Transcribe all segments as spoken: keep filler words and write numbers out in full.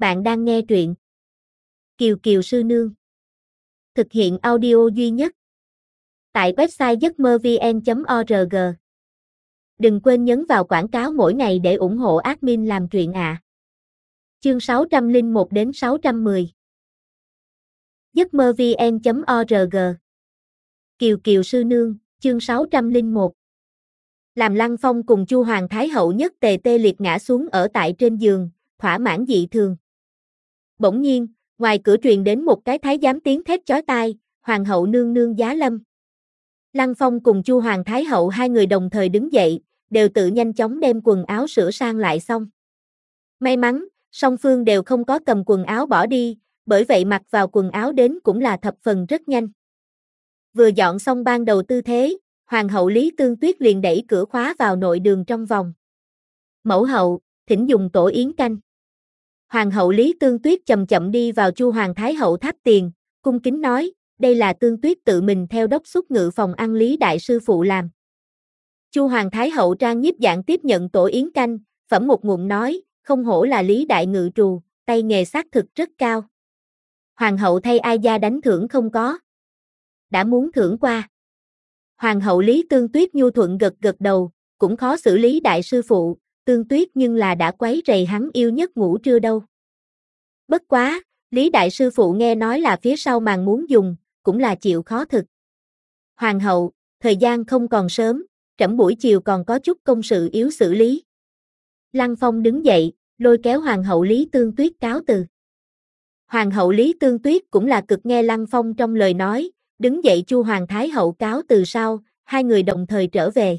Bạn đang nghe truyện Kiều Kiều Sư Nương. Thực hiện audio duy nhất tại website giấc mơ vn chấm org. Đừng quên nhấn vào quảng cáo mỗi ngày để ủng hộ admin làm truyện ạ. À. Chương sáu trăm lẻ một đến sáu trăm mười. giấc mơ vn chấm org. Kiều Kiều Sư Nương, chương sáu trăm lẻ một. Làm Lăng Phong cùng Chu Hoàng Thái Hậu nhất tề tê liệt ngã xuống ở tại trên giường, thỏa mãn dị thường. Bỗng nhiên, ngoài cửa truyền đến một cái thái giám tiếng thét chói tai, Hoàng hậu nương nương giá lâm. Lăng Phong cùng Chu Hoàng Thái Hậu hai người đồng thời đứng dậy, đều tự nhanh chóng đem quần áo sửa sang lại xong. May mắn, song phương đều không có cầm quần áo bỏ đi, bởi vậy mặc vào quần áo đến cũng là thập phần rất nhanh. Vừa dọn xong ban đầu tư thế, Hoàng hậu Lý Tương Tuyết liền đẩy cửa khóa vào nội đường trong vòng. Mẫu hậu, thỉnh dùng tổ yến canh. Hoàng hậu Lý Tương Tuyết chậm chậm đi vào Chu Hoàng Thái Hậu tháp tiền, cung kính nói, đây là Tương Tuyết tự mình theo đốc xúc ngự phòng ăn Lý đại sư phụ làm. Chu Hoàng Thái Hậu trang nhiếp dạng tiếp nhận tổ yến canh, phẩm một ngụm nói, không hổ là Lý đại ngự trù, tay nghề xác thực rất cao. Hoàng hậu thay ai gia đánh thưởng không có? Đã muốn thưởng qua. Hoàng hậu Lý Tương Tuyết nhu thuận gật gật đầu, cũng khó xử Lý đại sư phụ, Tương Tuyết nhưng là đã quấy rầy hắn yêu nhất ngủ trưa đâu. Bất quá, Lý đại sư phụ nghe nói là phía sau màn muốn dùng, cũng là chịu khó thực. Hoàng hậu, thời gian không còn sớm, trẫm buổi chiều còn có chút công sự yếu xử lý. Lăng Phong đứng dậy, lôi kéo Hoàng hậu Lý Tương Tuyết cáo từ. Hoàng hậu Lý Tương Tuyết cũng là cực nghe Lăng Phong trong lời nói, đứng dậy Chu Hoàng Thái Hậu cáo từ sau, hai người đồng thời trở về.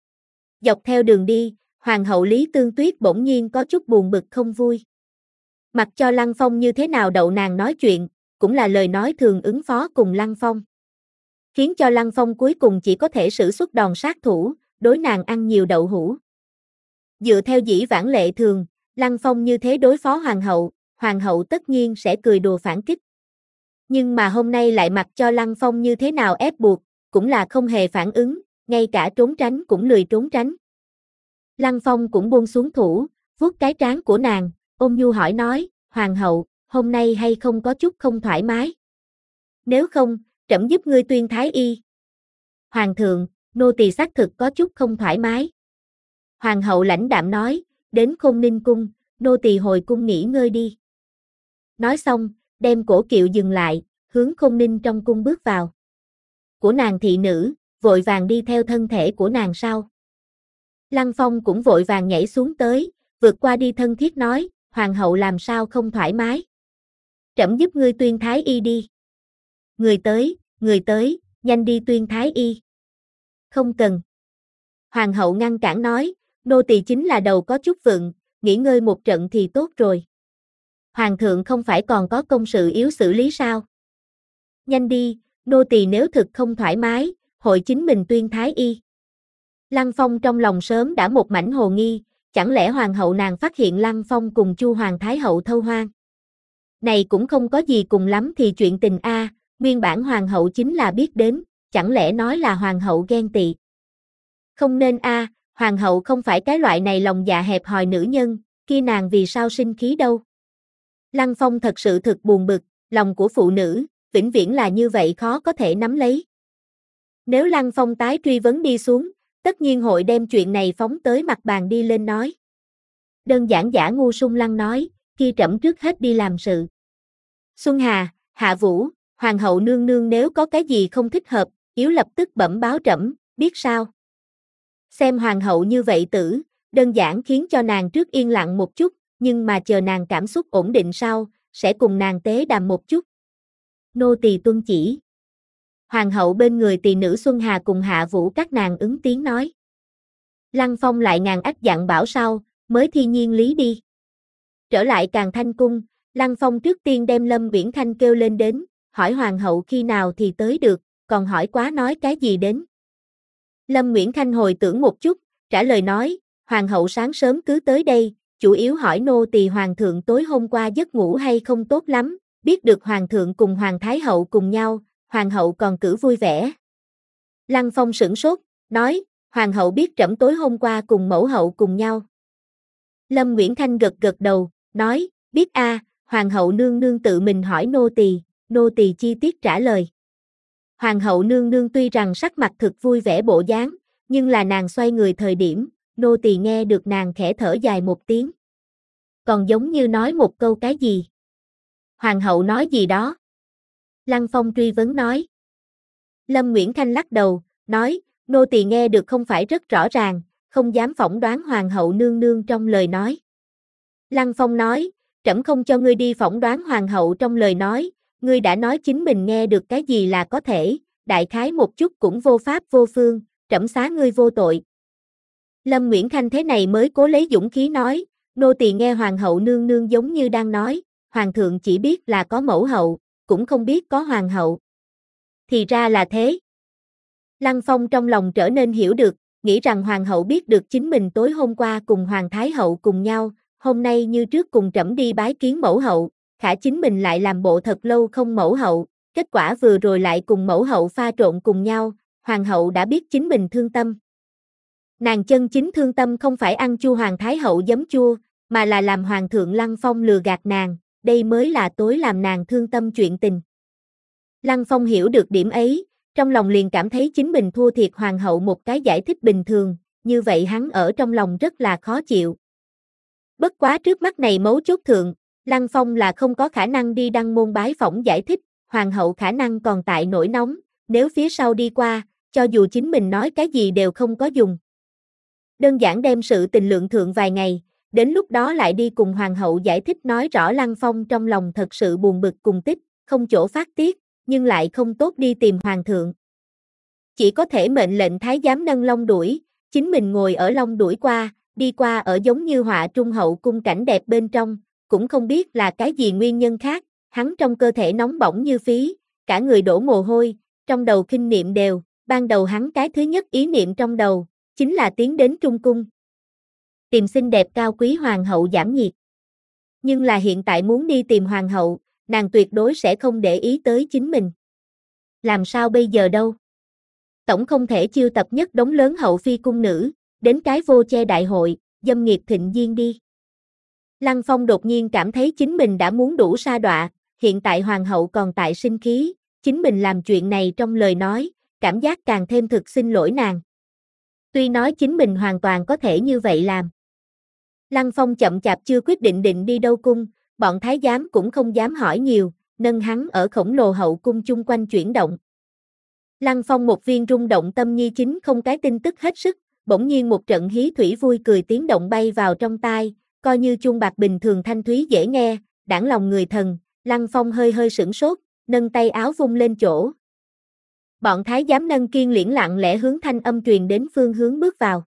Dọc theo đường đi, Hoàng hậu Lý Tương Tuyết bỗng nhiên có chút buồn bực không vui. Mặc cho Lăng Phong như thế nào đậu nàng nói chuyện, cũng là lời nói thường ứng phó cùng Lăng Phong. Khiến cho Lăng Phong cuối cùng chỉ có thể sử xuất đòn sát thủ, đối nàng ăn nhiều đậu hũ. Dựa theo dĩ vãng lệ thường, Lăng Phong như thế đối phó Hoàng hậu, Hoàng hậu tất nhiên sẽ cười đùa phản kích. Nhưng mà hôm nay lại mặc cho Lăng Phong như thế nào ép buộc, cũng là không hề phản ứng, ngay cả trốn tránh cũng lười trốn tránh. Lăng Phong cũng buông xuống thủ, vuốt cái trán của nàng, ôn nhu hỏi nói, Hoàng hậu, hôm nay hay không có chút không thoải mái? Nếu không, trẫm giúp ngươi tuyên thái y. Hoàng thượng, nô tỳ xác thực có chút không thoải mái. Hoàng hậu lãnh đạm nói, đến Khôn Ninh cung, nô tỳ hồi cung nghỉ ngơi đi. Nói xong, đem cổ kiệu dừng lại, hướng Khôn Ninh trong cung bước vào. Của nàng thị nữ, vội vàng đi theo thân thể của nàng sau. Lăng Phong cũng vội vàng nhảy xuống tới, vượt qua đi thân thiết nói, Hoàng hậu làm sao không thoải mái. Trẫm giúp ngươi tuyên thái y đi. Người tới, người tới, nhanh đi tuyên thái y. Không cần. Hoàng hậu ngăn cản nói, nô tỳ chính là đầu có chút vựng, nghỉ ngơi một trận thì tốt rồi. Hoàng thượng không phải còn có công sự yếu xử lý sao? Nhanh đi, nô tỳ nếu thực không thoải mái, hội chính mình tuyên thái y. Lăng Phong trong lòng sớm đã một mảnh hồ nghi, chẳng lẽ Hoàng hậu nàng phát hiện Lăng Phong cùng Chu Hoàng Thái Hậu thâu hoang? Này cũng không có gì cùng lắm thì chuyện tình a, à, nguyên bản Hoàng hậu chính là biết đến, chẳng lẽ nói là Hoàng hậu ghen tị? Không nên a, à, Hoàng hậu không phải cái loại này lòng dạ hẹp hòi nữ nhân, kia nàng vì sao sinh khí đâu? Lăng Phong thật sự thực buồn bực, lòng của phụ nữ, vĩnh viễn là như vậy khó có thể nắm lấy. Nếu Lăng Phong tái truy vấn đi xuống, tất nhiên hội đem chuyện này phóng tới mặt bàn đi lên nói. Đơn giản giả ngu sung lăng nói, kia trẫm trước hết đi làm sự. Xuân Hà, Hạ Vũ, Hoàng hậu nương nương nếu có cái gì không thích hợp, yếu lập tức bẩm báo trẫm, biết sao? Xem Hoàng hậu như vậy tử, đơn giản khiến cho nàng trước yên lặng một chút, nhưng mà chờ nàng cảm xúc ổn định sau, sẽ cùng nàng tế đàm một chút. Nô tỳ tuân chỉ. Hoàng hậu bên người tỳ nữ Xuân Hà cùng Hạ Vũ các nàng ứng tiếng nói. Lăng Phong lại ngàn ách dặn bảo sau, mới thi nhiên lý đi. Trở lại Càn Thanh cung, Lăng Phong trước tiên đem Lâm Uyển Khanh kêu lên đến, hỏi Hoàng hậu khi nào thì tới được, còn hỏi quá nói cái gì đến. Lâm Uyển Khanh hồi tưởng một chút, trả lời nói, Hoàng hậu sáng sớm cứ tới đây, chủ yếu hỏi nô tỳ Hoàng thượng tối hôm qua giấc ngủ hay không tốt lắm, biết được Hoàng thượng cùng Hoàng Thái hậu cùng nhau, Hoàng hậu còn cử vui vẻ. Lăng Phong sửng sốt, nói, Hoàng hậu biết trẫm tối hôm qua cùng mẫu hậu cùng nhau. Lâm Uyển Khanh gật gật đầu, nói, biết a, Hoàng hậu nương nương tự mình hỏi nô tỳ, nô tỳ chi tiết trả lời. Hoàng hậu nương nương tuy rằng sắc mặt thực vui vẻ bộ dáng, nhưng là nàng xoay người thời điểm, nô tỳ nghe được nàng khẽ thở dài một tiếng. Còn giống như nói một câu cái gì? Hoàng hậu nói gì đó? Lăng Phong truy vấn nói. Lâm Nguyễn Khanh lắc đầu, nói, nô tỳ nghe được không phải rất rõ ràng, không dám phỏng đoán hoàng hậu nương nương trong lời nói. Lăng Phong nói, trẫm không cho ngươi đi phỏng đoán hoàng hậu trong lời nói, ngươi đã nói chính mình nghe được cái gì là có thể, đại khái một chút cũng vô pháp vô phương, trẫm xá ngươi vô tội. Lâm Nguyễn Khanh thế này mới cố lấy dũng khí nói, nô tỳ nghe hoàng hậu nương nương giống như đang nói, hoàng thượng chỉ biết là có mẫu hậu, cũng không biết có hoàng hậu. Thì ra là thế. Lăng Phong trong lòng trở nên hiểu được, nghĩ rằng hoàng hậu biết được chính mình tối hôm qua cùng hoàng thái hậu cùng nhau, hôm nay như trước cùng trẫm đi bái kiến mẫu hậu, khả chính mình lại làm bộ thật lâu không mẫu hậu, kết quả vừa rồi lại cùng mẫu hậu pha trộn cùng nhau, hoàng hậu đã biết chính mình thương tâm. Nàng chân chính thương tâm không phải ăn chua hoàng thái hậu giấm chua, mà là làm hoàng thượng Lăng Phong lừa gạt nàng, đây mới là tối làm nàng thương tâm chuyện tình. Lăng Phong hiểu được điểm ấy, trong lòng liền cảm thấy chính mình thua thiệt hoàng hậu một cái giải thích bình thường, như vậy hắn ở trong lòng rất là khó chịu. Bất quá trước mắt này mấu chốt thượng, Lăng Phong là không có khả năng đi đăng môn bái phỏng giải thích, hoàng hậu khả năng còn tại nổi nóng, nếu phía sau đi qua, cho dù chính mình nói cái gì đều không có dùng. Đơn giản đem sự tình lượng thượng vài ngày, đến lúc đó lại đi cùng hoàng hậu giải thích nói rõ Lăng Phong trong lòng thật sự buồn bực cùng tích, không chỗ phát tiết, nhưng lại không tốt đi tìm hoàng thượng. Chỉ có thể mệnh lệnh thái giám nâng long đuổi, chính mình ngồi ở long đuổi qua, đi qua ở giống như họa trung hậu cung cảnh đẹp bên trong, cũng không biết là cái gì nguyên nhân khác, hắn trong cơ thể nóng bỏng như phí, cả người đổ mồ hôi, trong đầu kinh niệm đều, ban đầu hắn cái thứ nhất ý niệm trong đầu, chính là tiến đến trung cung. Tìm xinh đẹp cao quý hoàng hậu giảm nhiệt. Nhưng là hiện tại muốn đi tìm hoàng hậu, nàng tuyệt đối sẽ không để ý tới chính mình. Làm sao bây giờ đâu? Tổng không thể chiêu tập nhất đống lớn hậu phi cung nữ, đến cái vô che đại hội, dâm nghiệt thịnh diên đi. Lăng Phong đột nhiên cảm thấy chính mình đã muốn đủ sa đọa, hiện tại hoàng hậu còn tại sinh khí, chính mình làm chuyện này trong lời nói, cảm giác càng thêm thực xin lỗi nàng. Tuy nói chính mình hoàn toàn có thể như vậy làm. Lăng Phong chậm chạp chưa quyết định định đi đâu cung, bọn thái giám cũng không dám hỏi nhiều, nâng hắn ở khổng lồ hậu cung chung quanh chuyển động. Lăng Phong một viên rung động tâm nhi chính không cái tin tức hết sức, bỗng nhiên một trận hí thủy vui cười tiếng động bay vào trong tai, coi như chuông bạc bình thường thanh thúy dễ nghe, đãng lòng người thần, Lăng Phong hơi hơi sửng sốt, nâng tay áo vung lên chỗ. Bọn thái giám nâng kiên liễn lặng lẽ hướng thanh âm truyền đến phương hướng bước vào.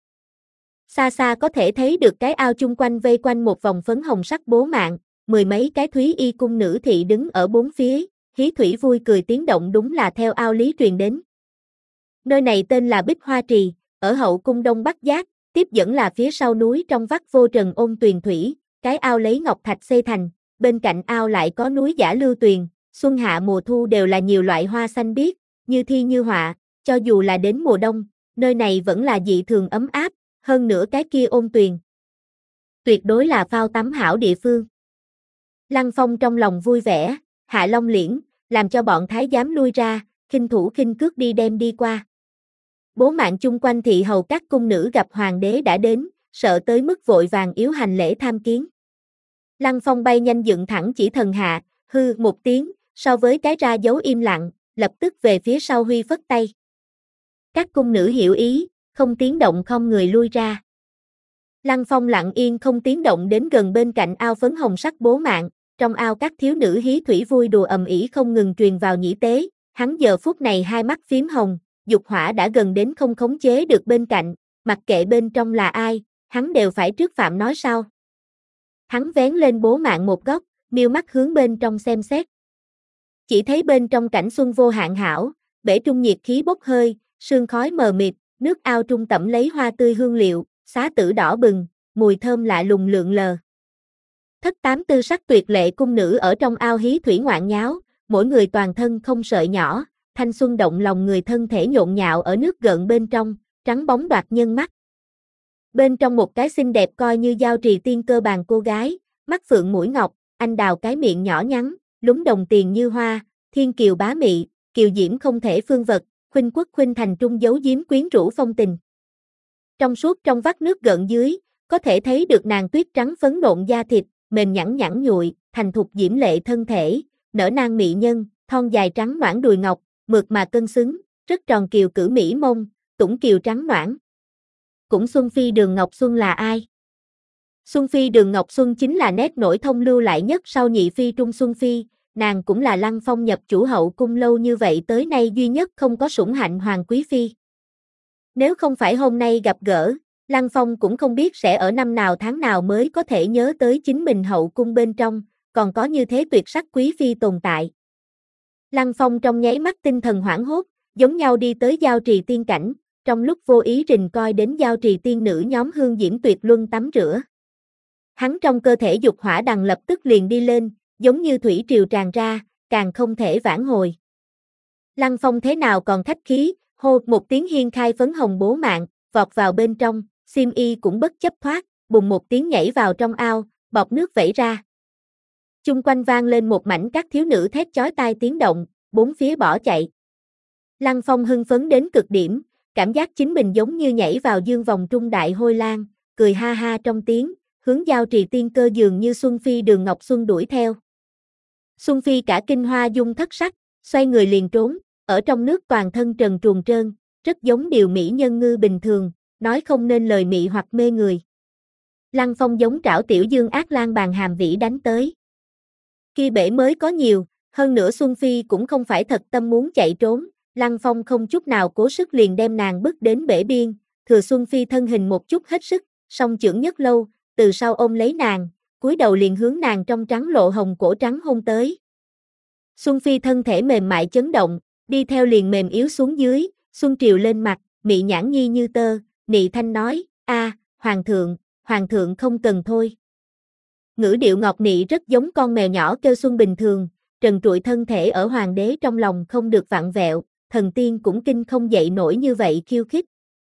Xa xa có thể thấy được cái ao chung quanh vây quanh một vòng phấn hồng sắc bố mạng, mười mấy cái thúy y cung nữ thị đứng ở bốn phía, hí thủy vui cười tiếng động đúng là theo ao lý truyền đến. Nơi này tên là Bích Hoa Trì, ở hậu cung Đông Bắc Giác, tiếp dẫn là phía sau núi trong vắt vô trần ôn tuyền thủy, cái ao lấy ngọc thạch xây thành, bên cạnh ao lại có núi giả lưu tuyền, xuân hạ mùa thu đều là nhiều loại hoa xanh biếc, như thi như họa, cho dù là đến mùa đông, nơi này vẫn là dị thường ấm áp, hơn nữa cái kia ôn tuyền. Tuyệt đối là phao tắm hảo địa phương. Lăng Phong trong lòng vui vẻ, hạ long liễn, làm cho bọn thái giám lui ra, khinh thủ khinh cước đi đem đi qua. Bố mạng chung quanh thị hầu các cung nữ gặp hoàng đế đã đến, sợ tới mức vội vàng yếu hành lễ tham kiến. Lăng Phong bay nhanh dựng thẳng chỉ thần hạ, hư một tiếng, so với cái ra dấu im lặng, lập tức về phía sau huy phất tay. Các cung nữ hiểu ý, không tiếng động không người lui ra. Lăng Phong lặng yên không tiếng động đến gần bên cạnh ao phấn hồng sắc bố mạng, trong ao các thiếu nữ hí thủy vui đùa ầm ĩ không ngừng truyền vào nhĩ tế, hắn giờ phút này hai mắt phím hồng, dục hỏa đã gần đến không khống chế được bên cạnh, mặc kệ bên trong là ai, hắn đều phải trước phạm nói sau. Hắn vén lên bố mạng một góc, miêu mắt hướng bên trong xem xét. Chỉ thấy bên trong cảnh xuân vô hạn hảo, bể trung nhiệt khí bốc hơi, sương khói mờ mịt, nước ao trung tẩm lấy hoa tươi hương liệu, xá tử đỏ bừng, mùi thơm lạ lùng lượn lờ. Thất tám tư sắc tuyệt lệ cung nữ ở trong ao hí thủy ngoạn nháo, mỗi người toàn thân không sợi nhỏ, thanh xuân động lòng người thân thể nhộn nhạo ở nước gợn bên trong, trắng bóng đoạt nhân mắt. Bên trong một cái xinh đẹp coi như giao trì tiên cơ bàn cô gái, mắt phượng mũi ngọc, anh đào cái miệng nhỏ nhắn, lúng đồng tiền như hoa, thiên kiều bá mị, kiều diễm không thể phương vật, khuynh quốc khuynh thành trung giấu giếm quyến rũ phong tình. Trong suốt trong vắt nước gợn dưới, có thể thấy được nàng tuyết trắng phấn nộn da thịt, mềm nhẵn nhẵn nhụi, thành thục diễm lệ thân thể, nở nang mỹ nhân, thon dài trắng nõn đùi ngọc, mượt mà cân xứng, rất tròn kiều cử mỹ mông, tủng kiều trắng nõn. Cũng Xuân Phi Đường Ngọc Xuân là ai? Xuân Phi Đường Ngọc Xuân chính là nét nổi thông lưu lại nhất sau nhị phi Trung Xuân Phi, nàng cũng là Lăng Phong nhập chủ hậu cung lâu như vậy tới nay duy nhất không có sủng hạnh hoàng quý phi. Nếu không phải hôm nay gặp gỡ, Lăng Phong cũng không biết sẽ ở năm nào tháng nào mới có thể nhớ tới chính mình hậu cung bên trong, còn có như thế tuyệt sắc quý phi tồn tại. Lăng Phong trong nháy mắt tinh thần hoảng hốt, giống nhau đi tới giao trì tiên cảnh, trong lúc vô ý rình coi đến giao trì tiên nữ nhóm hương diễm tuyệt luân tắm rửa. Hắn trong cơ thể dục hỏa đằng lập tức liền đi lên, giống như thủy triều tràn ra, càng không thể vãn hồi. Lăng Phong thế nào còn khách khí, hô một tiếng hiên khai phấn hồng bố mạng, vọt vào bên trong, xiêm y cũng bất chấp thoát, bùng một tiếng nhảy vào trong ao, bọt nước vẩy ra. Chung quanh vang lên một mảnh các thiếu nữ thét chói tai tiếng động, bốn phía bỏ chạy. Lăng Phong hưng phấn đến cực điểm, cảm giác chính mình giống như nhảy vào dương vòng trung đại hôi lang, cười ha ha trong tiếng, hướng giao trì tiên cơ dường như Xuân Phi Đường Ngọc Xuân đuổi theo. Xuân Phi cả kinh hoa dung thất sắc, xoay người liền trốn, ở trong nước toàn thân trần truồng trơn, rất giống điều mỹ nhân ngư bình thường, nói không nên lời mị hoặc mê người. Lăng Phong giống trảo tiểu dương ác lang bàn hàm vĩ đánh tới. Kia bể mới có nhiều, hơn nữa Xuân Phi cũng không phải thật tâm muốn chạy trốn, Lăng Phong không chút nào cố sức liền đem nàng bước đến bể biên, thừa Xuân Phi thân hình một chút hết sức, song chưởng nhất lâu, từ sau ôm lấy nàng, cúi đầu liền hướng nàng trong trắng lộ hồng cổ trắng hôn tới. Xuân Phi thân thể mềm mại chấn động, đi theo liền mềm yếu xuống dưới, xuân triều lên mặt, mị nhãn nhi như tơ, nị thanh nói, a, hoàng thượng, hoàng thượng không cần thôi. Ngữ điệu ngọt nị rất giống con mèo nhỏ kêu xuân bình thường, trần trụi thân thể ở hoàng đế trong lòng không được vặn vẹo, thần tiên cũng kinh không dậy nổi như vậy khiêu khích.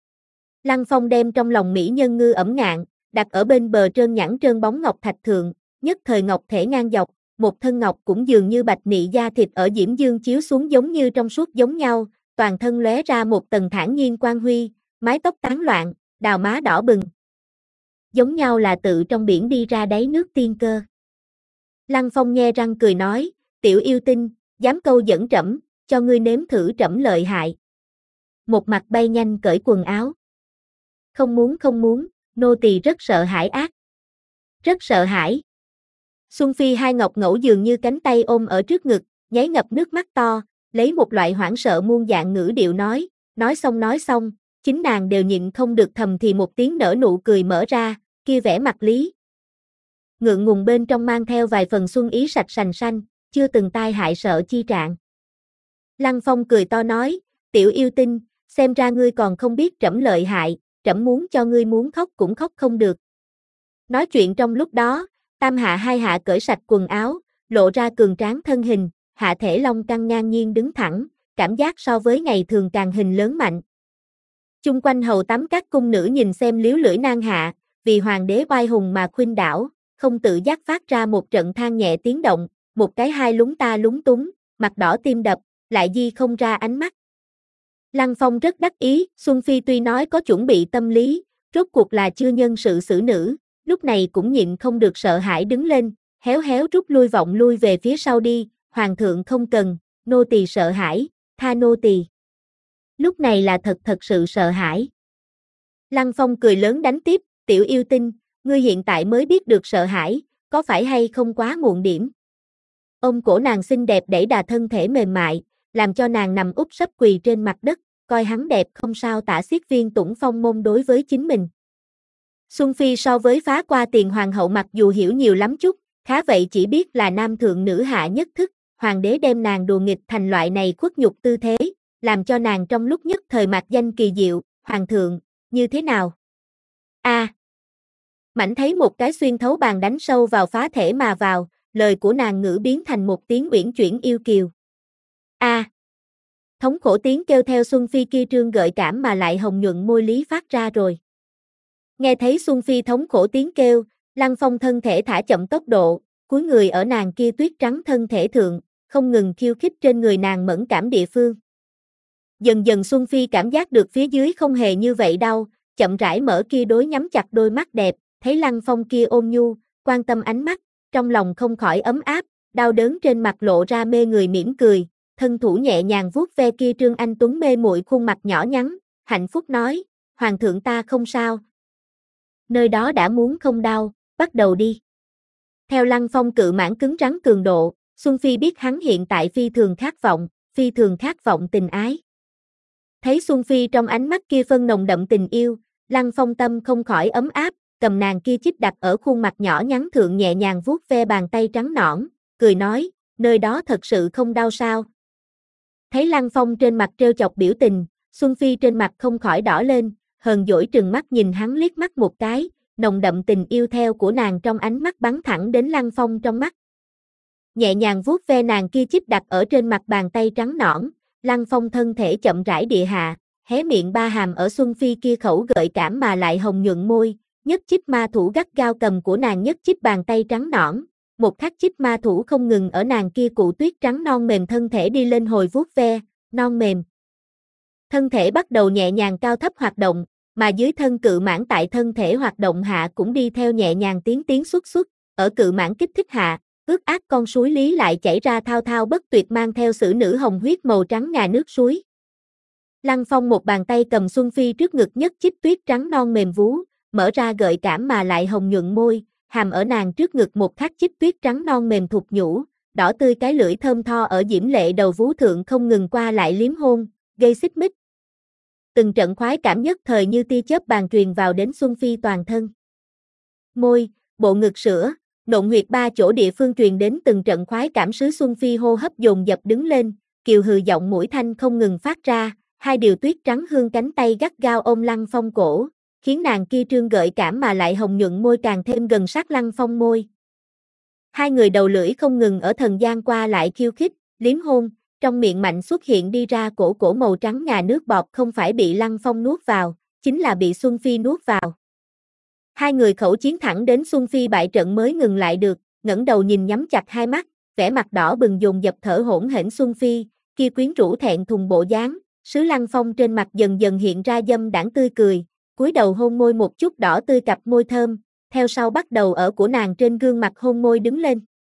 Lăng Phong đem trong lòng mỹ nhân ngư ẩm ngạn, đặt ở bên bờ trơn nhẵn trơn bóng ngọc thạch thượng, nhất thời ngọc thể ngang dọc, một thân ngọc cũng dường như bạch nị da thịt ở diễm dương chiếu xuống giống như trong suốt giống nhau, toàn thân lóe ra một tầng thản nhiên quang huy, mái tóc tán loạn, đào má đỏ bừng. Giống nhau là tự trong biển đi ra đáy nước tiên cơ. Lăng Phong nhe răng cười nói, tiểu yêu tinh, dám câu dẫn trẫm, cho ngươi nếm thử trẫm lợi hại. Một mặt bay nhanh cởi quần áo. Không muốn không muốn, nô tỳ rất sợ hãi ác. Rất sợ hãi. Xuân Phi hai ngọc ngẫu dường như cánh tay ôm ở trước ngực, nháy ngập nước mắt to, lấy một loại hoảng sợ muôn dạng ngữ điệu nói, nói xong nói xong, chính nàng đều nhịn không được thầm thì một tiếng nở nụ cười mở ra, kia vẻ mặt lý. Ngượng ngùng bên trong mang theo vài phần xuân ý sạch sành xanh, chưa từng tai hại sợ chi trạng. Lăng Phong cười to nói, tiểu yêu tinh, xem ra ngươi còn không biết trẫm lợi hại, trẫm muốn cho ngươi muốn khóc cũng khóc không được. Nói chuyện trong lúc đó, tam hạ hai hạ cởi sạch quần áo, lộ ra cường tráng thân hình, hạ thể long căng ngang nhiên đứng thẳng, cảm giác so với ngày thường càng hình lớn mạnh. Chung quanh hầu tắm các cung nữ nhìn xem liếu lưỡi nang hạ, vì hoàng đế oai hùng mà khuynh đảo, không tự giác phát ra một trận than nhẹ tiếng động, một cái hai lúng ta lúng túng, mặt đỏ tim đập, lại di không ra ánh mắt. Lăng Phong rất đắc ý, Xuân Phi tuy nói có chuẩn bị tâm lý, rốt cuộc là chưa nhân sự xử nữ, lúc này cũng nhịn không được sợ hãi đứng lên, héo héo rút lui vọng lui về phía sau đi, hoàng thượng không cần, nô tỳ sợ hãi, tha nô tỳ. Lúc này là thật thật sự sợ hãi. Lăng Phong cười lớn đánh tiếp, tiểu yêu tinh, ngươi hiện tại mới biết được sợ hãi, có phải hay không quá muộn điểm. Ôm cổ nàng xinh đẹp đẩy đà thân thể mềm mại, làm cho nàng nằm úp sấp quỳ trên mặt đất, coi hắn đẹp không sao tả xiết viên tủng phong môn đối với chính mình. Xuân Phi so với phá qua tiền hoàng hậu mặc dù hiểu nhiều lắm chút, khá vậy chỉ biết là nam thượng nữ hạ nhất thức, hoàng đế đem nàng đùa nghịch thành loại này khuất nhục tư thế, làm cho nàng trong lúc nhất thời mạc danh kỳ diệu, hoàng thượng, như thế nào? A. À, Mảnh thấy một cái xuyên thấu bàn đánh sâu vào phá thể mà vào, lời của nàng ngữ biến thành một tiếng uyển chuyển yêu kiều. A. À, thống khổ tiếng kêu theo Xuân Phi kia trương gợi cảm mà lại hồng nhuận môi lý phát ra rồi. Nghe thấy Xuân Phi thống khổ tiếng kêu, Lăng Phong thân thể thả chậm tốc độ, cúi người ở nàng kia tuyết trắng thân thể thượng, không ngừng khiêu khích trên người nàng mẫn cảm địa phương. Dần dần Xuân Phi cảm giác được phía dưới không hề như vậy đau, chậm rãi mở kia đối nhắm chặt đôi mắt đẹp, thấy Lăng Phong kia ôn nhu, quan tâm ánh mắt, trong lòng không khỏi ấm áp, đau đớn trên mặt lộ ra mê người mỉm cười, thân thủ nhẹ nhàng vuốt ve kia trương anh tuấn mê muội khuôn mặt nhỏ nhắn, hạnh phúc nói, hoàng thượng ta không sao. Nơi đó đã muốn không đau, bắt đầu đi. Theo Lăng Phong cự mãn cứng rắn cường độ, Xuân Phi biết hắn hiện tại phi thường khát vọng, phi thường khát vọng tình ái. Thấy Xuân Phi trong ánh mắt kia phân nồng đậm tình yêu, Lăng Phong tâm không khỏi ấm áp, cầm nàng kia chích đặt ở khuôn mặt nhỏ nhắn thượng nhẹ nhàng vuốt ve bàn tay trắng nõn, cười nói, nơi đó thật sự không đau sao. Thấy Lăng Phong trên mặt trêu chọc biểu tình, Xuân Phi trên mặt không khỏi đỏ lên, hờn dỗi trừng mắt nhìn hắn liếc mắt một cái, nồng đậm tình yêu theo của nàng trong ánh mắt bắn thẳng đến Lăng Phong trong mắt. Nhẹ nhàng vuốt ve nàng kia chích đặt ở trên mặt bàn tay trắng nõn, Lăng Phong thân thể chậm rãi địa hạ, hé miệng ba hàm ở Xuân Phi kia khẩu gợi cảm mà lại hồng nhuận môi, nhất chích ma thủ gắt gao cầm của nàng nhất chích bàn tay trắng nõn, một khắc chích ma thủ không ngừng ở nàng kia cụ tuyết trắng non mềm thân thể đi lên hồi vuốt ve, non mềm. Thân thể bắt đầu nhẹ nhàng cao thấp hoạt động, mà dưới thân cự mãn tại thân thể hoạt động hạ cũng đi theo nhẹ nhàng tiến tiến xuất xuất, ở cự mãn kích thích hạ, ướt át con suối lý lại chảy ra thao thao bất tuyệt mang theo sử nữ hồng huyết màu trắng ngà nước suối. Lăng Phong một bàn tay cầm Xuân Phi trước ngực nhất chích tuyết trắng non mềm vú, mở ra gợi cảm mà lại hồng nhuận môi, hàm ở nàng trước ngực một khắc chích tuyết trắng non mềm thục nhũ, đỏ tươi cái lưỡi thơm tho ở diễm lệ đầu vú thượng không ngừng qua lại liếm hôn, gây xích mích. Từng trận khoái cảm nhất thời như tia chớp bàn truyền vào đến Xuân Phi toàn thân. Môi, bộ ngực sữa, nộn huyệt ba chỗ địa phương truyền đến từng trận khoái cảm sứ Xuân Phi hô hấp dồn dập đứng lên, kiều hừ giọng mũi thanh không ngừng phát ra, hai điều tuyết trắng hương cánh tay gắt gao ôm Lăng Phong cổ, khiến nàng kia trương gợi cảm mà lại hồng nhuận môi càng thêm gần sát Lăng Phong môi. Hai người đầu lưỡi không ngừng ở thần gian qua lại khiêu khích, liếm hôn, trong miệng mạnh xuất hiện đi ra cổ cổ màu trắng ngà nước bọt không phải bị Lăng Phong nuốt vào, chính là bị Xuân Phi nuốt vào. Hai người khẩu chiến thẳng đến Xuân Phi bại trận mới ngừng lại được, ngẩng đầu nhìn nhắm chặt hai mắt, vẻ mặt đỏ bừng dồn dập thở hổn hển Xuân Phi, kia quyến rũ thẹn thùng bộ dáng, sứ Lăng Phong trên mặt dần dần hiện ra dâm đãng tươi cười, cúi đầu hôn môi một chút đỏ tươi cặp môi thơm, theo sau bắt đầu ở của nàng trên gương mặt hôn môi đứng lên.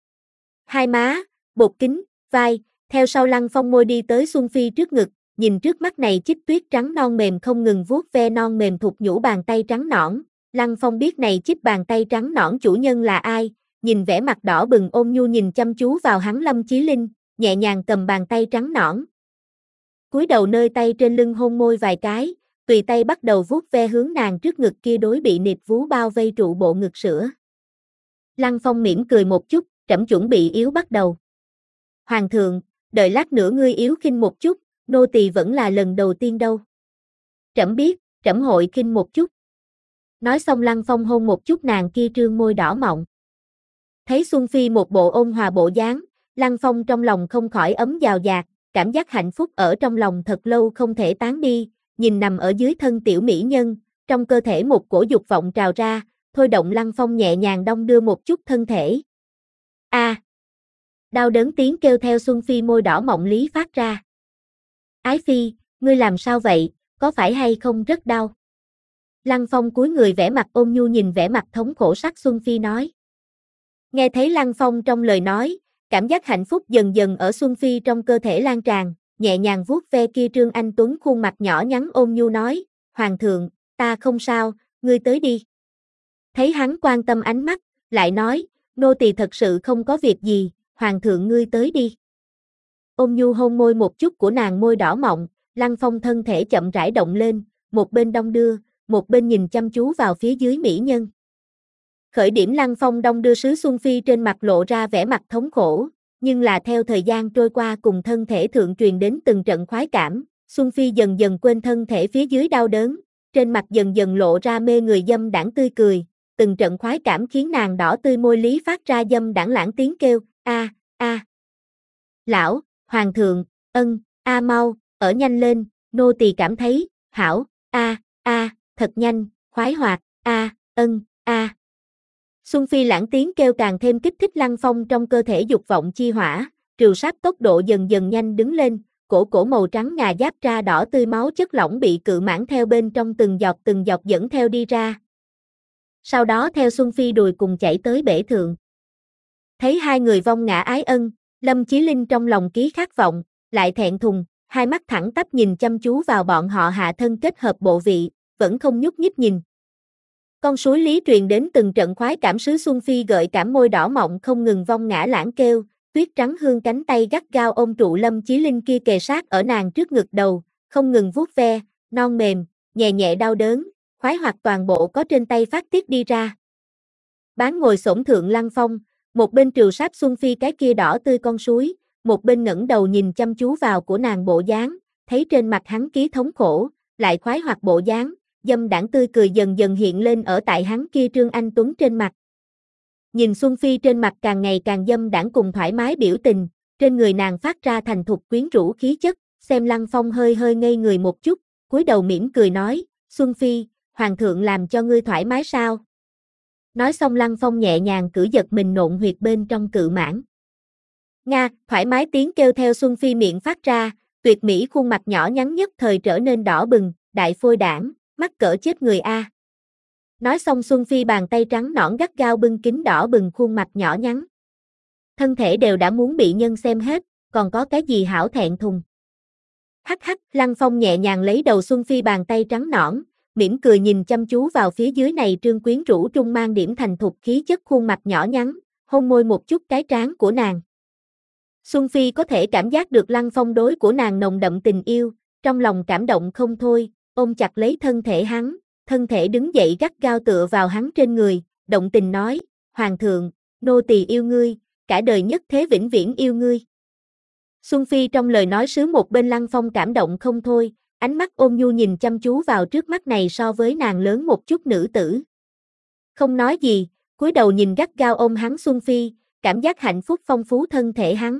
Hai má, bột kính, vai, theo sau Lăng Phong môi đi tới Xuân Phi trước ngực, nhìn trước mắt này chích tuyết trắng non mềm không ngừng vuốt ve non mềm thục nhũ bàn tay trắng nõn. Lăng Phong biết này chích bàn tay trắng nõn chủ nhân là ai, nhìn vẻ mặt đỏ bừng ôn nhu nhìn chăm chú vào hắn Lâm Chí Linh, nhẹ nhàng cầm bàn tay trắng nõn. Cúi đầu nơi tay trên lưng hôn môi vài cái, tùy tay bắt đầu vuốt ve hướng nàng trước ngực kia đối bị nịt vú bao vây trụ bộ ngực sữa. Lăng Phong mỉm cười một chút, trẫm chuẩn bị yếu bắt đầu. Hoàng thượng, đợi lát nữa ngươi yếu khinh một chút, nô tỳ vẫn là lần đầu tiên đâu. Trẫm biết, trẫm hội khinh một chút. Nói xong Lăng Phong hôn một chút nàng kia trương môi đỏ mọng. Thấy Xuân Phi một bộ ôn hòa bộ dáng, Lăng Phong trong lòng không khỏi ấm dào dạt, cảm giác hạnh phúc ở trong lòng thật lâu không thể tán đi, nhìn nằm ở dưới thân tiểu mỹ nhân, trong cơ thể một cổ dục vọng trào ra, thôi động Lăng Phong nhẹ nhàng đong đưa một chút thân thể. A! À, đau đớn tiếng kêu theo Xuân Phi môi đỏ mọng lý phát ra. Ái Phi, ngươi làm sao vậy, có phải hay không rất đau? Lăng Phong cúi người vẻ mặt ôn nhu nhìn vẻ mặt thống khổ sắc Xuân Phi nói. Nghe thấy Lăng Phong trong lời nói, cảm giác hạnh phúc dần dần ở Xuân Phi trong cơ thể lan tràn, nhẹ nhàng vuốt ve kia trương anh tuấn khuôn mặt nhỏ nhắn ôn nhu nói, Hoàng thượng, ta không sao, ngươi tới đi. Thấy hắn quan tâm ánh mắt, lại nói, nô tỳ thật sự không có việc gì, Hoàng thượng ngươi tới đi. Ôn nhu hôn môi một chút của nàng môi đỏ mọng, Lăng Phong thân thể chậm rãi động lên, một bên đong đưa, một bên nhìn chăm chú vào phía dưới mỹ nhân. Khởi điểm Lăng Phong đong đưa sứ Xuân Phi trên mặt lộ ra vẻ mặt thống khổ, nhưng là theo thời gian trôi qua cùng thân thể thượng truyền đến từng trận khoái cảm, Xuân Phi dần dần quên thân thể phía dưới đau đớn, trên mặt dần dần lộ ra mê người dâm đãng tươi cười, từng trận khoái cảm khiến nàng đỏ tươi môi lý phát ra dâm đãng lãng tiếng kêu, a a. Lão, Hoàng thượng, ân, a mau, ở nhanh lên, nô tỳ cảm thấy, hảo, a a, thật nhanh, khoái hoạt, a, ân, a. Xuân Phi lãng tiếng kêu càng thêm kích thích Lăng Phong trong cơ thể dục vọng chi hỏa, trừ sát tốc độ dần dần nhanh đứng lên, cổ cổ màu trắng ngà giáp ra đỏ tươi máu chất lỏng bị cự mãng theo bên trong từng giọt từng giọt dẫn theo đi ra. Sau đó theo Xuân Phi đùi cùng chảy tới bể thượng. Thấy hai người vong ngã ái ân, Lâm Chí Linh trong lòng ký khát vọng, lại thẹn thùng, hai mắt thẳng tắp nhìn chăm chú vào bọn họ hạ thân kết hợp bộ vị, vẫn không nhúc nhích nhìn. Con suối lý truyền đến từng trận khoái cảm sứ Xuân Phi gợi cảm môi đỏ mọng không ngừng vong ngã lãng kêu, tuyết trắng hương cánh tay gắt gao ôm trụ Lâm Chí Linh kia kề sát ở nàng trước ngực đầu, không ngừng vuốt ve, non mềm, nhẹ nhẹ đau đớn, khoái hoạt toàn bộ có trên tay phát tiết đi ra. Bán ngồi xổm thượng Lăng Phong, một bên trừ sát Xuân Phi cái kia đỏ tươi con suối, một bên ngẩng đầu nhìn chăm chú vào của nàng bộ dáng, thấy trên mặt hắn ký thống khổ, lại khoái hoạt bộ dáng, dâm đãng tươi cười dần dần hiện lên ở tại hắn kia trương anh tuấn trên mặt. Nhìn Xuân Phi trên mặt càng ngày càng dâm đãng cùng thoải mái biểu tình, trên người nàng phát ra thành thục quyến rũ khí chất, xem Lăng Phong hơi hơi ngây người một chút, cúi đầu mỉm cười nói, Xuân Phi, Hoàng thượng làm cho ngươi thoải mái sao? Nói xong Lăng Phong nhẹ nhàng cử giật mình nộn huyệt bên trong cự mãng. Nga, thoải mái tiếng kêu theo Xuân Phi miệng phát ra, tuyệt mỹ khuôn mặt nhỏ nhắn nhất thời trở nên đỏ bừng, đại phôi đảng, mắc cỡ chết người a. Nói xong Xuân Phi bàn tay trắng nõn gắt gao bưng kín đỏ bừng khuôn mặt nhỏ nhắn. Thân thể đều đã muốn bị nhân xem hết, còn có cái gì hảo thẹn thùng. Hắc hắc, Lăng Phong nhẹ nhàng lấy đầu Xuân Phi bàn tay trắng nõn, mỉm cười nhìn chăm chú vào phía dưới này trương quyến rũ trung mang điểm thành thục khí chất khuôn mặt nhỏ nhắn, hôn môi một chút cái trán của nàng. Xuân Phi có thể cảm giác được Lăng Phong đối của nàng nồng đậm tình yêu, trong lòng cảm động không thôi, ôm chặt lấy thân thể hắn, thân thể đứng dậy gắt gao tựa vào hắn trên người, động tình nói, Hoàng thượng, nô tỳ yêu ngươi, cả đời nhất thế vĩnh viễn yêu ngươi. Xuân Phi trong lời nói sứ một bên Lăng Phong cảm động không thôi, ánh mắt ôn nhu nhìn chăm chú vào trước mắt này so với nàng lớn một chút nữ tử. Không nói gì, cúi đầu nhìn gắt gao ôm hắn Xuân Phi, cảm giác hạnh phúc phong phú thân thể hắn.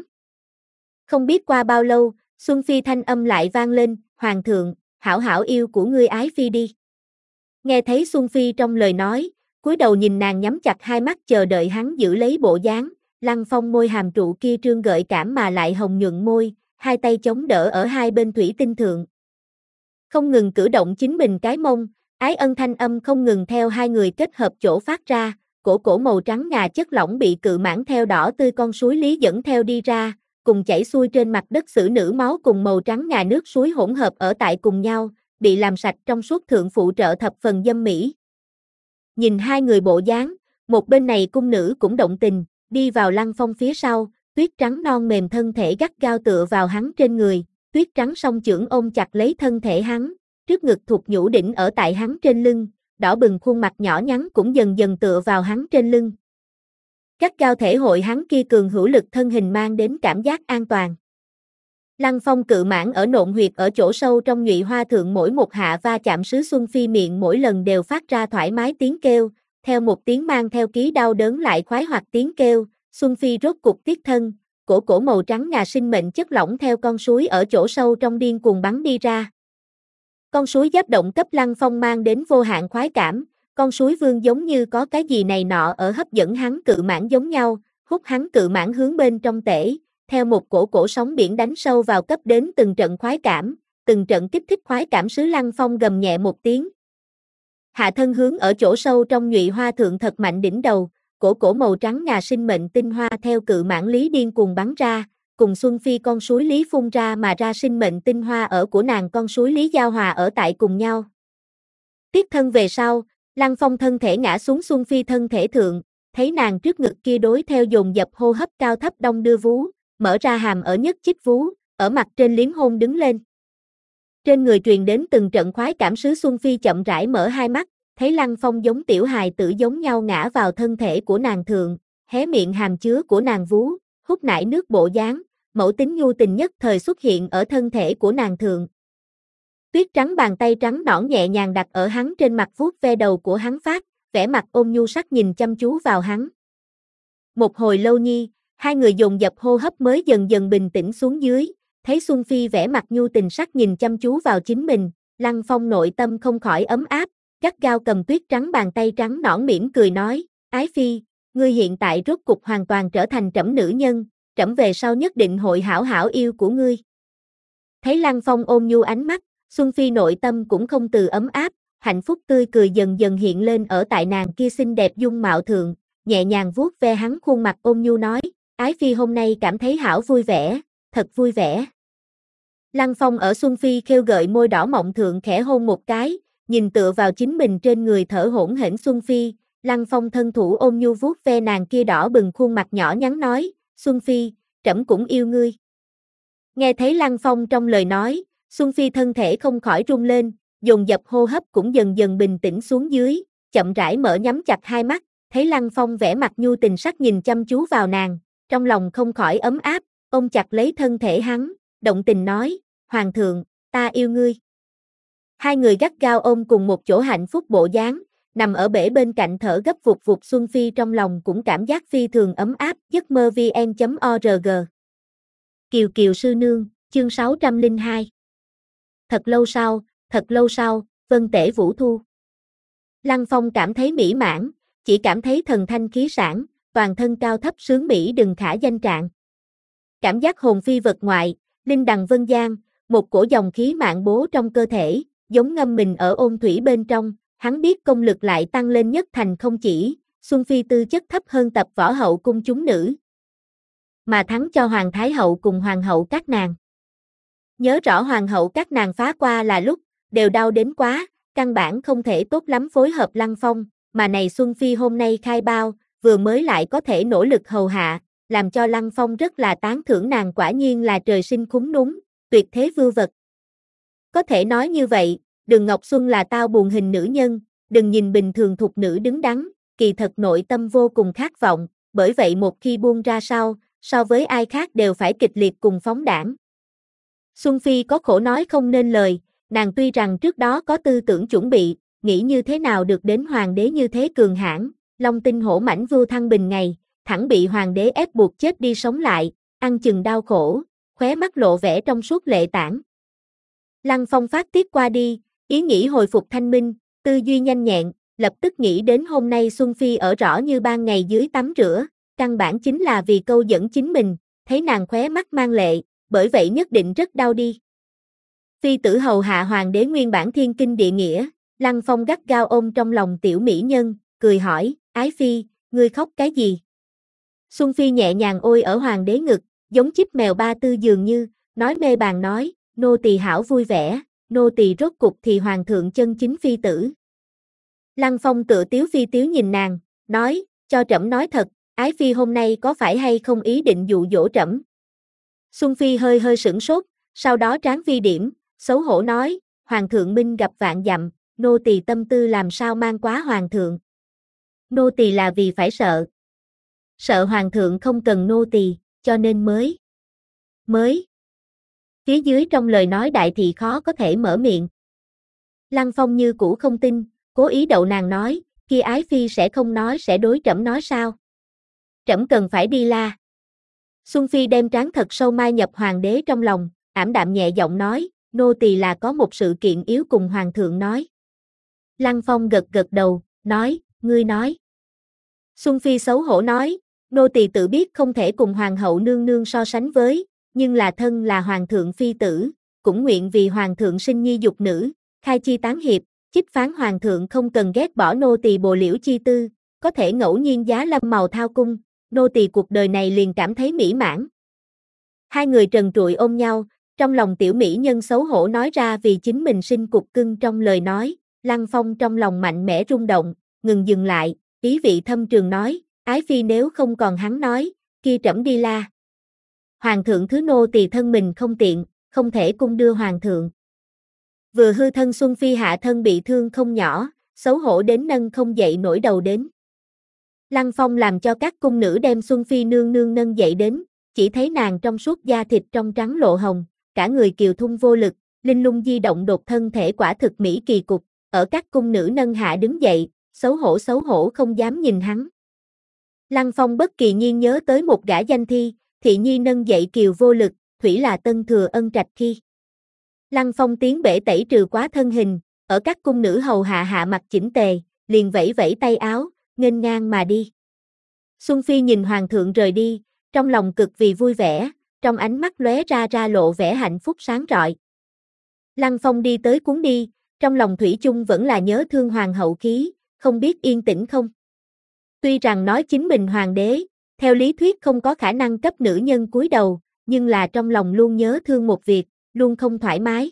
Không biết qua bao lâu, Xuân Phi thanh âm lại vang lên, Hoàng thượng, hảo hảo yêu của ngươi ái phi đi. Nghe thấy Xuân Phi trong lời nói, cúi đầu nhìn nàng nhắm chặt hai mắt chờ đợi hắn giữ lấy bộ dáng, Lăng Phong môi hàm trụ kia trương gợi cảm mà lại hồng nhuận môi, hai tay chống đỡ ở hai bên thủy tinh thượng. Không ngừng cử động chính mình cái mông, ái ân thanh âm không ngừng theo hai người kết hợp chỗ phát ra, cổ cổ màu trắng ngà chất lỏng bị cự mãng theo đỏ tươi con suối lý dẫn theo đi ra, cùng chảy xuôi trên mặt đất xử nữ máu cùng màu trắng ngà nước suối hỗn hợp ở tại cùng nhau, bị làm sạch trong suốt thượng phụ trợ thập phần dâm mỹ. Nhìn hai người bộ dáng, một bên này cung nữ cũng động tình, đi vào Lăng Phong phía sau, tuyết trắng non mềm thân thể gắt gao tựa vào hắn trên người, tuyết trắng song chưởng ôm chặt lấy thân thể hắn, trước ngực thụt nhũ đỉnh ở tại hắn trên lưng, đỏ bừng khuôn mặt nhỏ nhắn cũng dần dần tựa vào hắn trên lưng. Gắt gao thể hội hắn kia cường hữu lực thân hình mang đến cảm giác an toàn. Lăng Phong cự mãng ở nộn huyệt ở chỗ sâu trong nhụy hoa thượng mỗi một hạ va chạm sứ Xuân Phi miệng mỗi lần đều phát ra thoải mái tiếng kêu, theo một tiếng mang theo ký đau đớn lại khoái hoạt tiếng kêu, Xuân Phi rốt cục tiết thân, cổ cổ màu trắng ngà sinh mệnh chất lỏng theo con suối ở chỗ sâu trong điên cuồng bắn đi ra. Con suối giáp động cấp Lăng Phong mang đến vô hạn khoái cảm, con suối vương giống như có cái gì này nọ ở hấp dẫn hắn cự mãng giống nhau, hút hắn cự mãng hướng bên trong tể, theo một cổ cổ sóng biển đánh sâu vào cấp đến từng trận khoái cảm, từng trận kích thích khoái cảm sứ Lăng Phong gầm nhẹ một tiếng. Hạ thân hướng ở chỗ sâu trong nhụy hoa thượng thật mạnh đỉnh đầu, cổ cổ màu trắng ngà sinh mệnh tinh hoa theo cự mãng lý điên cuồng bắn ra, cùng Xuân Phi con suối lý phun ra mà ra sinh mệnh tinh hoa ở của nàng con suối lý giao hòa ở tại cùng nhau. Tiết thân về sau, Lăng Phong thân thể ngã xuống Xuân Phi thân thể thượng, thấy nàng trước ngực kia đối theo dồn dập hô hấp cao thấp đong đưa vú, mở ra hàm ở nhất chích vú, ở mặt trên liếm hôn đứng lên. Trên người truyền đến từng trận khoái cảm sứ Xuân Phi chậm rãi mở hai mắt, thấy Lăng Phong giống tiểu hài tử giống nhau ngã vào thân thể của nàng thượng, hé miệng hàm chứa của nàng vú, hút nải nước bộ dáng, mẫu tính nhu tình nhất thời xuất hiện ở thân thể của nàng thượng. Tuyết trắng bàn tay trắng nõn nhẹ nhàng đặt ở hắn trên mặt vuốt ve đầu của hắn phát, vẻ mặt ôm nhu sắc nhìn chăm chú vào hắn. Một hồi lâu nhi, hai người dồn dập hô hấp mới dần dần bình tĩnh xuống dưới, thấy Xuân Phi vẻ mặt nhu tình sắc nhìn chăm chú vào chính mình, Lăng Phong nội tâm không khỏi ấm áp, gắt gao cầm tuyết trắng bàn tay trắng nõn mỉm cười nói, Ái phi, ngươi hiện tại rốt cục hoàn toàn trở thành trẫm nữ nhân, trẫm về sau nhất định hội hảo hảo yêu của ngươi. Thấy Lăng Phong ôn nhu ánh mắt, Xuân Phi nội tâm cũng không từ ấm áp, hạnh phúc tươi cười dần dần hiện lên ở tại nàng kia xinh đẹp dung mạo thượng, nhẹ nhàng vuốt ve hắn khuôn mặt ôn nhu nói, Ái phi hôm nay cảm thấy hảo vui vẻ, thật vui vẻ. Lăng Phong ở Xuân Phi khêu gợi môi đỏ mọng thượng khẽ hôn một cái, nhìn tựa vào chính mình trên người thở hổn hển Xuân Phi, Lăng Phong thân thủ ôn nhu vuốt ve nàng kia đỏ bừng khuôn mặt nhỏ nhắn nói, Xuân Phi, trẫm cũng yêu ngươi. Nghe thấy Lăng Phong trong lời nói, Xuân Phi thân thể không khỏi rung lên, dồn dập hô hấp cũng dần dần bình tĩnh xuống dưới, chậm rãi mở nhắm chặt hai mắt, thấy Lăng Phong vẻ mặt nhu tình sắc nhìn chăm chú vào nàng, trong lòng không khỏi ấm áp, ôm chặt lấy thân thể hắn, động tình nói, Hoàng thượng, ta yêu ngươi. Hai người gắt gao ôm cùng một chỗ hạnh phúc bộ dáng, nằm ở bể bên cạnh thở gấp vụt vụt Xuân Phi trong lòng cũng cảm giác phi thường ấm áp, giấc mơ vn chấm org. Kiều Kiều sư nương, chương sáu trăm lẻ hai. Thật lâu sau, thật lâu sau, Vân Tể Vũ Thu. Lăng Phong cảm thấy mỹ mãn, chỉ cảm thấy thần thanh khí sản, toàn thân cao thấp sướng mỹ đừng khả danh trạng. Cảm giác hồn phi vật ngoại, linh đằng vân gian, một cổ dòng khí mạng bố trong cơ thể, giống ngâm mình ở ôn thủy bên trong, hắn biết công lực lại tăng lên nhất thành không chỉ, Xuân Phi tư chất thấp hơn tập võ hậu cung chúng nữ, mà thắng cho Hoàng Thái Hậu cùng Hoàng hậu các nàng. Nhớ rõ Hoàng hậu các nàng phá qua là lúc, đều đau đến quá, căn bản không thể tốt lắm phối hợp Lăng Phong, mà này Xuân Phi hôm nay khai bao, vừa mới lại có thể nỗ lực hầu hạ, làm cho Lăng Phong rất là tán thưởng nàng quả nhiên là trời sinh khúng núng, tuyệt thế vưu vật. Có thể nói như vậy, Đường Ngọc Xuân là tao buồn hình nữ nhân, đừng nhìn bình thường thục nữ đứng đắn, kỳ thật nội tâm vô cùng khát vọng, bởi vậy một khi buông ra sau, so với ai khác đều phải kịch liệt cùng phóng đãng. Xuân Phi có khổ nói không nên lời, nàng tuy rằng trước đó có tư tưởng chuẩn bị, nghĩ như thế nào được đến hoàng đế như thế cường hãn, long tinh hổ mãnh vưu thăng bình ngày, thẳng bị hoàng đế ép buộc chết đi sống lại, ăn chừng đau khổ, khóe mắt lộ vẻ trong suốt lệ tảng. Lăng Phong phát tiết qua đi, ý nghĩ hồi phục thanh minh, tư duy nhanh nhẹn, lập tức nghĩ đến hôm nay Xuân Phi ở rõ như ban ngày dưới tắm rửa, căn bản chính là vì câu dẫn chính mình, thấy nàng khóe mắt mang lệ, bởi vậy nhất định rất đau đi. Phi tử hầu hạ hoàng đế nguyên bản thiên kinh địa nghĩa, Lăng Phong gắt gao ôm trong lòng tiểu mỹ nhân, cười hỏi, Ái phi, ngươi khóc cái gì? Xuân Phi nhẹ nhàng ôi ở hoàng đế ngực, giống chíp mèo ba tư dường như, nói mê bàn nói, nô tỳ hảo vui vẻ, nô tỳ rốt cục thì hoàng thượng chân chính phi tử. Lăng Phong tựa tiếu phi tiếu nhìn nàng, nói, cho trẫm nói thật, Ái phi hôm nay có phải hay không ý định dụ dỗ trẫm? Xuân Phi hơi hơi sửng sốt, sau đó tráng vi điểm, xấu hổ nói, hoàng thượng minh gặp vạn dặm, nô tỳ tâm tư làm sao mang quá hoàng thượng. Nô tỳ là vì phải sợ. Sợ hoàng thượng không cần nô tỳ, cho nên mới. Mới. Phía dưới trong lời nói đại thị khó có thể mở miệng. Lăng Phong như cũ không tin, cố ý đậu nàng nói, kia Ái phi sẽ không nói sẽ đối trẫm nói sao? Trẫm cần phải đi la. Xuân Phi đem trán thật sâu mai nhập hoàng đế trong lòng, ảm đạm nhẹ giọng nói, nô tỳ là có một sự kiện yếu cùng hoàng thượng nói. Lăng Phong gật gật đầu, nói, ngươi nói. Xuân Phi xấu hổ nói, nô tỳ tự biết không thể cùng hoàng hậu nương nương so sánh với, nhưng là thân là hoàng thượng phi tử, cũng nguyện vì hoàng thượng sinh nhi dục nữ, khai chi tán hiệp, chích phán hoàng thượng không cần ghét bỏ nô tỳ bồ liễu chi tư, có thể ngẫu nhiên giá lâm màu thao cung, nô tỳ cuộc đời này liền cảm thấy mỹ mãn. Hai người trần trụi ôm nhau, trong lòng tiểu mỹ nhân xấu hổ nói ra vì chính mình sinh cục cưng trong lời nói, Lăng Phong trong lòng mạnh mẽ rung động, ngừng dừng lại, ý vị thâm trường nói, Ái phi nếu không còn hắn nói, kia trẫm đi la. Hoàng thượng thứ nô tỳ thân mình không tiện, không thể cung đưa hoàng thượng. Vừa hư thân Xuân Phi hạ thân bị thương không nhỏ, xấu hổ đến nâng không dậy nổi đầu đến. Lăng Phong làm cho các cung nữ đem Xuân Phi nương nương nâng dậy đến, chỉ thấy nàng trong suốt da thịt trong trắng lộ hồng, cả người kiều thung vô lực, linh lung di động đột thân thể quả thực mỹ kỳ cục, ở các cung nữ nâng hạ đứng dậy, xấu hổ xấu hổ không dám nhìn hắn. Lăng Phong bất kỳ nhiên nhớ tới một gã danh thi, thị nhi nâng dậy kiều vô lực, thủy là tân thừa ân trạch khi. Lăng Phong tiến bể tẩy trừ quá thân hình, ở các cung nữ hầu hạ hạ mặt chỉnh tề, liền vẫy vẫy tay áo, nghênh ngang mà đi. Xuân Phi nhìn hoàng thượng rời đi, trong lòng cực vì vui vẻ, trong ánh mắt lóe ra ra lộ vẻ hạnh phúc sáng rọi. Lăng Phong đi tới cuốn đi, trong lòng thủy chung vẫn là nhớ thương hoàng hậu khí, không biết yên tĩnh không. Tuy rằng nói chính mình hoàng đế, theo lý thuyết không có khả năng cấp nữ nhân cúi đầu, nhưng là trong lòng luôn nhớ thương một việc, luôn không thoải mái.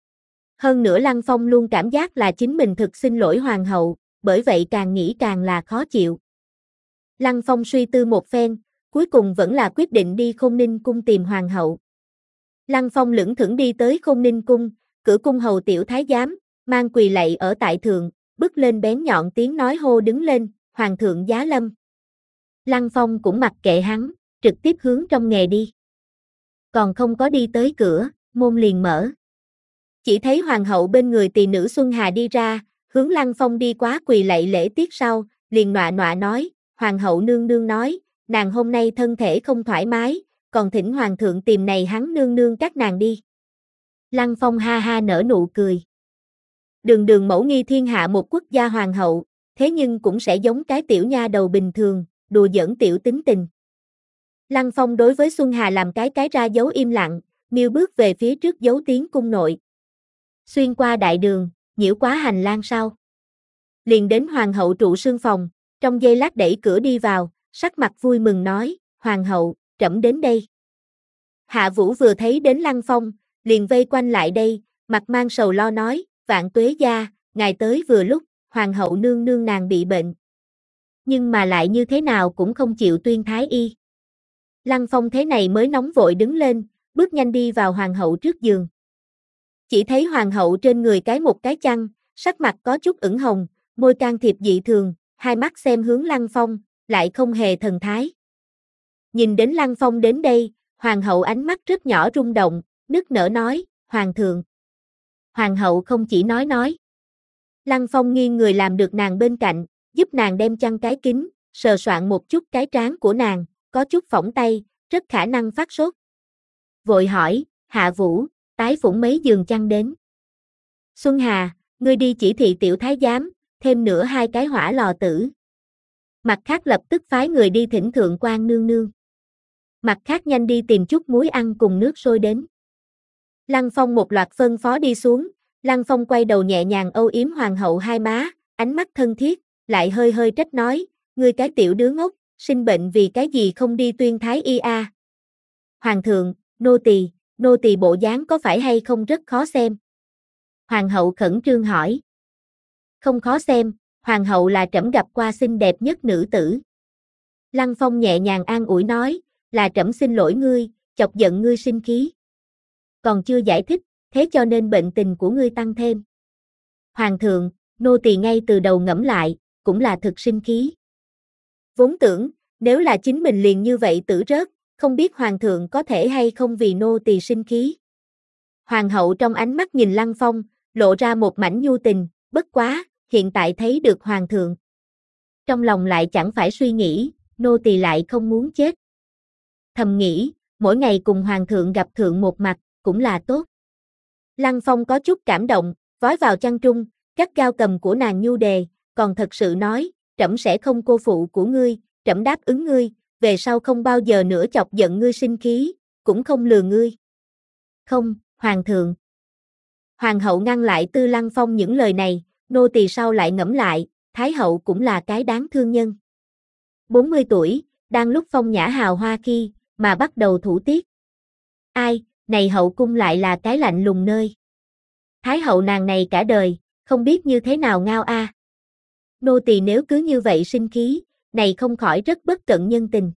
Hơn nữa Lăng Phong luôn cảm giác là chính mình thực xin lỗi hoàng hậu, bởi vậy càng nghĩ càng là khó chịu. Lăng Phong suy tư một phen, cuối cùng vẫn là quyết định đi Khôn Ninh cung tìm hoàng hậu. Lăng Phong lững thững đi tới Khôn Ninh cung, cửa cung hầu tiểu thái giám, mang quỳ lạy ở tại thượng, bước lên bén nhọn tiếng nói hô đứng lên, hoàng thượng giá lâm. Lăng Phong cũng mặc kệ hắn, trực tiếp hướng trong nghề đi. Còn không có đi tới cửa, môn liền mở. Chỉ thấy hoàng hậu bên người tỳ nữ Xuân Hà đi ra, hướng Lăng Phong đi quá quỳ lạy lễ tiết sau, liền nọa nọa nói, hoàng hậu nương nương nói, nàng hôm nay thân thể không thoải mái, còn thỉnh hoàng thượng tìm này hắn nương nương các nàng đi. Lăng Phong ha ha nở nụ cười. Đường đường mẫu nghi thiên hạ một quốc gia hoàng hậu, thế nhưng cũng sẽ giống cái tiểu nha đầu bình thường, đùa giỡn tiểu tính tình. Lăng Phong đối với Xuân Hà làm cái cái ra dấu im lặng, miêu bước về phía trước giấu tiến cung nội. Xuyên qua đại đường, nhiễu quá hành lang sau. Liền đến hoàng hậu trụ sương phòng, trong giây lát đẩy cửa đi vào, sắc mặt vui mừng nói, hoàng hậu, trẫm đến đây. Hạ Vũ vừa thấy đến Lăng Phong, liền vây quanh lại đây, mặt mang sầu lo nói, vạn tuế gia, ngài tới vừa lúc, hoàng hậu nương nương nàng bị bệnh. Nhưng mà lại như thế nào cũng không chịu tuyên thái y. Lăng Phong thế này mới nóng vội đứng lên, bước nhanh đi vào hoàng hậu trước giường. Chỉ thấy hoàng hậu trên người cái một cái chăn, sắc mặt có chút ửng hồng, môi can thiệp dị thường, hai mắt xem hướng Lăng Phong, lại không hề thần thái. Nhìn đến Lăng Phong đến đây, hoàng hậu ánh mắt rất nhỏ rung động, nức nở nói, hoàng thượng. Hoàng hậu không chỉ nói nói. Lăng Phong nghiêng người làm được nàng bên cạnh, giúp nàng đem chăn cái kín, sờ soạn một chút cái trán của nàng, có chút phỏng tay, rất khả năng phát sốt. Vội hỏi, Hạ Vũ, tái phủng mấy giường chăn đến. Xuân Hà, ngươi đi chỉ thị tiểu thái giám, thêm nữa hai cái hỏa lò tử. Mặt khác lập tức phái người đi thỉnh thượng quan nương nương. Mặt khác nhanh đi tìm chút muối ăn cùng nước sôi đến. Lăng Phong một loạt phân phó đi xuống, Lăng Phong quay đầu nhẹ nhàng âu yếm hoàng hậu hai má, ánh mắt thân thiết, lại hơi hơi trách nói, ngươi cái tiểu đứa ngốc, sinh bệnh vì cái gì không đi tuyên thái y a? Hoàng thượng, nô tỳ, nô tỳ bộ dáng có phải hay không rất khó xem? Hoàng hậu khẩn trương hỏi. Không khó xem, hoàng hậu là trẫm gặp qua xinh đẹp nhất nữ tử. Lăng Phong nhẹ nhàng an ủi nói, là trẫm xin lỗi ngươi, chọc giận ngươi sinh khí. Còn chưa giải thích, thế cho nên bệnh tình của ngươi tăng thêm. Hoàng thượng, nô tỳ ngay từ đầu ngẫm lại, cũng là thực sinh khí. Vốn tưởng, nếu là chính mình liền như vậy tử rớt, không biết hoàng thượng có thể hay không vì nô tỳ sinh khí. Hoàng hậu trong ánh mắt nhìn Lăng Phong, lộ ra một mảnh nhu tình, bất quá, hiện tại thấy được hoàng thượng. Trong lòng lại chẳng phải suy nghĩ, nô tỳ lại không muốn chết. Thầm nghĩ, mỗi ngày cùng hoàng thượng gặp thượng một mặt, cũng là tốt. Lăng Phong có chút cảm động, vói vào chăn trung, gắt gao cầm của nàng nhu đề, còn thật sự nói, trẫm sẽ không cô phụ của ngươi, trẫm đáp ứng ngươi, về sau không bao giờ nữa chọc giận ngươi sinh khí, cũng không lừa ngươi. Không, hoàng thượng. Hoàng hậu ngăn lại Tư Lăng Phong những lời này, nô tỳ sau lại ngẫm lại, thái hậu cũng là cái đáng thương nhân. bốn mươi tuổi, đang lúc phong nhã hào hoa khi, mà bắt đầu thủ tiết. Ai, này hậu cung lại là cái lạnh lùng nơi. Thái hậu nàng này cả đời, không biết như thế nào ngao a. À. Nô tỳ nếu cứ như vậy sinh khí, này không khỏi rất bất cận nhân tình.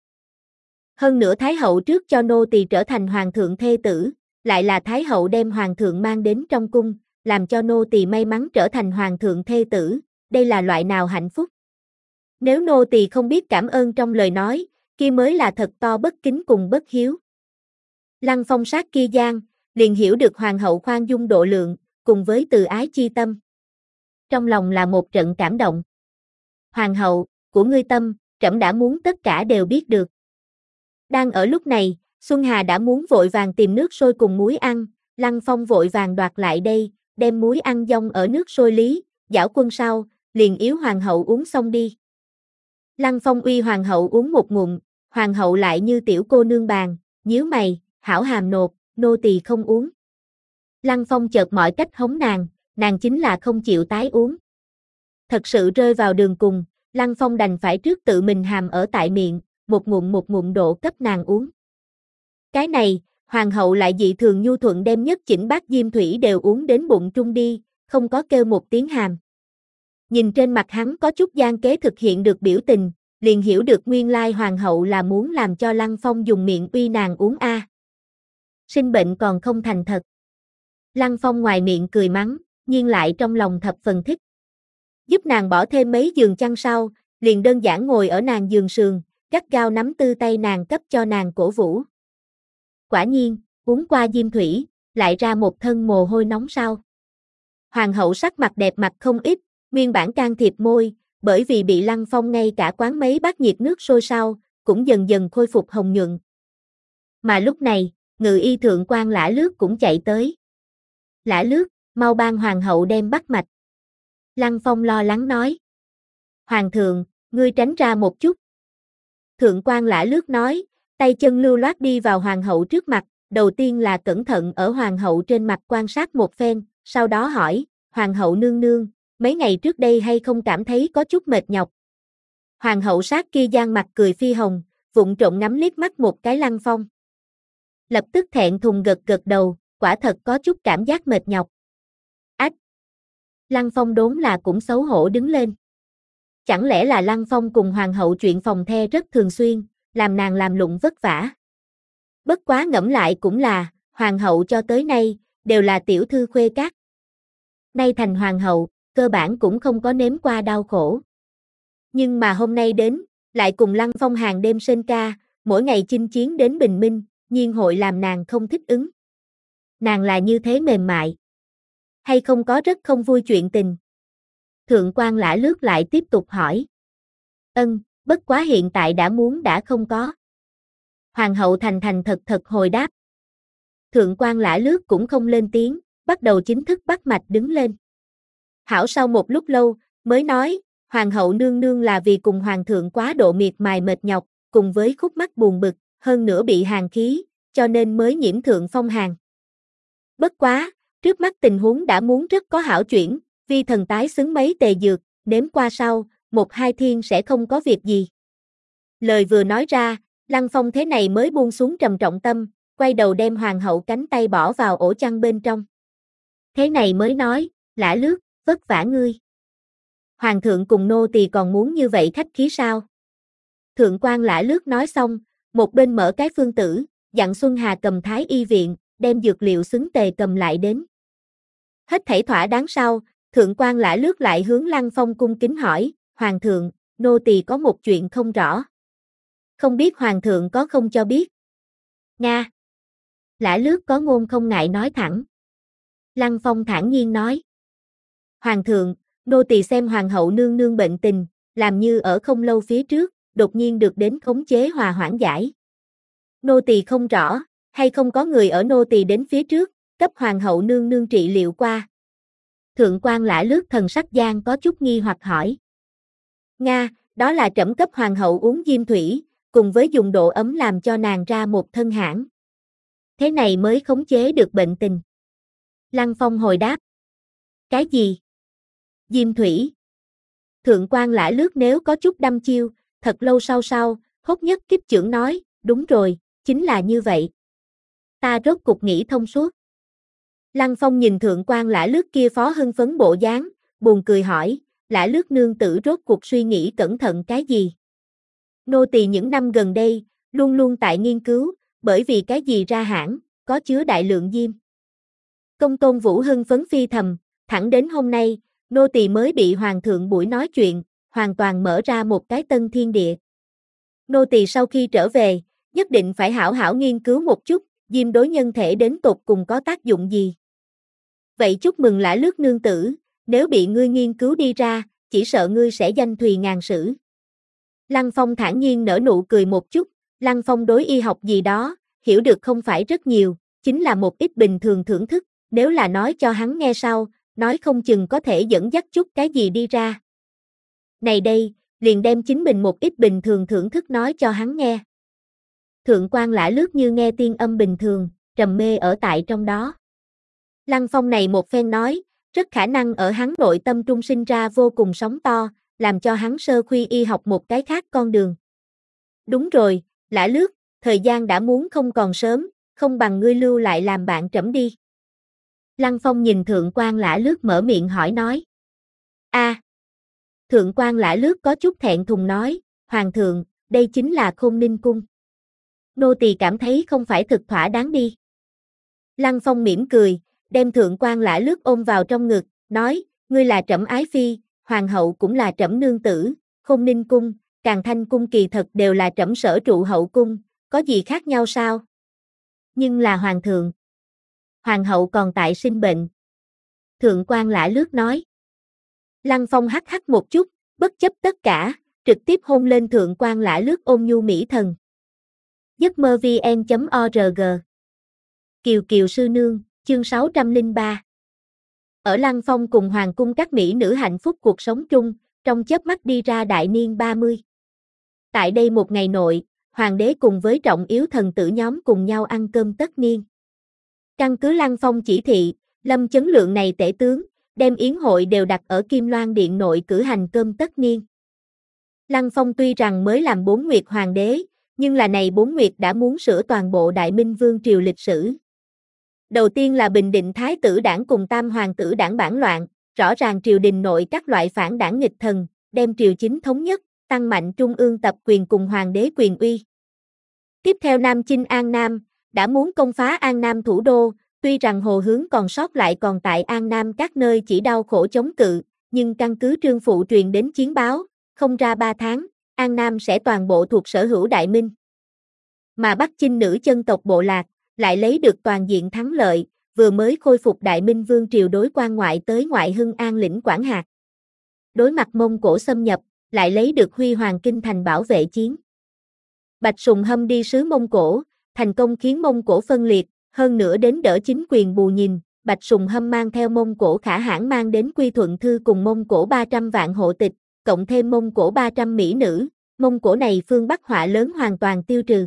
Hơn nữa Thái hậu trước cho nô tỳ trở thành hoàng thượng thê tử, lại là Thái hậu đem hoàng thượng mang đến trong cung, làm cho nô tỳ may mắn trở thành hoàng thượng thê tử, đây là loại nào hạnh phúc. Nếu nô tỳ không biết cảm ơn trong lời nói, kia mới là thật to bất kính cùng bất hiếu. Lăng Phong sát kia gian, liền hiểu được hoàng hậu khoan dung độ lượng, cùng với từ ái chi tâm. Trong lòng là một trận cảm động. Hoàng hậu, của ngươi tâm, trẫm đã muốn tất cả đều biết được. Đang ở lúc này, Xuân Hà đã muốn vội vàng tìm nước sôi cùng muối ăn, Lăng Phong vội vàng đoạt lại đây, đem muối ăn dong ở nước sôi lý, giảo quân sau, liền yếu hoàng hậu uống xong đi. Lăng Phong uy hoàng hậu uống một ngụm, hoàng hậu lại như tiểu cô nương bàn, nhíu mày, hảo hàm nột, nô tỳ không uống. Lăng Phong chợt mọi cách hống nàng, nàng chính là không chịu tái uống. Thật sự rơi vào đường cùng, Lăng Phong đành phải trước tự mình hàm ở tại miệng, một ngụm một ngụm độ cấp nàng uống. Cái này, hoàng hậu lại dị thường nhu thuận đem nhất chỉnh bát diêm thủy đều uống đến bụng trung đi, không có kêu một tiếng hàm. Nhìn trên mặt hắn có chút gian kế thực hiện được biểu tình, liền hiểu được nguyên lai hoàng hậu là muốn làm cho Lăng Phong dùng miệng uy nàng uống a. À. Sinh bệnh còn không thành thật. Lăng Phong ngoài miệng cười mắng, nhưng lại trong lòng thập phần thích. Giúp nàng bỏ thêm mấy giường chăn sau, liền đơn giản ngồi ở nàng giường sườn, gắt gao nắm tư tay nàng cấp cho nàng cổ vũ. Quả nhiên, uống qua diêm thủy, lại ra một thân mồ hôi nóng sao. Hoàng hậu sắc mặt đẹp mặt không ít, nguyên bản can thiệp môi, bởi vì bị Lăng Phong ngay cả quán mấy bát nhiệt nước sôi sau, cũng dần dần khôi phục hồng nhuận. Mà lúc này, ngự y thượng quan Lã Lướt cũng chạy tới. Lã Lướt, mau ban hoàng hậu đem bắt mạch. Lăng Phong lo lắng nói. Hoàng thượng, ngươi tránh ra một chút. Thượng quan Lã Lướt nói, tay chân lưu loát đi vào hoàng hậu trước mặt, đầu tiên là cẩn thận ở hoàng hậu trên mặt quan sát một phen, sau đó hỏi, hoàng hậu nương nương, mấy ngày trước đây hay không cảm thấy có chút mệt nhọc. Hoàng hậu sát kia giang mặt cười phi hồng, vụng trộm ngắm liếc mắt một cái Lăng Phong. Lập tức thẹn thùng gật gật đầu, quả thật có chút cảm giác mệt nhọc. Ách! Lăng Phong đốn là cũng xấu hổ đứng lên. Chẳng lẽ là Lăng Phong cùng hoàng hậu chuyện phòng the rất thường xuyên, làm nàng làm lụng vất vả. Bất quá ngẫm lại cũng là, hoàng hậu cho tới nay, đều là tiểu thư khuê các. Nay thành hoàng hậu, cơ bản cũng không có nếm qua đau khổ. Nhưng mà hôm nay đến, lại cùng Lăng Phong hàng đêm sên ca, mỗi ngày chinh chiến đến bình minh, nhiên hội làm nàng không thích ứng. Nàng là như thế mềm mại. Hay không có rất không vui chuyện tình? Thượng quan Lã Lướt lại tiếp tục hỏi. Ân, bất quá hiện tại đã muốn đã không có. Hoàng hậu thành thành thật thật hồi đáp. Thượng quan Lã Lướt cũng không lên tiếng, bắt đầu chính thức bắt mạch đứng lên. Hảo sau một lúc lâu, mới nói, hoàng hậu nương nương là vì cùng hoàng thượng quá độ miệt mài mệt nhọc, cùng với khúc mắc buồn bực, hơn nữa bị hàn khí, cho nên mới nhiễm thượng phong hàn. Bất quá, trước mắt tình huống đã muốn rất có hảo chuyển, vi thần tái xứng mấy tề dược, nếm qua sau, một hai thiên sẽ không có việc gì. Lời vừa nói ra, Lăng Phong thế này mới buông xuống trầm trọng tâm, quay đầu đem hoàng hậu cánh tay bỏ vào ổ chăn bên trong. Thế này mới nói, Lã Lướt, vất vả ngươi. Hoàng thượng cùng nô tỳ còn muốn như vậy khách khí sao? Thượng quan Lã Lướt nói xong, một bên mở cái phương tử, dặn Xuân Hà cầm thái y viện, đem dược liệu xứng tề cầm lại đến. Hết thảy thỏa đáng sau, thượng quan Lã Lướt lại hướng Lăng Phong cung kính hỏi, hoàng thượng, nô tỳ có một chuyện không rõ. Không biết hoàng thượng có không cho biết. Nga. Lã Lướt có ngôn không ngại nói thẳng. Lăng Phong thản nhiên nói. Hoàng thượng, nô tỳ xem hoàng hậu nương nương bệnh tình, làm như ở không lâu phía trước, đột nhiên được đến khống chế hòa hoãn giải. Nô tỳ không rõ, hay không có người ở nô tỳ đến phía trước, cấp hoàng hậu nương nương trị liệu qua. Thượng quan Lã Lướt thần sắc gian có chút nghi hoặc hỏi. Nga, đó là trẫm cấp hoàng hậu uống diêm thủy, cùng với dùng độ ấm làm cho nàng ra một thân hãn. Thế này mới khống chế được bệnh tình. Lăng Phong hồi đáp. Cái gì? Diêm thủy. Thượng quan Lã Lướt nếu có chút đăm chiêu, thật lâu sau sau, hốt nhất kiếp trưởng nói, đúng rồi, chính là như vậy. Ta rốt cục nghĩ thông suốt. Lăng Phong nhìn thượng quan Lã Lướt kia phó hưng phấn bộ dáng, buồn cười hỏi, Lã Lướt nương tử rốt cuộc suy nghĩ cẩn thận cái gì? Nô tỳ những năm gần đây, luôn luôn tại nghiên cứu, bởi vì cái gì ra hãng, có chứa đại lượng diêm. Công tôn Vũ hưng phấn phi thầm, thẳng đến hôm nay, nô tỳ mới bị hoàng thượng buổi nói chuyện, hoàn toàn mở ra một cái tân thiên địa. Nô tỳ sau khi trở về, nhất định phải hảo hảo nghiên cứu một chút, diêm đối nhân thể đến tột cùng có tác dụng gì. Vậy chúc mừng Lã Lướt nương tử, nếu bị ngươi nghiên cứu đi ra, chỉ sợ ngươi sẽ danh thùy ngàn sử. Lăng Phong thản nhiên nở nụ cười một chút, Lăng Phong đối y học gì đó, hiểu được không phải rất nhiều, chính là một ít bình thường thưởng thức, nếu là nói cho hắn nghe sau, nói không chừng có thể dẫn dắt chút cái gì đi ra. Này đây, liền đem chính mình một ít bình thường thưởng thức nói cho hắn nghe. Thượng quan Lã Lướt như nghe tiên âm bình thường, trầm mê ở tại trong đó. Lăng Phong này một phen nói, rất khả năng ở hắn nội tâm trung sinh ra vô cùng sóng to, làm cho hắn sơ khuy y học một cái khác con đường. Đúng rồi, Lã Lướt, thời gian đã muốn không còn sớm, không bằng ngươi lưu lại làm bạn trẫm đi. Lăng Phong nhìn Thượng quan Lã Lướt mở miệng hỏi nói. A. À, Thượng quan Lã Lướt có chút thẹn thùng nói, Hoàng thượng, đây chính là Khôn Ninh cung. Nô tỳ cảm thấy không phải thực thỏa đáng đi. Lăng Phong mỉm cười, đem Thượng quan Lã Lướt ôm vào trong ngực, nói, ngươi là trẫm ái phi, hoàng hậu cũng là trẫm nương tử, Khôn Ninh cung, Càn Thanh cung kỳ thật đều là trẫm sở trụ hậu cung, có gì khác nhau sao? Nhưng là hoàng thượng. Hoàng hậu còn tại sinh bệnh. Thượng quan Lã Lướt nói. Lăng Phong hắc hắc một chút, bất chấp tất cả, trực tiếp hôn lên Thượng quan Lã Lướt ôn nhu mỹ thần. giấc mơ vn chấm org Kiều Kiều sư nương, chương sáu trăm lẻ ba. Ở Lăng Phong cùng hoàng cung các mỹ nữ hạnh phúc cuộc sống chung, trong chớp mắt đi ra đại niên ba mươi. Tại đây một ngày nội, hoàng đế cùng với trọng yếu thần tử nhóm cùng nhau ăn cơm tất niên. Căn cứ Lăng Phong chỉ thị, Lâm Chấn Lượng này tể tướng, đem yến hội đều đặt ở Kim Loan Điện nội cử hành cơm tất niên. Lăng Phong tuy rằng mới làm bốn nguyệt hoàng đế, nhưng là này bốn nguyệt đã muốn sửa toàn bộ Đại Minh Vương triều lịch sử. Đầu tiên là bình định Thái tử đảng cùng Tam hoàng tử đảng bản loạn, rõ ràng triều đình nội các loại phản đảng nghịch thần, đem triều chính thống nhất, tăng mạnh trung ương tập quyền cùng hoàng đế quyền uy. Tiếp theo Nam chinh An Nam, đã muốn công phá An Nam thủ đô, tuy rằng Hồ Hướng còn sót lại còn tại An Nam các nơi chỉ đau khổ chống cự, nhưng căn cứ Trương Phụ truyền đến chiến báo, không ra ba tháng, An Nam sẽ toàn bộ thuộc sở hữu Đại Minh. Mà Bắc Chinh nữ chân tộc bộ lạc, lại lấy được toàn diện thắng lợi, vừa mới khôi phục Đại Minh Vương triều đối quan ngoại tới ngoại hưng an lĩnh Quản hạt. Đối mặt Mông Cổ xâm nhập, lại lấy được huy hoàng kinh thành bảo vệ chiến. Bạch Sùng Hâm đi sứ Mông Cổ, thành công khiến Mông Cổ phân liệt, hơn nữa đến đỡ chính quyền bù nhìn, Bạch Sùng Hâm mang theo Mông Cổ Khả Hãn mang đến quy thuận thư cùng Mông Cổ ba trăm vạn hộ tịch, cộng thêm Mông Cổ ba trăm mỹ nữ, Mông Cổ này phương Bắc họa lớn hoàn toàn tiêu trừ.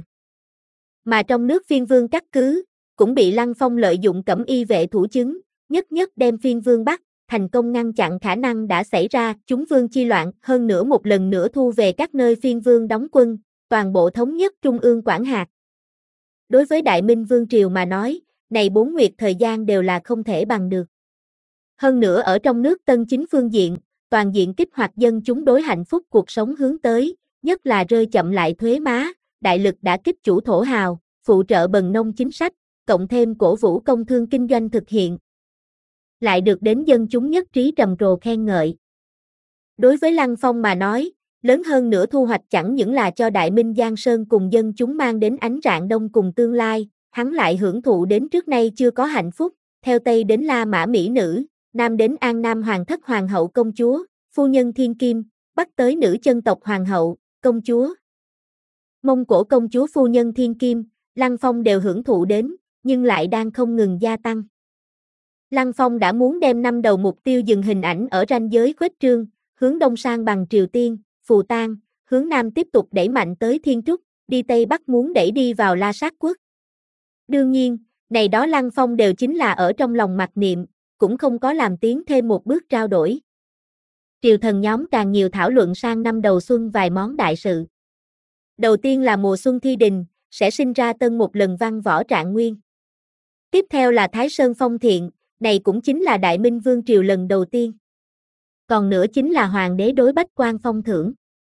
Mà trong nước phiên vương cắt cứ, cũng bị Lăng Phong lợi dụng cẩm y vệ thủ chứng, nhất nhất đem phiên vương bắt, thành công ngăn chặn khả năng đã xảy ra chúng vương chi loạn, hơn nữa một lần nữa thu về các nơi phiên vương đóng quân, toàn bộ thống nhất trung ương quản hạt. Đối với Đại Minh Vương triều mà nói, này bốn nguyệt thời gian đều là không thể bằng được. Hơn nữa ở trong nước tân chính phương diện, toàn diện kích hoạt dân chúng đối hạnh phúc cuộc sống hướng tới, nhất là rơi chậm lại thuế má, đại lực đã kích chủ thổ hào, phụ trợ bần nông chính sách, cộng thêm cổ vũ công thương kinh doanh thực hiện. Lại được đến dân chúng nhất trí trầm trồ khen ngợi. Đối với Lăng Phong mà nói, lớn hơn nữa thu hoạch chẳng những là cho Đại Minh Giang Sơn cùng dân chúng mang đến ánh rạng đông cùng tương lai, hắn lại hưởng thụ đến trước nay chưa có hạnh phúc, theo Tây đến La Mã Mỹ nữ, Nam đến An Nam Hoàng thất Hoàng hậu công chúa, phu nhân thiên kim, Bắc tới nữ chân tộc Hoàng hậu, công chúa. Mông Cổ công chúa phu nhân thiên kim, Lăng Phong đều hưởng thụ đến, nhưng lại đang không ngừng gia tăng. Lăng Phong đã muốn đem năm đầu mục tiêu dừng hình ảnh ở ranh giới khuếch trương, hướng đông sang bằng Triều Tiên, Phù Tang, hướng nam tiếp tục đẩy mạnh tới Thiên Trúc, đi Tây Bắc muốn đẩy đi vào La Sát quốc. Đương nhiên, này đó Lăng Phong đều chính là ở trong lòng mặc niệm, cũng không có làm tiến thêm một bước trao đổi. Triều thần nhóm càng nhiều thảo luận sang năm đầu xuân vài món đại sự. Đầu tiên là mùa xuân thi đình, sẽ sinh ra tân một lần văn võ trạng nguyên. Tiếp theo là Thái Sơn phong thiện, này cũng chính là Đại Minh Vương triều lần đầu tiên. Còn nữa chính là hoàng đế đối bách quan phong thưởng.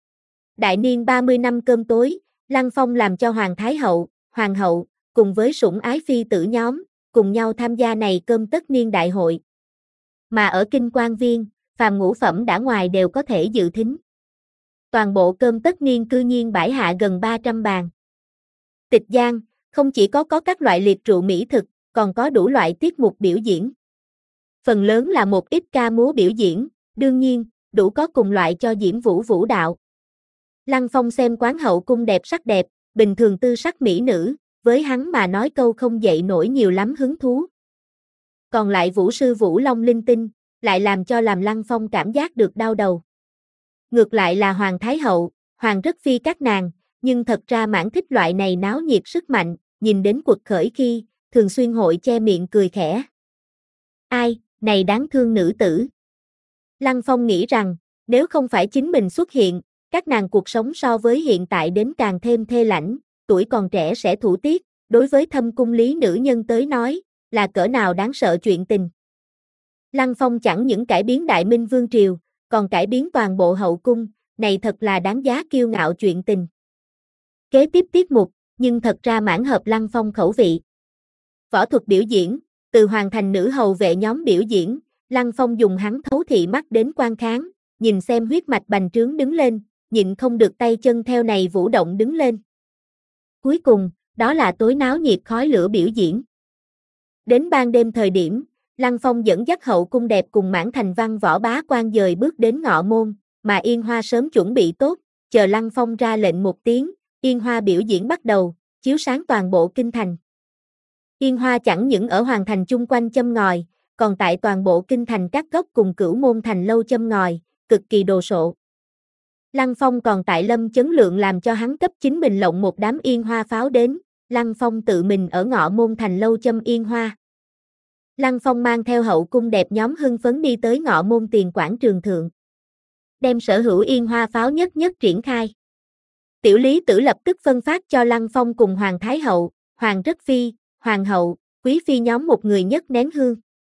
Đại niên ba mươi năm cơm tối, Lăng Phong làm cho Hoàng Thái Hậu, Hoàng hậu, cùng với sủng ái phi tử nhóm, cùng nhau tham gia này cơm tất niên đại hội. Mà ở Kinh Quan Viên, phàm ngũ phẩm đã ngoài đều có thể dự thính. Toàn bộ cơm tất niên cư nhiên bãi hạ gần ba trăm bàn. Tịch Giang, không chỉ có có các loại liệt rượu mỹ thực, còn có đủ loại tiết mục biểu diễn. Phần lớn là một ít ca múa biểu diễn, đương nhiên, đủ có cùng loại cho diễm vũ vũ đạo. Lăng Phong xem quán hậu cung đẹp sắc đẹp, bình thường tư sắc mỹ nữ, với hắn mà nói câu không dậy nổi nhiều lắm hứng thú. Còn lại vũ sư Vũ Long linh tinh, lại làm cho làm Lăng Phong cảm giác được đau đầu. ngược lại là Hoàng Thái Hậu, Hoàng Rất Phi các nàng, nhưng thật ra mãn thích loại này náo nhiệt sức mạnh, nhìn đến quật khởi khi, thường xuyên hội che miệng cười khẽ. Ai, này đáng thương nữ tử. Lăng Phong nghĩ rằng, nếu không phải chính mình xuất hiện, các nàng cuộc sống so với hiện tại đến càng thêm thê lãnh, tuổi còn trẻ sẽ thủ tiết, đối với thâm cung lý nữ nhân tới nói, là cỡ nào đáng sợ chuyện tình. Lăng Phong chẳng những cải biến Đại Minh Vương Triều, còn cải biến toàn bộ hậu cung, này thật là đáng giá kiêu ngạo chuyện tình. Kế tiếp tiết mục, nhưng thật ra mãn hợp Lăng Phong khẩu vị. Võ thuật biểu diễn, từ hoàng thành nữ hầu vệ nhóm biểu diễn, Lăng Phong dùng hắn thấu thị mắt đến quan khán, nhìn xem huyết mạch bành trướng đứng lên, nhịn không được tay chân theo này vũ động đứng lên. Cuối cùng, đó là tối náo nhiệt khói lửa biểu diễn. Đến ban đêm thời điểm, Lăng Phong dẫn dắt hậu cung đẹp cùng Mãn Thành văn võ bá quan dời bước đến ngọ môn, mà Yên Hoa sớm chuẩn bị tốt, chờ Lăng Phong ra lệnh một tiếng, Yên Hoa biểu diễn bắt đầu, chiếu sáng toàn bộ kinh thành. Yên Hoa chẳng những ở hoàng thành chung quanh châm ngòi, còn tại toàn bộ kinh thành các góc cùng Cửu Môn thành lâu châm ngòi, cực kỳ đồ sộ. Lăng Phong còn tại Lâm Chấn Lượng làm cho hắn cấp chính mình lộng một đám yên hoa pháo đến, Lăng Phong tự mình ở Ngọ Môn thành lâu châm yên hoa. Lăng Phong mang theo hậu cung đẹp nhóm hưng phấn đi tới Ngọ Môn tiền quảng trường thượng. Đem sở hữu yên hoa pháo nhất nhất triển khai. Tiểu Lý Tử lập tức phân phát cho Lăng Phong cùng Hoàng Thái Hậu, Hoàng Rất Phi, Hoàng Hậu, Quý Phi nhóm một người nhất nén hương.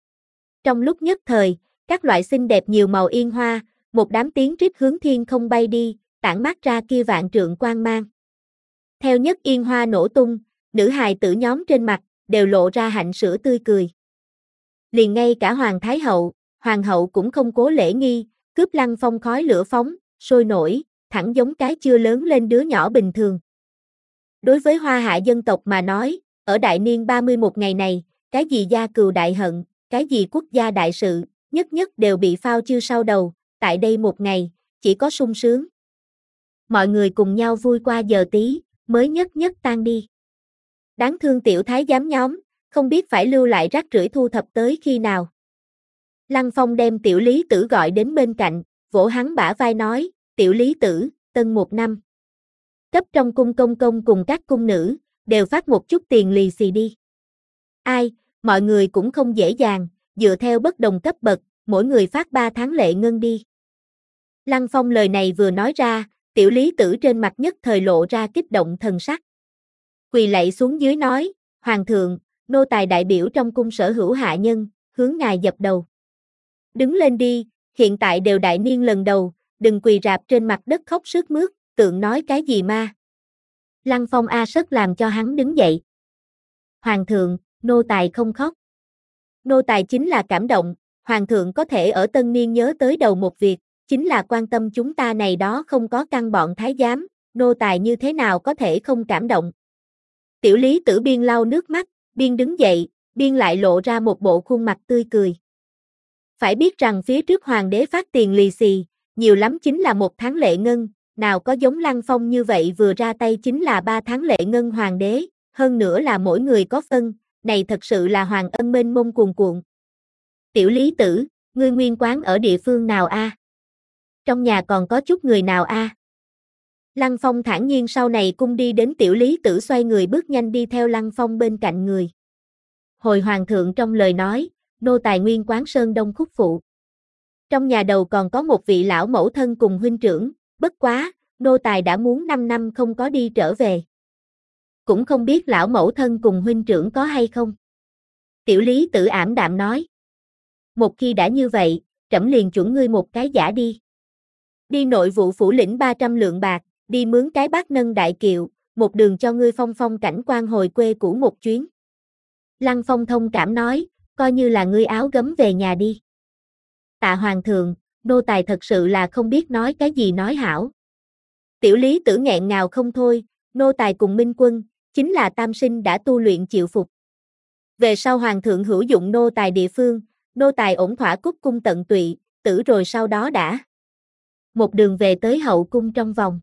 Trong lúc nhất thời, các loại xinh đẹp nhiều màu yên hoa, một đám tiếng rít hướng thiên không bay đi, tản mát ra kia vạn trượng quang mang. Theo nhất yên hoa nổ tung, nữ hài tử nhóm trên mặt, đều lộ ra hạnh sữa tươi cười. Liền ngay cả Hoàng Thái Hậu, Hoàng Hậu cũng không cố lễ nghi, cướp Lăng Phong khói lửa phóng, sôi nổi, thẳng giống cái chưa lớn lên đứa nhỏ bình thường. Đối với Hoa Hạ dân tộc mà nói, ở đại niên ba mươi mốt ngày này, cái gì gia cừu đại hận, cái gì quốc gia đại sự, nhất nhất đều bị phao chưa sau đầu, tại đây một ngày, chỉ có sung sướng. Mọi người cùng nhau vui qua giờ tí, mới nhất nhất tan đi. Đáng thương tiểu thái giám nhóm, không biết phải lưu lại rác rưởi thu thập tới khi nào. Lăng Phong đem Tiểu Lý Tử gọi đến bên cạnh, vỗ hắn bả vai nói, Tiểu Lý Tử, tân một năm. Cấp trong cung công công cùng các cung nữ, đều phát một chút tiền lì xì đi. Ai, mọi người cũng không dễ dàng, dựa theo bất đồng cấp bậc, mỗi người phát ba tháng lệ ngân đi. Lăng Phong lời này vừa nói ra, Tiểu Lý Tử trên mặt nhất thời lộ ra kích động thần sắc. Quỳ lạy xuống dưới nói, Hoàng thượng, nô tài đại biểu trong cung sở hữu hạ nhân, hướng ngài dập đầu. Đứng lên đi, hiện tại đều đại niên lần đầu, đừng quỳ rạp trên mặt đất khóc sướt mướt, tượng nói cái gì ma. Lăng Phong a sất làm cho hắn đứng dậy. Hoàng thượng, nô tài không khóc. Nô tài chính là cảm động, Hoàng thượng có thể ở tân niên nhớ tới đầu một việc, chính là quan tâm chúng ta này đó không có căn bọn thái giám, nô tài như thế nào có thể không cảm động. Tiểu Lý Tử biên lau nước mắt, biên đứng dậy, biên lại lộ ra một bộ khuôn mặt tươi cười. Phải biết rằng phía trước hoàng đế phát tiền lì xì, nhiều lắm chính là một tháng lệ ngân, nào có giống Lăng Phong như vậy vừa ra tay chính là ba tháng lệ ngân hoàng đế, hơn nữa là mỗi người có phân, này thật sự là hoàng ân mênh mông cuồn cuộn. Tiểu Lý Tử, ngươi nguyên quán ở địa phương nào a? Trong nhà còn có chút người nào a? Lăng Phong thản nhiên sau này cung đi đến Tiểu Lý Tử xoay người bước nhanh đi theo Lăng Phong bên cạnh người. Hồi hoàng thượng trong lời nói, nô tài nguyên quán Sơn Đông Khúc Phụ. Trong nhà đầu còn có một vị lão mẫu thân cùng huynh trưởng, bất quá, nô tài đã muốn năm năm không có đi trở về. Cũng không biết lão mẫu thân cùng huynh trưởng có hay không. Tiểu Lý Tử ảm đạm nói. Một khi đã như vậy, trẫm liền chuẩn ngươi một cái giả đi. Đi nội vụ phủ lĩnh ba trăm lượng bạc, đi mướn cái bát nâng đại kiệu, một đường cho ngươi phong phong cảnh quan hồi quê cũ một chuyến. Lăng Phong thông cảm nói, coi như là ngươi áo gấm về nhà đi. Tạ hoàng thượng, nô tài thật sự là không biết nói cái gì nói hảo. Tiểu Lý Tử nghẹn ngào không thôi, nô tài cùng Minh Quân, chính là tam sinh đã tu luyện chịu phục. Về sau hoàng thượng hữu dụng nô tài địa phương, nô tài ổn thỏa cúc cung tận tụy, tử rồi sau đó đã. Một đường về tới hậu cung trong vòng.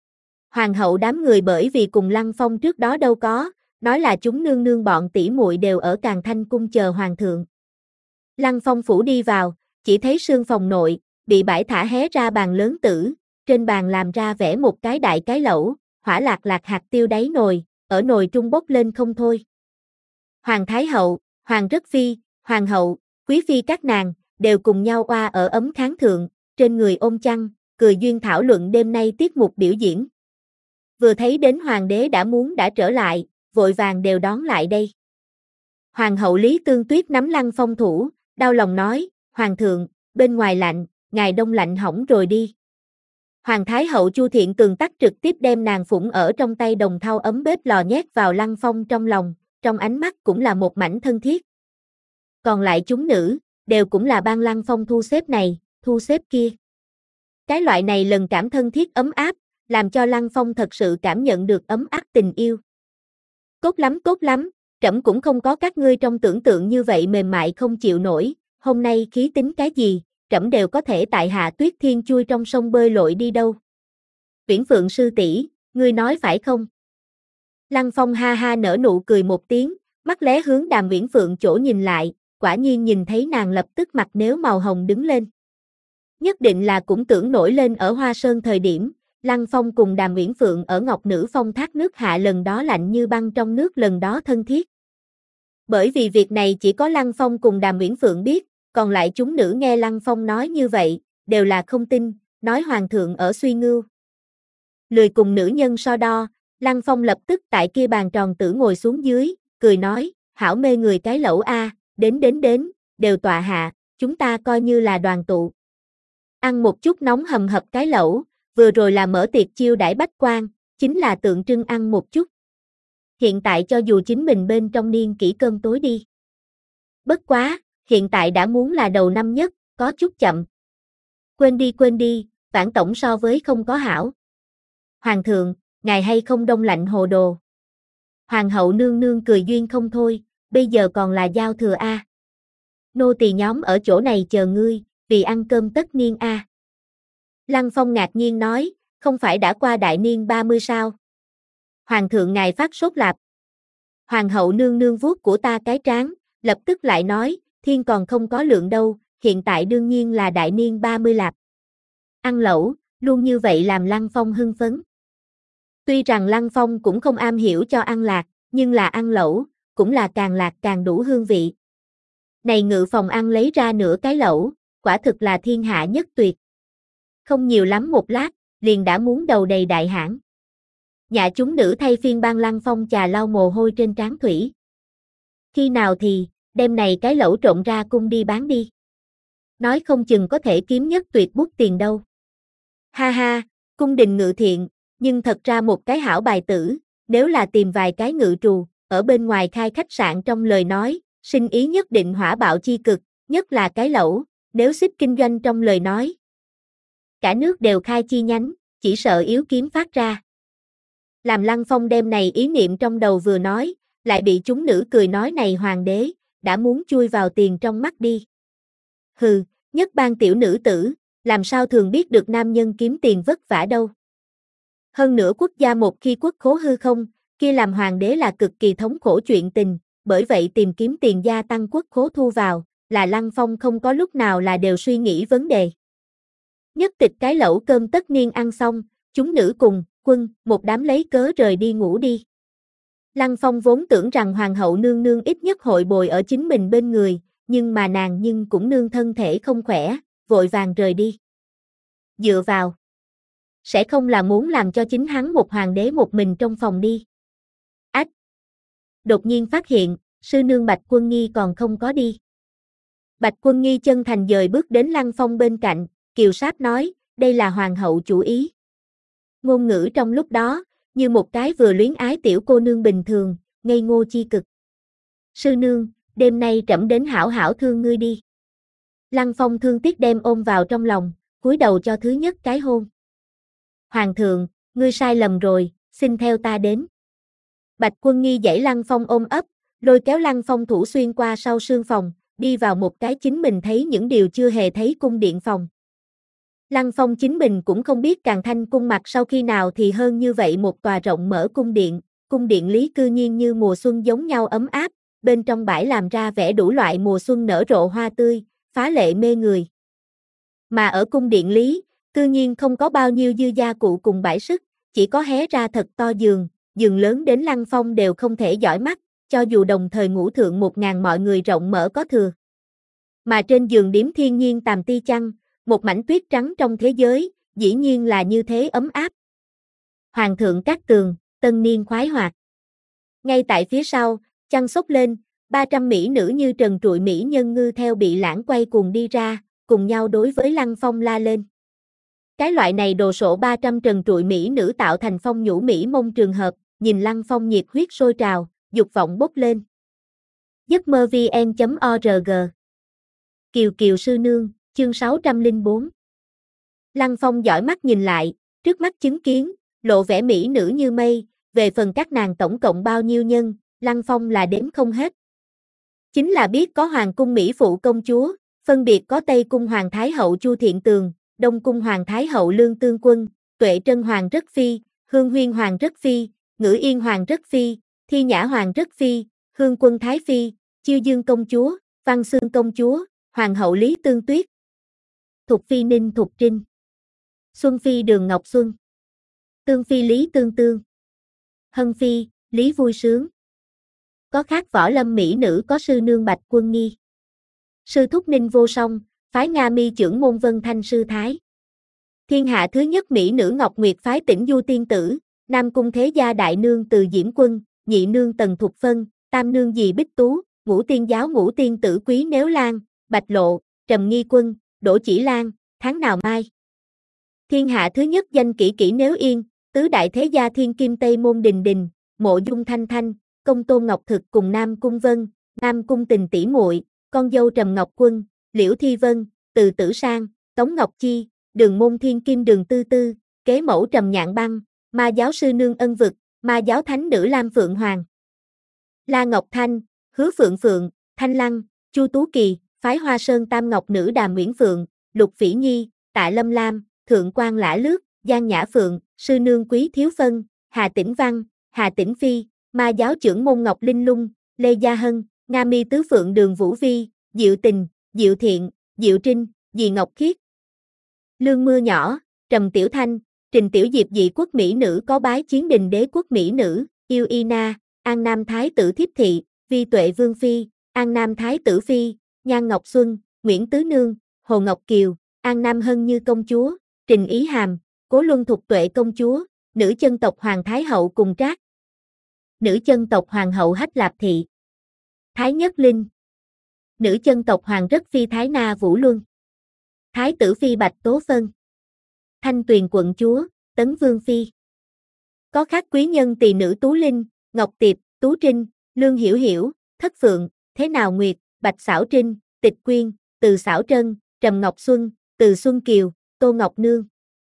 Hoàng hậu đám người bởi vì cùng Lăng Phong trước đó đâu có, nói là chúng nương nương bọn tỷ muội đều ở Càn Thanh cung chờ hoàng thượng. Lăng Phong phủ đi vào, chỉ thấy sương phòng nội, bị bãi thả hé ra bàn lớn tử, trên bàn làm ra vẽ một cái đại cái lẩu, hỏa lạc lạc hạt tiêu đáy nồi, ở nồi trung bốc lên không thôi. Hoàng Thái Hậu, Hoàng Rất Phi, Hoàng Hậu, Quý Phi các nàng, đều cùng nhau oa ở ấm kháng thượng, trên người ôm chăn, cười duyên thảo luận đêm nay tiết mục biểu diễn. Vừa thấy đến Hoàng đế đã muốn đã trở lại, vội vàng đều đón lại đây. Hoàng hậu Lý Tương Tuyết nắm Lăng Phong thủ, đau lòng nói, Hoàng thượng, bên ngoài lạnh, ngài đông lạnh hỏng rồi đi. Hoàng Thái hậu Chu Thiện Tường tắc trực tiếp đem nàng phụng ở trong tay đồng thau ấm bếp lò nhét vào Lăng Phong trong lòng, trong ánh mắt cũng là một mảnh thân thiết. Còn lại chúng nữ, đều cũng là ban Lăng Phong thu xếp này, thu xếp kia. Cái loại này lần cảm thân thiết ấm áp, làm cho Lăng Phong thật sự cảm nhận được ấm áp tình yêu. Cốt lắm cốt lắm, trẫm cũng không có các ngươi trong tưởng tượng như vậy mềm mại không chịu nổi, hôm nay khí tính cái gì, trẫm đều có thể tại Hạ Tuyết Thiên chui trong sông bơi lội đi đâu. Viễn Phượng sư tỷ, ngươi nói phải không? Lăng Phong ha ha nở nụ cười một tiếng, mắt lé hướng Đàm Viễn Phượng chỗ nhìn lại, quả nhiên nhìn thấy nàng lập tức mặt nếu màu hồng đứng lên. Nhất định là cũng tưởng nổi lên ở Hoa Sơn thời điểm, Lăng Phong cùng Đàm Viễn Phượng ở Ngọc Nữ Phong thác nước hạ lần đó lạnh như băng trong nước lần đó thân thiết. Bởi vì việc này chỉ có Lăng Phong cùng Đàm Viễn Phượng biết, còn lại chúng nữ nghe Lăng Phong nói như vậy, đều là không tin, nói Hoàng thượng ở suy ngưu. Lười cùng nữ nhân so đo, Lăng Phong lập tức tại kia bàn tròn tử ngồi xuống dưới, cười nói, hảo mê người cái lẩu a, đến đến đến, đều tọa hạ, chúng ta coi như là đoàn tụ. Ăn một chút nóng hầm hập cái lẩu, vừa rồi là mở tiệc chiêu đãi bách quan, chính là tượng trưng ăn một chút. Hiện tại cho dù chính mình bên trong niên kỷ cơm tối đi. Bất quá, hiện tại đã muốn là đầu năm nhất, có chút chậm. Quên đi quên đi, vãn tổng so với không có hảo. Hoàng thượng, ngài hay không đông lạnh hồ đồ. Hoàng hậu nương nương cười duyên không thôi, bây giờ còn là giao thừa a. Nô tỳ nhóm ở chỗ này chờ ngươi, vì ăn cơm tất niên a. Lăng Phong ngạc nhiên nói, không phải đã qua đại niên ba mươi sao? Hoàng thượng ngài phát sốt lạp. Hoàng hậu nương nương vuốt của ta cái trán, lập tức lại nói, thiên còn không có lượng đâu, hiện tại đương nhiên là đại niên ba mươi lạp. Ăn lẩu, luôn như vậy làm Lăng Phong hưng phấn. Tuy rằng Lăng Phong cũng không am hiểu cho ăn lạc, nhưng là ăn lẩu, cũng là càng lạc càng đủ hương vị. Này ngự phòng ăn lấy ra nửa cái lẩu, quả thực là thiên hạ nhất tuyệt. Không nhiều lắm một lát, liền đã muốn đầu đầy đại hãn. Nhà chúng nữ thay phiên ban Lăng Phong trà lau mồ hôi trên trán thủy. Khi nào thì, đem này cái lẩu trộn ra cung đi bán đi. Nói không chừng có thể kiếm nhất tuyệt bút tiền đâu. Ha ha, cung đình ngự thiện, nhưng thật ra một cái hảo bài tử, nếu là tìm vài cái ngự trù, ở bên ngoài khai khách sạn trong lời nói, sinh ý nhất định hỏa bạo chi cực, nhất là cái lẩu, nếu xích kinh doanh trong lời nói. Cả nước đều khai chi nhánh, chỉ sợ yếu kiếm phát ra. Làm Lăng Phong đem này ý niệm trong đầu vừa nói, lại bị chúng nữ cười nói này hoàng đế, đã muốn chui vào tiền trong mắt đi. Hừ, nhất ban tiểu nữ tử, làm sao thường biết được nam nhân kiếm tiền vất vả đâu. Hơn nữa quốc gia một khi quốc khố hư không, kia làm hoàng đế là cực kỳ thống khổ chuyện tình, bởi vậy tìm kiếm tiền gia tăng quốc khố thu vào, là Lăng Phong không có lúc nào là đều suy nghĩ vấn đề. Nhất tịch cái lẩu cơm tất niên ăn xong, chúng nữ cùng, quân, một đám lấy cớ rời đi ngủ đi. Lăng Phong vốn tưởng rằng hoàng hậu nương nương ít nhất hội bồi ở chính mình bên người, nhưng mà nàng nhưng cũng nương thân thể không khỏe, vội vàng rời đi. Dựa vào. Sẽ không là muốn làm cho chính hắn một hoàng đế một mình trong phòng đi. Ách. Đột nhiên phát hiện, sư nương Bạch Quân Nghi còn không có đi. Bạch Quân Nghi chân thành dời bước đến Lăng Phong bên cạnh, kiều sát nói, đây là hoàng hậu chủ ý. Ngôn ngữ trong lúc đó, như một cái vừa luyến ái tiểu cô nương bình thường, ngây ngô chi cực. Sư nương, đêm nay trẫm đến hảo hảo thương ngươi đi. Lăng Phong thương tiếc đem ôm vào trong lòng, cúi đầu cho thứ nhất cái hôn. Hoàng thượng, ngươi sai lầm rồi, xin theo ta đến. Bạch Quân Nghi dãy Lăng Phong ôm ấp, lôi kéo Lăng Phong thủ xuyên qua sau sương phòng, đi vào một cái chính mình thấy những điều chưa hề thấy cung điện phòng. Lăng Phong chính mình cũng không biết Càn Thanh cung mặt sau khi nào thì hơn như vậy một tòa rộng mở cung điện, cung điện lý cư nhiên như mùa xuân giống nhau ấm áp, bên trong bãi làm ra vẻ đủ loại mùa xuân nở rộ hoa tươi, phá lệ mê người. Mà ở cung điện Lý, cư nhiên không có bao nhiêu dư gia cụ cùng bãi sức, chỉ có hé ra thật to giường, giường lớn đến Lăng Phong đều không thể dõi mắt, cho dù đồng thời ngủ thượng một ngàn mọi người rộng mở có thừa. Mà trên giường điếm thiên nhiên tàm ti chăn, một mảnh tuyết trắng trong thế giới, dĩ nhiên là như thế ấm áp. Hoàng thượng Cát Tường, tân niên khoái hoạt. Ngay tại phía sau, chăn xốc lên, ba trăm mỹ nữ như trần trụi mỹ nhân ngư theo bị lãng quay cuồng đi ra, cùng nhau đối với Lăng Phong la lên. Cái loại này đồ sộ ba trăm trần trụi mỹ nữ tạo thành phong nhũ mỹ mông trường hợp, nhìn Lăng Phong nhiệt huyết sôi trào, dục vọng bốc lên. giấc mơ vn chấm org Kiều Kiều sư nương, chương sáu trăm lẻ bốn. Lăng Phong dõi mắt nhìn lại, trước mắt chứng kiến, lộ vẻ mỹ nữ như mây, về phần các nàng tổng cộng bao nhiêu nhân, Lăng Phong là đếm không hết. Chính là biết có Hoàng cung Mỹ phụ công chúa, phân biệt có Tây cung Hoàng Thái hậu Chu Thiện Tường, Đông cung Hoàng Thái hậu Lương Tương Quân, Tuệ Trân Hoàng Rất Phi, Hương Huyên Hoàng Rất Phi, Ngữ Yên Hoàng Rất Phi, Thi Nhã Hoàng Rất Phi, Hương Quân Thái Phi, Chiêu Dương công chúa, Văn Xương công chúa, Hoàng hậu Lý Tương Tuyết, Thục Phi Ninh Thục Trinh, Xuân Phi Đường Ngọc Xuân, Tương Phi Lý Tương Tương, Hân Phi, Lý Vui Sướng. Có khác võ lâm mỹ nữ có sư nương Bạch Quân Nghi, sư thúc Ninh Vô Song, phái Nga Mi trưởng môn Vân Thanh sư thái. Thiên hạ thứ nhất mỹ nữ Ngọc Nguyệt phái Tĩnh Du tiên tử, Nam cung thế gia đại nương Từ Diễm Quân, nhị nương Tần Thục Phân, tam nương Dì Bích Tú, ngũ tiên giáo ngũ tiên tử Quý Nếu Lan, Bạch Lộ, Trầm Nghi Quân, Đỗ Chỉ Lan, tháng nào mai. Thiên hạ thứ nhất danh kỹ kỹ Nếu Yên, tứ đại thế gia Thiên Kim Tây Môn Đình Đình, Mộ Dung Thanh Thanh, Công Tôn Ngọc Thực cùng Nam Cung Vân, Nam Cung Tình tỷ muội, con dâu Trầm Ngọc Quân, Liễu Thi Vân, Từ Tử Sang, Tống Ngọc Chi, Đường Môn Thiên Kim Đường Tư Tư, kế mẫu Trầm Nhạn Băng, ma giáo sư nương Ân Vực, ma giáo thánh nữ Lam Phượng Hoàng, La Ngọc Thanh, Hứa Phượng Phượng, Thanh Lăng, Chu Tú Kỳ, phái Hoa Sơn Tam Ngọc nữ Đàm Nguyễn Phượng, Lục Phỉ Nhi, Tạ Lâm Lam, Thượng Quan Lã Lướt, Giang Nhã Phượng, sư nương Quý Thiếu Phân, Hà Tĩnh Văn, Hà Tĩnh Phi, ma giáo trưởng môn Ngọc Linh Lung, Lê Gia Hân, Nga Mi tứ phượng Đường Vũ Vi, Diệu Tình, Diệu Thiện, Diệu Trinh, Dì Ngọc Khiết, Lương Mưa Nhỏ, Trầm Tiểu Thanh, Trình Tiểu Diệp dị quốc mỹ nữ có bái chiến đình đế quốc mỹ nữ, Yêu Ina, An Nam Thái tử Thiếp Thị, Vi Tuệ Vương Phi, An Nam Thái tử Phi, Nhan Ngọc Xuân, Nguyễn Tứ Nương, Hồ Ngọc Kiều, An Nam Hân Như công chúa, Trình Ý Hàm, Cố Luân Thục Tuệ công chúa, nữ chân tộc Hoàng Thái hậu cùng Trác, nữ chân tộc Hoàng hậu Hách Lạp Thị, Thái Nhất Linh, nữ chân tộc Hoàng Rất Phi Thái Na Vũ Luân, Thái tử Phi Bạch Tố Phân, Thanh Tuyền quận chúa, Tấn Vương Phi. Có khác quý nhân tỳ nữ Tú Linh, Ngọc Tiệp, Tú Trinh, Lương Hiểu Hiểu, Thất Phượng, Thế Nào Nguyệt, Bạch Xảo Trinh, Tịch Quyên, Từ Xảo Trân, Trầm Ngọc Xuân, Từ Xuân Kiều, Tô Ngọc Nương.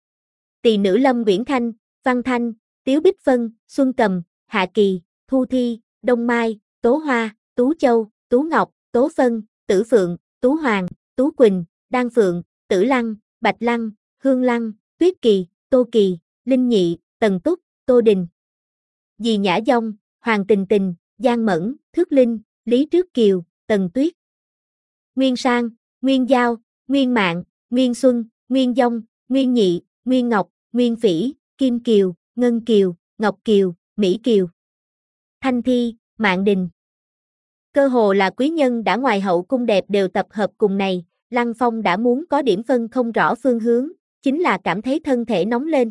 Tỳ nữ Lâm Nguyễn Thanh, Văn Thanh, Tiếu Bích Phân, Xuân Cầm, Hạ Kỳ, Thu Thi, Đông Mai, Tố Hoa, Tú Châu, Tú Ngọc, Tố Phân, Tử Phượng, Tú Hoàng, Tú Quỳnh, Đan Phượng, Tử Lăng, Bạch Lăng, Hương Lăng, Tuyết Kỳ, Tô Kỳ, Linh Nhị, Tần Túc, Tô Đình, Dì Nhã Dông, Hoàng Tình Tình, Giang Mẫn, Thước Linh, Lý Trước Kiều, Tần Tuyết, Nguyên Sang, Nguyên Giao, Nguyên Mạng, Nguyên Xuân, Nguyên Dông, Nguyên Nhị, Nguyên Ngọc, Nguyên Phỉ, Kim Kiều, Ngân Kiều, Ngọc Kiều, Mỹ Kiều, Thanh Thi, Mạng Đình. Cơ hồ là quý nhân đã ngoài hậu cung đẹp đều tập hợp cùng này, Lăng Phong đã muốn có điểm phân không rõ phương hướng, chính là cảm thấy thân thể nóng lên.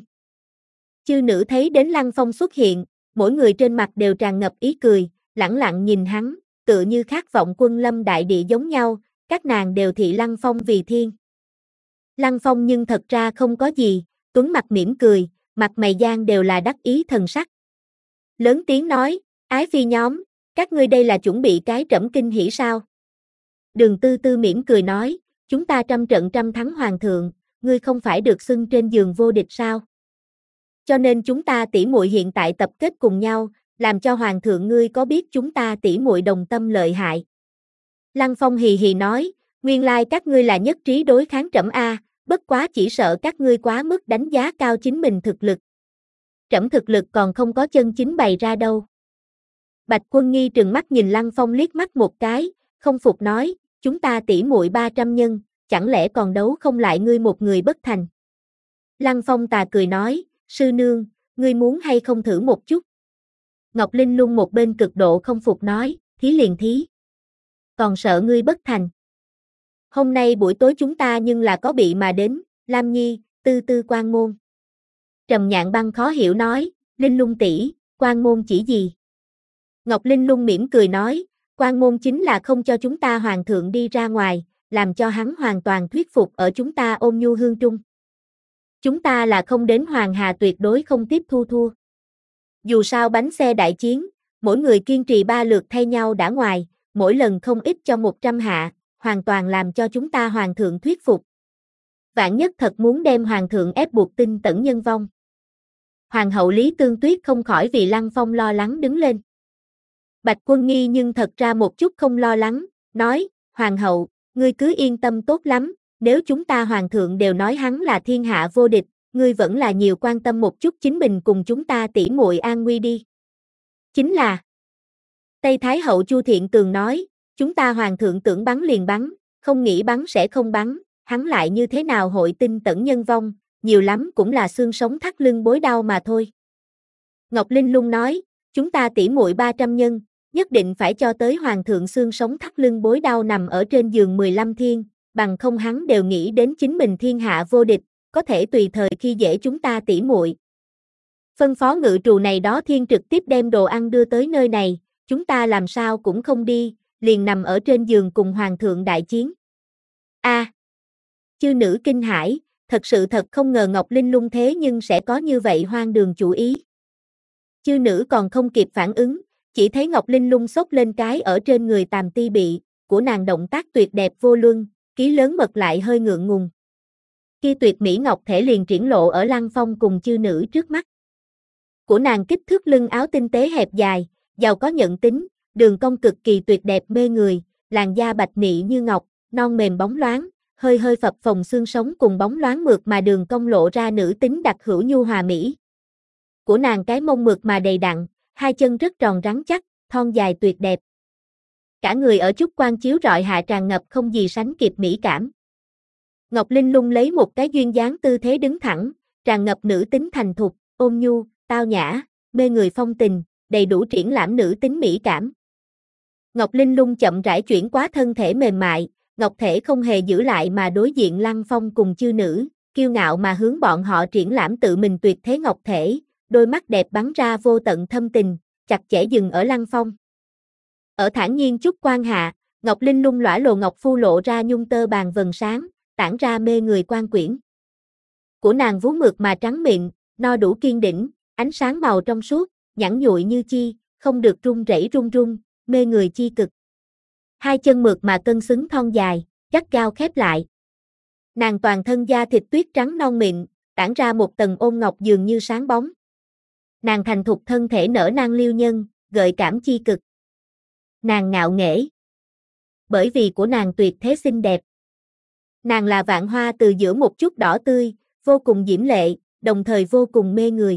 Chư nữ thấy đến Lăng Phong xuất hiện, mỗi người trên mặt đều tràn ngập ý cười, lẳng lặng nhìn hắn, tựa như khát vọng quân lâm đại địa giống nhau, các nàng đều thị Lăng Phong vì thiên. Lăng Phong nhưng thật ra không có gì, tuấn mặt mỉm cười, mặt mày gian đều là đắc ý thần sắc. Lớn tiếng nói, ái phi nhóm, các ngươi đây là chuẩn bị cái trẫm kinh hỉ sao? Đường Tư Tư mỉm cười nói, chúng ta trăm trận trăm thắng hoàng thượng, ngươi không phải được xưng trên giường vô địch sao? Cho nên chúng ta tỷ muội hiện tại tập kết cùng nhau, làm cho hoàng thượng ngươi có biết chúng ta tỷ muội đồng tâm lợi hại. Lăng Phong hì hì nói, nguyên lai các ngươi là nhất trí đối kháng trẫm a, bất quá chỉ sợ các ngươi quá mức đánh giá cao chính mình thực lực. Trẫm thực lực còn không có chân chính bày ra đâu. Bạch Quân Nghi trừng mắt nhìn Lăng Phong liếc mắt một cái, không phục nói, chúng ta tỷ muội ba trăm nhân, chẳng lẽ còn đấu không lại ngươi một người bất thành. Lăng Phong tà cười nói, sư nương, ngươi muốn hay không thử một chút. Ngọc Linh Lung một bên cực độ không phục nói, thí liền thí. Còn sợ ngươi bất thành. Hôm nay buổi tối chúng ta nhưng là có bị mà đến, Lam Nhi, tư tư quan môn. Trầm Nhạn Băng khó hiểu nói, Linh Lung tỷ, quan môn chỉ gì? Ngọc Linh Lung mỉm cười nói, quan môn chính là không cho chúng ta hoàng thượng đi ra ngoài, làm cho hắn hoàn toàn thuyết phục ở chúng ta ôn nhu hương trung. Chúng ta là không đến hoàng hà tuyệt đối không tiếp thu thua. Dù sao bánh xe đại chiến, mỗi người kiên trì ba lượt thay nhau đã ngoài, mỗi lần không ít cho một trăm hạ, hoàn toàn làm cho chúng ta hoàng thượng thuyết phục. Vạn nhất thật muốn đem hoàng thượng ép buộc tinh tẩn nhân vong. Hoàng hậu Lý Tương Tuyết không khỏi vì Lăng Phong lo lắng đứng lên. Bạch Quân Nghi nhưng thật ra một chút không lo lắng, nói, hoàng hậu, ngươi cứ yên tâm tốt lắm, nếu chúng ta hoàng thượng đều nói hắn là thiên hạ vô địch, ngươi vẫn là nhiều quan tâm một chút chính mình cùng chúng ta tỉ muội an nguy đi. Chính là, Tây Thái hậu Chu Thiện Tường nói, chúng ta hoàng thượng tưởng bắn liền bắn, không nghĩ bắn sẽ không bắn, hắn lại như thế nào hội tinh tẩn nhân vong, nhiều lắm cũng là xương sống thắt lưng bối đau mà thôi. Ngọc Linh Lung nói, chúng ta tỉ muội ba trăm nhân, nhất định phải cho tới hoàng thượng xương sống thắt lưng bối đau nằm ở trên giường mười lăm thiên, bằng không hắn đều nghĩ đến chính mình thiên hạ vô địch, có thể tùy thời khi dễ chúng ta tỉ muội. Phân phó ngự trù này đó thiên trực tiếp đem đồ ăn đưa tới nơi này, chúng ta làm sao cũng không đi, liền nằm ở trên giường cùng hoàng thượng đại chiến. A, à, chư nữ kinh hãi, thật sự thật không ngờ Ngọc Linh Lung thế nhưng sẽ có như vậy hoang đường chủ ý. Chư nữ còn không kịp phản ứng, chỉ thấy Ngọc Linh Lung xốc lên cái ở trên người Tàm Ti Bị, của nàng động tác tuyệt đẹp vô luân, ký lớn mật lại hơi ngượng ngùng. Kia tuyệt mỹ ngọc thể liền triển lộ ở Lăng Phong cùng chư nữ trước mắt. Của nàng kích thước lưng áo tinh tế hẹp dài, giàu có nhận tính, đường cong cực kỳ tuyệt đẹp mê người, làn da bạch nị như ngọc, non mềm bóng loáng, hơi hơi phập phồng xương sống cùng bóng loáng mượt mà đường cong lộ ra nữ tính đặc hữu nhu hòa mỹ. Của nàng cái mông mượt mà đầy đặn, hai chân rất tròn rắn chắc, thon dài tuyệt đẹp. Cả người ở chút quang chiếu rọi hạ tràn ngập không gì sánh kịp mỹ cảm. Ngọc Linh Lung lấy một cái duyên dáng tư thế đứng thẳng, tràn ngập nữ tính thành thục, ôn nhu, tao nhã, mê người phong tình, đầy đủ triển lãm nữ tính mỹ cảm. Ngọc Linh Lung chậm rãi chuyển qua thân thể mềm mại, ngọc thể không hề giữ lại mà đối diện Lăng Phong cùng chư nữ, kiêu ngạo mà hướng bọn họ triển lãm tự mình tuyệt thế ngọc thể, đôi mắt đẹp bắn ra vô tận thâm tình, chặt chẽ dừng ở Lăng Phong. Ở thản nhiên chút quan hạ, Ngọc Linh Lung lõa lồ ngọc phu lộ ra nhung tơ bàn vần sáng, tản ra mê người quan quyển. Của nàng vú mượt mà trắng mịn, no đủ kiên đỉnh, ánh sáng màu trong suốt, nhẵn nhụi như chi, không được run rẩy run run, mê người chi cực. Hai chân mượt mà cân xứng thon dài, gắt gao khép lại. Nàng toàn thân da thịt tuyết trắng non mịn, tản ra một tầng ôn ngọc dường như sáng bóng. Nàng thành thục thân thể nở nang liêu nhân, gợi cảm chi cực. Nàng ngạo nghễ. Bởi vì của nàng tuyệt thế xinh đẹp. Nàng là vạn hoa từ giữa một chút đỏ tươi, vô cùng diễm lệ, đồng thời vô cùng mê người.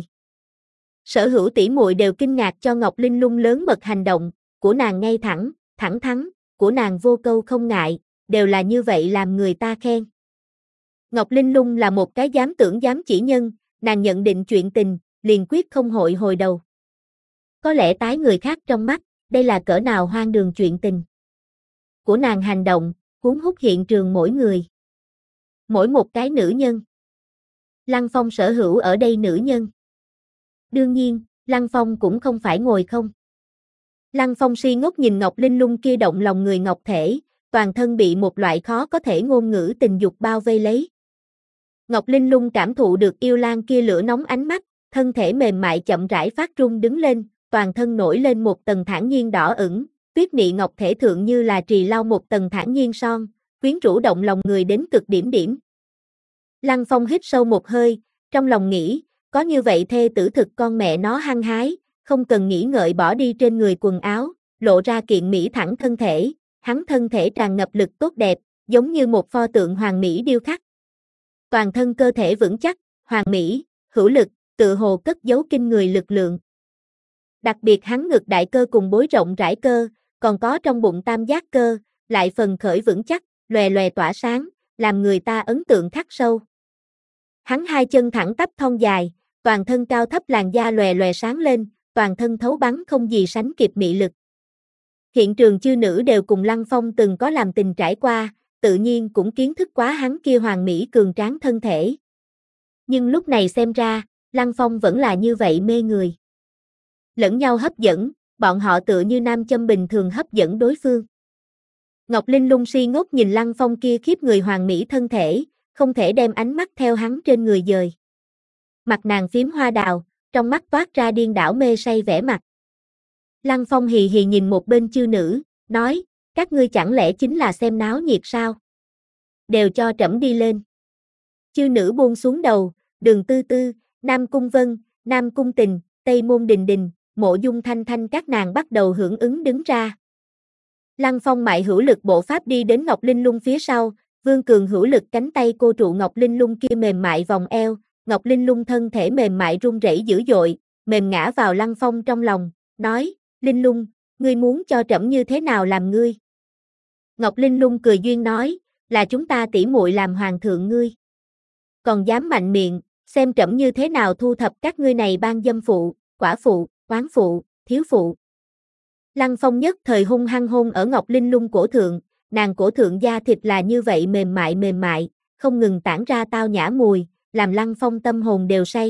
Sở hữu tỷ muội đều kinh ngạc cho Ngọc Linh Lung lớn mật hành động, của nàng ngay thẳng, thẳng thắn, của nàng vô câu không ngại, đều là như vậy làm người ta khen. Ngọc Linh Lung là một cái dám tưởng dám chỉ nhân, nàng nhận định chuyện tình, liền quyết không hội hồi đầu. Có lẽ tái người khác trong mắt, đây là cỡ nào hoang đường chuyện tình. Của nàng hành động, cuốn hút hiện trường mỗi người. Mỗi một cái nữ nhân. Lăng Phong sở hữu ở đây nữ nhân. Đương nhiên, Lăng Phong cũng không phải ngồi không. Lăng Phong si ngốc nhìn Ngọc Linh Lung kia động lòng người ngọc thể, toàn thân bị một loại khó có thể ngôn ngữ tình dục bao vây lấy. Ngọc Linh Lung cảm thụ được yêu lang kia lửa nóng ánh mắt, thân thể mềm mại chậm rãi phát run đứng lên, toàn thân nổi lên một tầng thản nhiên đỏ ửng, tuyết nị ngọc thể thượng như là trì lau một tầng thản nhiên son, quyến rũ động lòng người đến cực điểm điểm. Lăng Phong hít sâu một hơi, trong lòng nghĩ, có như vậy thê tử thực con mẹ nó hăng hái, không cần nghĩ ngợi bỏ đi trên người quần áo, lộ ra kiện mỹ thẳng thân thể, hắn thân thể tràn ngập lực tốt đẹp, giống như một pho tượng hoàng mỹ điêu khắc. Toàn thân cơ thể vững chắc, hoàng mỹ, hữu lực, tự hồ cất giấu kinh người lực lượng. Đặc biệt hắn ngực đại cơ cùng bối rộng rãi cơ, còn có trong bụng tam giác cơ, lại phần khởi vững chắc, lòe lòe tỏa sáng, làm người ta ấn tượng khắc sâu. Hắn hai chân thẳng tắp thon dài, toàn thân cao thấp, làn da lòe lòe sáng lên, toàn thân thấu bắn không gì sánh kịp mị lực. Hiện trường chư nữ đều cùng Lăng Phong từng có làm tình trải qua, tự nhiên cũng kiến thức quá hắn kia hoàn mỹ cường tráng thân thể. Nhưng lúc này xem ra, Lăng Phong vẫn là như vậy mê người. Lẫn nhau hấp dẫn, bọn họ tựa như nam châm bình thường hấp dẫn đối phương. Ngọc Linh Lung si ngốc nhìn Lăng Phong kia khiếp người hoàn mỹ thân thể, không thể đem ánh mắt theo hắn trên người dời. Mặt nàng phím hoa đào, trong mắt toát ra điên đảo mê say vẻ mặt. Lăng Phong hì hì nhìn một bên chư nữ, nói, các ngươi chẳng lẽ chính là xem náo nhiệt sao? Đều cho trẫm đi lên. Chư nữ buông xuống đầu, Đường Tư Tư, Nam Cung Vân, Nam Cung Tình, Tây Môn Đình Đình, Mộ Dung Thanh Thanh các nàng bắt đầu hưởng ứng đứng ra. Lăng Phong mại hữu lực bộ pháp đi đến Ngọc Linh Lung phía sau, Vương Cường hữu lực cánh tay cô trụ Ngọc Linh Lung kia mềm mại vòng eo, Ngọc Linh Lung thân thể mềm mại run rẩy dữ dội, mềm ngã vào Lăng Phong trong lòng, nói, Linh Lung, ngươi muốn cho trẫm như thế nào làm ngươi? Ngọc Linh Lung cười duyên nói, là chúng ta tỉ muội làm hoàng thượng ngươi. Còn dám mạnh miệng, xem trẫm như thế nào thu thập các ngươi này ban dâm phụ, quả phụ, oán phụ, thiếu phụ. Lăng Phong nhất thời hung hăng hôn ở Ngọc Linh Lung cổ thượng, nàng cổ thượng da thịt là như vậy mềm mại mềm mại, không ngừng tản ra tao nhã mùi, làm Lăng Phong tâm hồn đều say.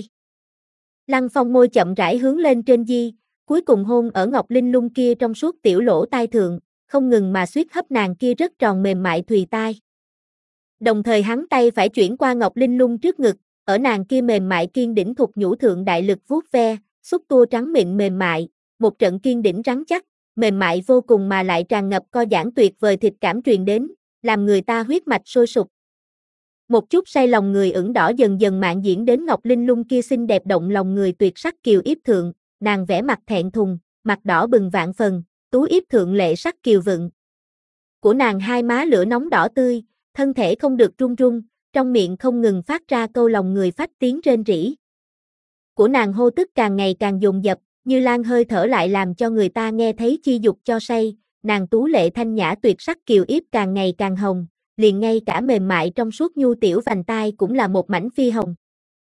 Lăng Phong môi chậm rãi hướng lên trên di, cuối cùng hôn ở Ngọc Linh Lung kia trong suốt tiểu lỗ tai thượng, không ngừng mà suýt hấp nàng kia rất tròn mềm mại thùy tai. Đồng thời hắn tay phải chuyển qua Ngọc Linh Lung trước ngực, ở nàng kia mềm mại kiên đỉnh thục nhũ thượng đại lực vuốt ve, xúc tua trắng mịn mềm mại, một trận kiên đỉnh rắn chắc, mềm mại vô cùng mà lại tràn ngập co giãn tuyệt vời thịt cảm truyền đến, làm người ta huyết mạch sôi sục. Một chút say lòng người ửng đỏ dần dần mạn diễn đến Ngọc Linh Lung kia xinh đẹp động lòng người tuyệt sắc kiều yếp thượng, nàng vẽ mặt thẹn thùng, mặt đỏ bừng vạn phần, tú yếp thượng lệ sắc kiều vựng. Của nàng hai má lửa nóng đỏ tươi, thân thể không được run run, trong miệng không ngừng phát ra câu lòng người phách tiếng rên rỉ. Của nàng hô tức càng ngày càng dồn dập, như lan hơi thở lại làm cho người ta nghe thấy chi dục cho say, nàng tú lệ thanh nhã tuyệt sắc kiều yếp càng ngày càng hồng, liền ngay cả mềm mại trong suốt nhu tiểu vành tai cũng là một mảnh phi hồng.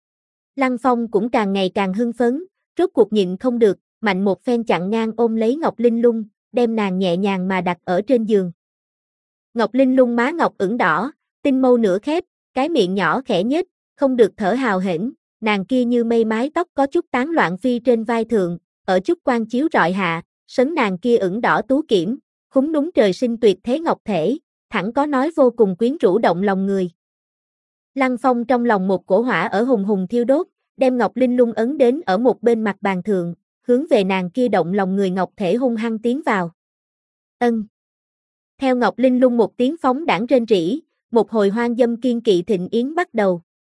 Lăng Phong cũng càng ngày càng hưng phấn, rốt cuộc nhịn không được, mạnh một phen chặn ngang ôm lấy Ngọc Linh Lung, đem nàng nhẹ nhàng mà đặt ở trên giường. Ngọc Linh Lung má ngọc ửng đỏ, tinh mâu nửa khép, cái miệng nhỏ khẽ nhếch, không được thở hào hển, nàng kia như mây mái tóc có chút tán loạn phi trên vai thượng, ở chút quang chiếu rọi hạ, sấn nàng kia ửng đỏ tú kiểm, khúng đúng trời sinh tuyệt thế ngọc thể, thẳng có nói vô cùng quyến rũ động lòng người. Lăng Phong trong lòng một cổ hỏa ở hùng hùng thiêu đốt, đem Ngọc Linh Lung ấn đến ở một bên mặt bàn thượng, hướng về nàng kia động lòng người ngọc thể hung hăng tiến vào. Ân. Theo Ngọc Linh Lung một tiếng phóng đãng rên rỉ, một hồi hoang dâm kiên kỵ thịnh yến bắt đầu.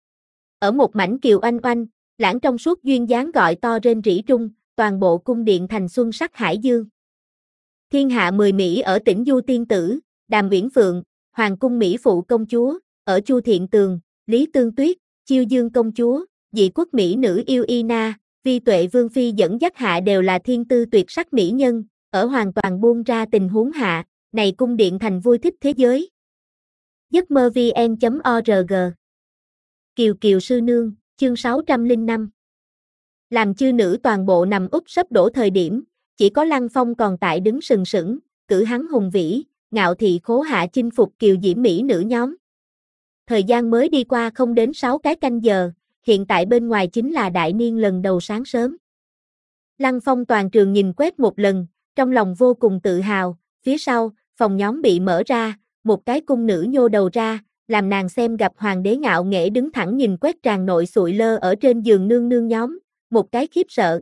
Ở một mảnh kiều oanh oanh, lãng trong suốt duyên dáng gọi to rên rỉ trung, toàn bộ cung điện thành xuân sắc hải dương. Thiên hạ mười Mỹ ở tỉnh Du Tiên Tử, Đàm Uyển Phượng, Hoàng cung Mỹ Phụ công chúa, ở Chu Thiện Tường, Lý Tương Tuyết, Chiêu Dương công chúa, dị quốc Mỹ nữ yêu Ina, Vi Tuệ Vương Phi dẫn dắt hạ đều là thiên tư tuyệt sắc mỹ nhân, ở hoàn toàn buông ra tình huống hạ, này cung điện thành vui thích thế giới. giấc mơ vn chấm org Kiều Kiều Sư Nương, chương sáu trăm lẻ năm. Làm chư nữ toàn bộ nằm úp sấp đổ thời điểm, chỉ có Lăng Phong còn tại đứng sừng sững, cử hắn hùng vĩ, ngạo thị khố hạ chinh phục kiều diễm mỹ nữ nhóm. Thời gian mới đi qua không đến sáu cái canh giờ, hiện tại bên ngoài chính là đại niên lần đầu sáng sớm. Lăng Phong toàn trường nhìn quét một lần, trong lòng vô cùng tự hào, phía sau, phòng nhóm bị mở ra, một cái cung nữ nhô đầu ra, làm nàng xem gặp hoàng đế ngạo nghễ đứng thẳng nhìn quét tràn nội sụi lơ ở trên giường nương nương nhóm, một cái khiếp sợ.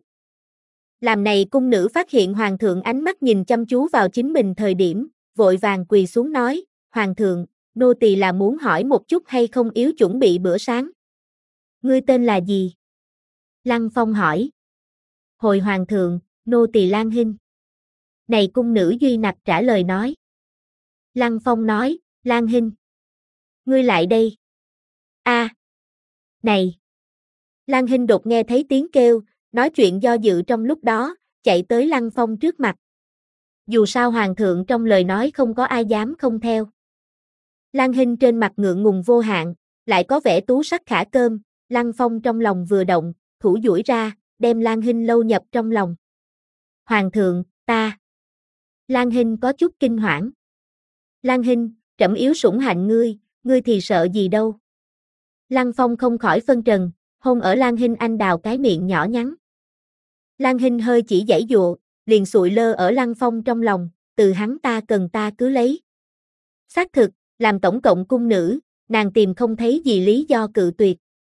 Làm này cung nữ phát hiện hoàng thượng ánh mắt nhìn chăm chú vào chính mình thời điểm, vội vàng quỳ xuống nói, hoàng thượng, nô tỳ là muốn hỏi một chút hay không yếu chuẩn bị bữa sáng. Ngươi tên là gì? Lăng Phong hỏi. Hồi hoàng thượng, nô tỳ Lan Hinh. Này cung nữ duy nặc trả lời nói. Lăng Phong nói, Lan Hinh. Ngươi lại đây. A. À. Này. Lan Hinh đột nghe thấy tiếng kêu, nói chuyện do dự trong lúc đó, chạy tới Lăng Phong trước mặt. Dù sao hoàng thượng trong lời nói không có ai dám không theo. Lan Hinh trên mặt ngượng ngùng vô hạn, lại có vẻ tú sắc khả cơm, Lăng Phong trong lòng vừa động, thủ duỗi ra, đem Lan Hinh lâu nhập trong lòng. Hoàng thượng, ta. Lan Hinh có chút kinh hoảng. Lan Hinh, trẫm yếu sủng hạnh ngươi, ngươi thì sợ gì đâu. Lăng Phong không khỏi phân trần, hôn ở Lan Hinh anh đào cái miệng nhỏ nhắn. Lan Hinh hơi chỉ giãy dụa, liền sụi lơ ở Lăng Phong trong lòng, từ hắn ta cần ta cứ lấy. Xác thực, làm tổng cộng cung nữ, nàng tìm không thấy gì lý do cự tuyệt.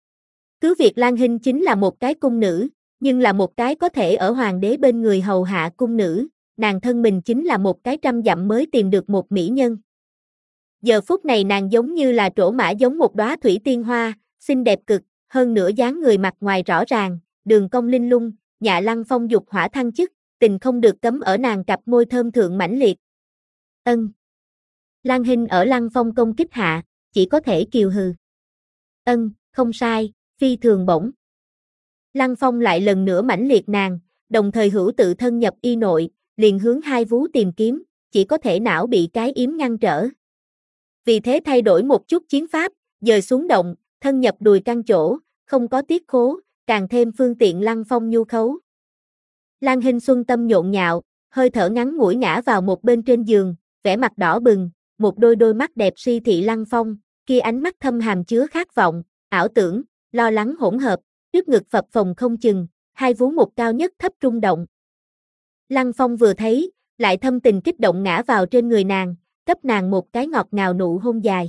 Cứ việc Lan Hinh chính là một cái cung nữ, nhưng là một cái có thể ở hoàng đế bên người hầu hạ cung nữ, nàng thân mình chính là một cái trăm dặm mới tìm được một mỹ nhân. Giờ phút này nàng giống như là trổ mã giống một đóa thủy tiên hoa, xinh đẹp cực, hơn nữa dáng người mặt ngoài rõ ràng, đường cong linh lung, nhạ Lăng Phong dục hỏa thăng chức, tình không được cấm ở nàng cặp môi thơm thượng mãnh liệt. Ân. Lan Hinh ở Lăng Phong công kích hạ, chỉ có thể kiều hừ. Ân, không sai, phi thường bổng. Lăng Phong lại lần nữa mãnh liệt nàng, đồng thời hữu tự thân nhập y nội, liền hướng hai vú tìm kiếm, chỉ có thể não bị cái yếm ngăn trở. Vì thế thay đổi một chút chiến pháp, dời xuống động, thân nhập đùi căn chỗ, không có tiết khố, càng thêm phương tiện Lăng Phong nhu khấu. Lan Hinh xuân tâm nhộn nhạo, hơi thở ngắn ngủi ngã vào một bên trên giường, vẻ mặt đỏ bừng, một đôi đôi mắt đẹp si thị Lăng Phong, kia ánh mắt thâm hàm chứa khát vọng, ảo tưởng, lo lắng hỗn hợp, trước ngực phập phồng không chừng, hai vú một cao nhất thấp rung động. Lăng Phong vừa thấy, lại thâm tình kích động ngã vào trên người nàng, cấp nàng một cái ngọt ngào nụ hôn dài.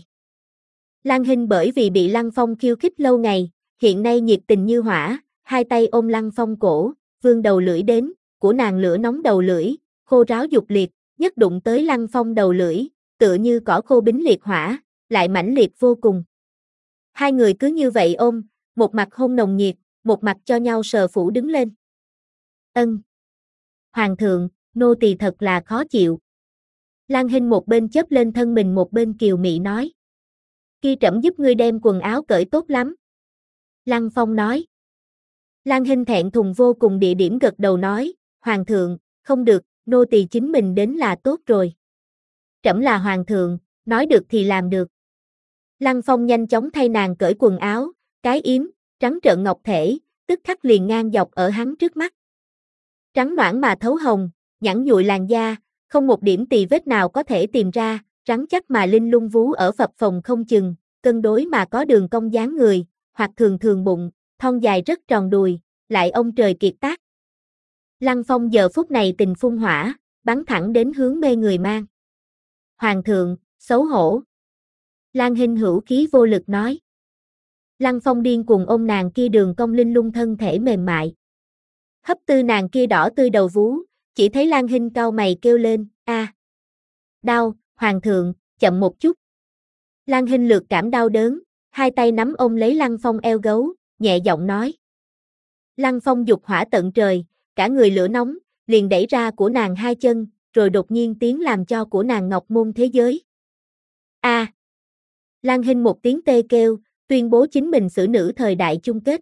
Lan Hinh bởi vì bị Lăng Phong khiêu khích lâu ngày, hiện nay nhiệt tình như hỏa, hai tay ôm Lăng Phong cổ, vươn đầu lưỡi đến, của nàng lửa nóng đầu lưỡi, khô ráo dục liệt, nhất đụng tới Lăng Phong đầu lưỡi, tựa như cỏ khô bính liệt hỏa, lại mãnh liệt vô cùng. Hai người cứ như vậy ôm, một mặt hôn nồng nhiệt, một mặt cho nhau sờ phủ đứng lên. Ân. Hoàng thượng, nô tỳ thật là khó chịu. Lan Hinh một bên chớp lên thân mình một bên kiều mị nói. Kia trẫm giúp ngươi đem quần áo cởi tốt lắm. Lăng Phong nói. Lan Hinh thẹn thùng vô cùng địa điểm gật đầu nói, Hoàng thượng, không được, nô tỳ chính mình đến là tốt rồi. Trẫm là Hoàng thượng, nói được thì làm được. Lăng Phong nhanh chóng thay nàng cởi quần áo, cái yếm, trắng trợn ngọc thể, tức khắc liền ngang dọc ở hắn trước mắt. Trắng nõn mà thấu hồng, nhẵn nhụi làn da, không một điểm tì vết nào có thể tìm ra, rắn chắc mà linh lung vú ở phập phồng không chừng, cân đối mà có đường cong dáng người, hoặc thường thường bụng, thon dài rất tròn đùi, lại ông trời kiệt tác. Lăng Phong giờ phút này tình phun hỏa, bắn thẳng đến hướng mê người mang. Hoàng thượng, xấu hổ. Lan Hinh hữu khí vô lực nói. Lăng Phong điên cuồng ôm nàng kia đường cong linh lung thân thể mềm mại. Hấp tư nàng kia đỏ tươi đầu vú, chỉ thấy Lan Hinh cau mày kêu lên, a, à. Đau, Hoàng thượng, chậm một chút. Lan Hinh lược cảm đau đớn, hai tay nắm ôm lấy Lăng Phong eo gấu, nhẹ giọng nói. Lăng Phong dục hỏa tận trời, cả người lửa nóng, liền đẩy ra của nàng hai chân, rồi đột nhiên tiến làm cho của nàng ngọc môn thế giới. A. À. Lan Hinh một tiếng tê kêu, tuyên bố chính mình xử nữ thời đại chung kết.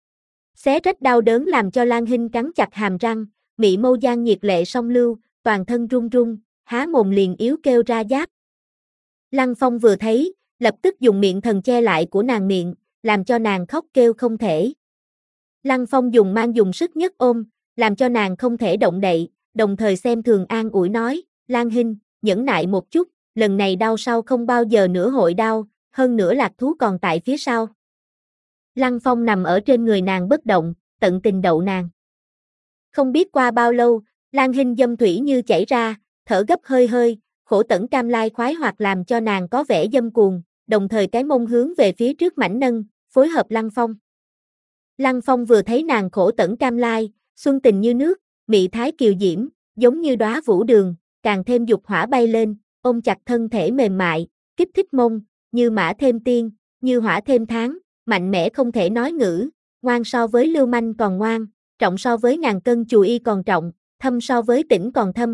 Xé rách đau đớn làm cho Lan Hinh cắn chặt hàm răng, mị mâu gian nhiệt lệ song lưu, toàn thân run run, há mồm liền yếu kêu ra giáp. Lăng Phong vừa thấy, lập tức dùng miệng thần che lại của nàng miệng, làm cho nàng khóc kêu không thể. Lăng Phong dùng mang dùng sức nhất ôm, làm cho nàng không thể động đậy, đồng thời xem thường an ủi nói, Lan Hinh, nhẫn nại một chút, lần này đau sau không bao giờ nữa hội đau, hơn nữa lạc thú còn tại phía sau. Lăng Phong nằm ở trên người nàng bất động, tận tình đậu nàng. Không biết qua bao lâu, Lan Hinh dâm thủy như chảy ra, thở gấp hơi hơi, khổ tẩn cam lai khoái hoặc làm cho nàng có vẻ dâm cuồng, đồng thời cái mông hướng về phía trước mảnh nâng, phối hợp Lăng Phong. Lăng Phong vừa thấy nàng khổ tẩn cam lai, xuân tình như nước, mị thái kiều diễm, giống như đóa vũ đường, càng thêm dục hỏa bay lên, ôm chặt thân thể mềm mại, kích thích mông, như mã thêm tiên, như hỏa thêm tháng, mạnh mẽ không thể nói ngữ, ngoan so với lưu manh còn ngoan, trọng so với ngàn cân chù y còn trọng, thâm so với tĩnh còn thâm.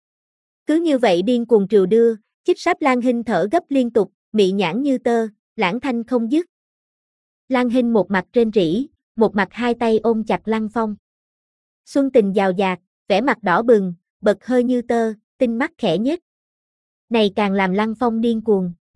Cứ như vậy điên cuồng triều đưa, chích sáp Lan Hinh thở gấp liên tục, mị nhãn như tơ, lãng thanh không dứt. Lan Hinh một mặt trên rỉ, một mặt hai tay ôm chặt Lăng Phong. Xuân tình giàu dạt, vẻ mặt đỏ bừng, bật hơi như tơ, tinh mắt khẽ nhếch. Này càng làm Lăng Phong điên cuồng,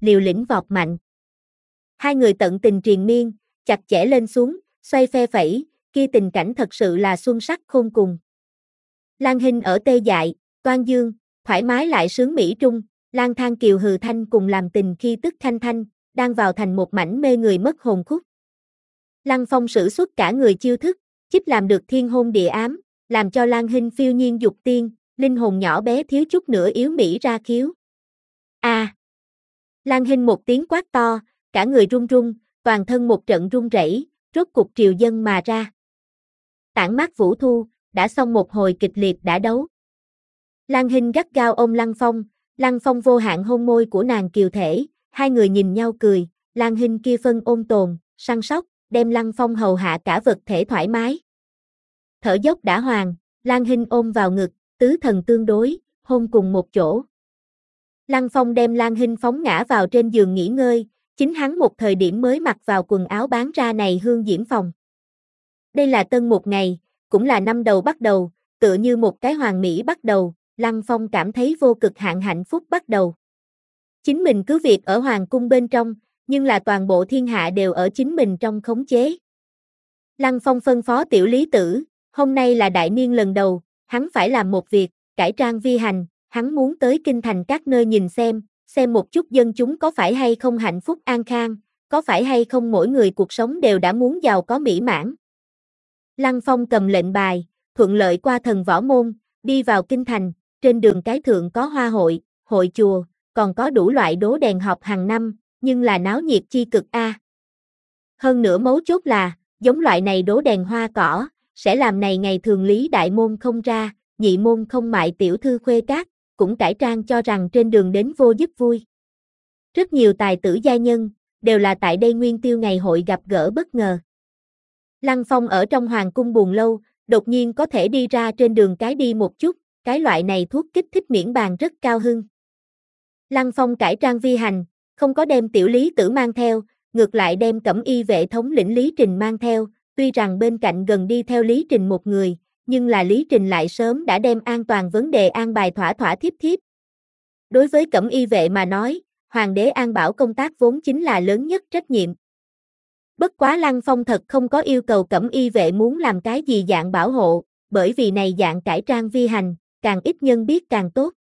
liều lĩnh vọt mạnh. Hai người tận tình triền miên, chặt chẽ lên xuống, xoay phe phẩy, kia tình cảnh thật sự là xuân sắc khôn cùng. Lan Hinh ở tê dại, toan dương, thoải mái lại sướng mỹ trung, lang thang kiều hừ thanh cùng làm tình khi tức thanh thanh, đang vào thành một mảnh mê người mất hồn khúc. Lăng Phong sử xuất cả người chiêu thức, chích làm được thiên hôn địa ám, làm cho Lan Hinh phiêu nhiên dục tiên, linh hồn nhỏ bé thiếu chút nữa yếu mỹ ra khiếu. A! À. Lan Hinh một tiếng quát to, cả người run run, toàn thân một trận run rẩy, rốt cục triều dân mà ra. Tản mát vũ thu, đã xong một hồi kịch liệt đã đấu. Lan Hinh gắt gao ôm Lăng Phong, Lăng Phong vô hạn hôn môi của nàng kiều thể, hai người nhìn nhau cười, Lan Hinh kia phân ôn tồn, săn sóc, đem Lăng Phong hầu hạ cả vật thể thoải mái. Thở dốc đã hoàn, Lan Hinh ôm vào ngực, tứ thần tương đối, hôn cùng một chỗ. Lăng Phong đem Lan Hinh phóng ngã vào trên giường nghỉ ngơi, chính hắn một thời điểm mới mặc vào quần áo bán ra này hương diễm phòng. Đây là tân một ngày, cũng là năm đầu bắt đầu, tựa như một cái hoàn mỹ bắt đầu, Lăng Phong cảm thấy vô cực hạn hạnh phúc bắt đầu. Chính mình cứ việc ở hoàng cung bên trong, nhưng là toàn bộ thiên hạ đều ở chính mình trong khống chế. Lăng Phong phân phó tiểu lý tử, hôm nay là đại niên lần đầu, hắn phải làm một việc, cải trang vi hành, hắn muốn tới kinh thành các nơi nhìn xem, xem một chút dân chúng có phải hay không hạnh phúc an khang, có phải hay không mỗi người cuộc sống đều đã muốn giàu có mỹ mãn. Lăng Phong cầm lệnh bài, thuận lợi qua thần võ môn, đi vào kinh thành, trên đường cái thượng có hoa hội, hội chùa, còn có đủ loại đố đèn họp hàng năm, nhưng là náo nhiệt chi cực a. Hơn nữa mấu chốt là, giống loại này đố đèn hoa cỏ, sẽ làm này ngày thường lý đại môn không ra, nhị môn không mại tiểu thư khuê cát, cũng cải trang cho rằng trên đường đến vô giúp vui. Rất nhiều tài tử gia nhân, đều là tại đây nguyên tiêu ngày hội gặp gỡ bất ngờ. Lăng Phong ở trong hoàng cung buồn lâu, đột nhiên có thể đi ra trên đường cái đi một chút, cái loại này thuốc kích thích miễn bàn rất cao hưng. Lăng Phong cải trang vi hành, không có đem tiểu lý tử mang theo, ngược lại đem cẩm y vệ thống lĩnh Lý Trình mang theo, tuy rằng bên cạnh gần đi theo Lý Trình một người, nhưng là Lý Trình lại sớm đã đem an toàn vấn đề an bài thỏa thỏa thiếp thiếp. Đối với cẩm y vệ mà nói, hoàng đế an bảo công tác vốn chính là lớn nhất trách nhiệm. Bất quá Lăng Phong thật không có yêu cầu cẩm y vệ muốn làm cái gì dạng bảo hộ, bởi vì này dạng cải trang vi hành, càng ít nhân biết càng tốt.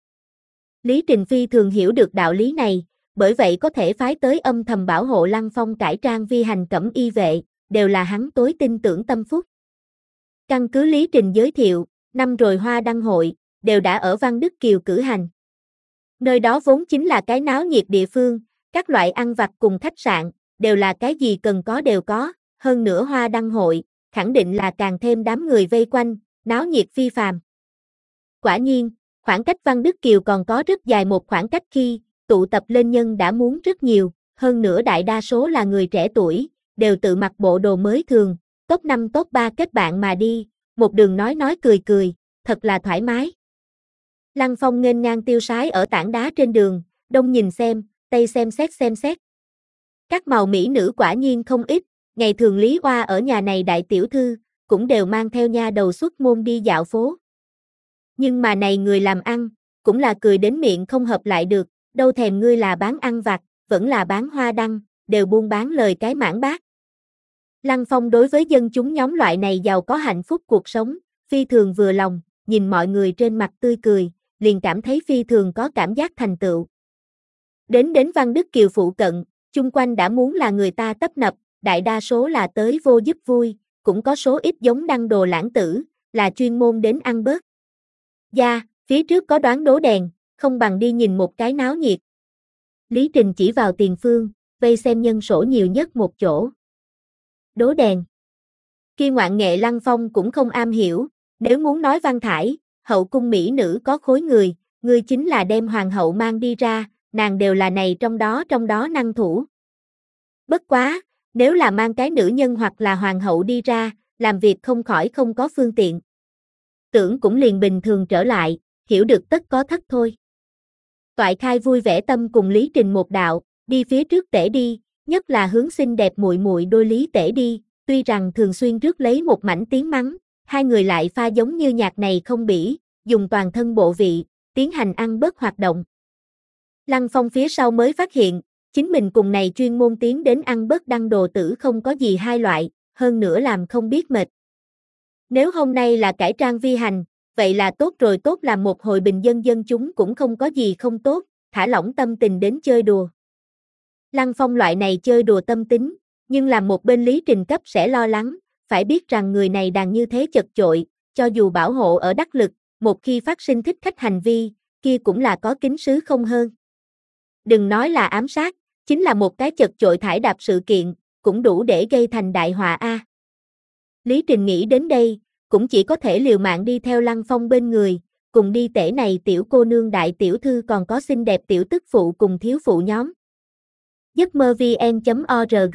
Lý Trình phi thường hiểu được đạo lý này, bởi vậy có thể phái tới âm thầm bảo hộ Lăng Phong cải trang vi hành cẩm y vệ, đều là hắn tối tin tưởng tâm phúc. Căn cứ Lý Trình giới thiệu, năm rồi hoa đăng hội, đều đã ở Văn Đức Kiều cử hành. Nơi đó vốn chính là cái náo nhiệt địa phương, các loại ăn vặt cùng khách sạn, đều là cái gì cần có đều có, hơn nữa hoa đăng hội, khẳng định là càng thêm đám người vây quanh, náo nhiệt phi phàm. Quả nhiên, khoảng cách Văn Đức Kiều còn có rất dài một khoảng cách khi, tụ tập lên nhân đã muốn rất nhiều, hơn nữa đại đa số là người trẻ tuổi, đều tự mặc bộ đồ mới thường, top năm top ba kết bạn mà đi, một đường nói nói cười cười, thật là thoải mái. Lăng Phong nghênh ngang tiêu sái ở tảng đá trên đường, đông nhìn xem, tây xem xét xem xét. Các màu mỹ nữ quả nhiên không ít, ngày thường Lý Oa ở nhà này đại tiểu thư, cũng đều mang theo nha đầu xuất môn đi dạo phố. Nhưng mà này người làm ăn, cũng là cười đến miệng không hợp lại được, đâu thèm ngươi là bán ăn vặt, vẫn là bán hoa đăng, đều buôn bán lời cái mãn bát. Lăng Phong đối với dân chúng nhóm loại này giàu có hạnh phúc cuộc sống, phi thường vừa lòng, nhìn mọi người trên mặt tươi cười, liền cảm thấy phi thường có cảm giác thành tựu. Đến đến Văn Đức Kiều phụ cận, chung quanh đã muốn là người ta tấp nập, đại đa số là tới vô giúp vui, cũng có số ít giống đăng đồ lãng tử, là chuyên môn đến ăn bớt. Gia, phía trước có đoán đố đèn, không bằng đi nhìn một cái náo nhiệt. Lý Trình chỉ vào tiền phương, vây xem nhân sổ nhiều nhất một chỗ. Đố đèn. Kia ngoạn nghệ Lăng Phong cũng không am hiểu, nếu muốn nói văn thải, hậu cung mỹ nữ có khối người, người chính là đem hoàng hậu mang đi ra, nàng đều là này trong đó trong đó năng thủ. Bất quá, nếu là mang cái nữ nhân hoặc là hoàng hậu đi ra, làm việc không khỏi không có phương tiện. Tưởng cũng liền bình thường trở lại, hiểu được tất có thất thôi. Toại Khai vui vẻ tâm cùng Lý Trình một đạo, đi phía trước tể đi, nhất là hướng xinh đẹp muội muội đôi Lý tể đi, tuy rằng thường xuyên rước lấy một mảnh tiếng mắng, hai người lại pha giống như nhạc này không bỉ, dùng toàn thân bộ vị, tiến hành ăn bớt hoạt động. Lăng Phong phía sau mới phát hiện, chính mình cùng này chuyên môn tiến đến ăn bớt đăng đồ tử không có gì hai loại, hơn nữa làm không biết mệt. Nếu hôm nay là cải trang vi hành, vậy là tốt rồi, tốt làm một hồi bình dân dân chúng cũng không có gì không tốt, thả lỏng tâm tình đến chơi đùa. Lăng Phong loại này chơi đùa tâm tính, nhưng làm một bên Lý Trình cấp sẽ lo lắng, phải biết rằng người này đàn như thế chật chội, cho dù bảo hộ ở đắc lực, một khi phát sinh thích khách hành vi, kia cũng là có kính sứ không hơn. Đừng nói là ám sát, chính là một cái chật chội thải đạp sự kiện, cũng đủ để gây thành đại họa a. Lý Trình nghĩ đến đây, cũng chỉ có thể liều mạng đi theo Lăng Phong bên người, cùng đi tể này tiểu cô nương đại tiểu thư còn có xinh đẹp tiểu tức phụ cùng thiếu phụ nhóm. giấc mơ vn chấm org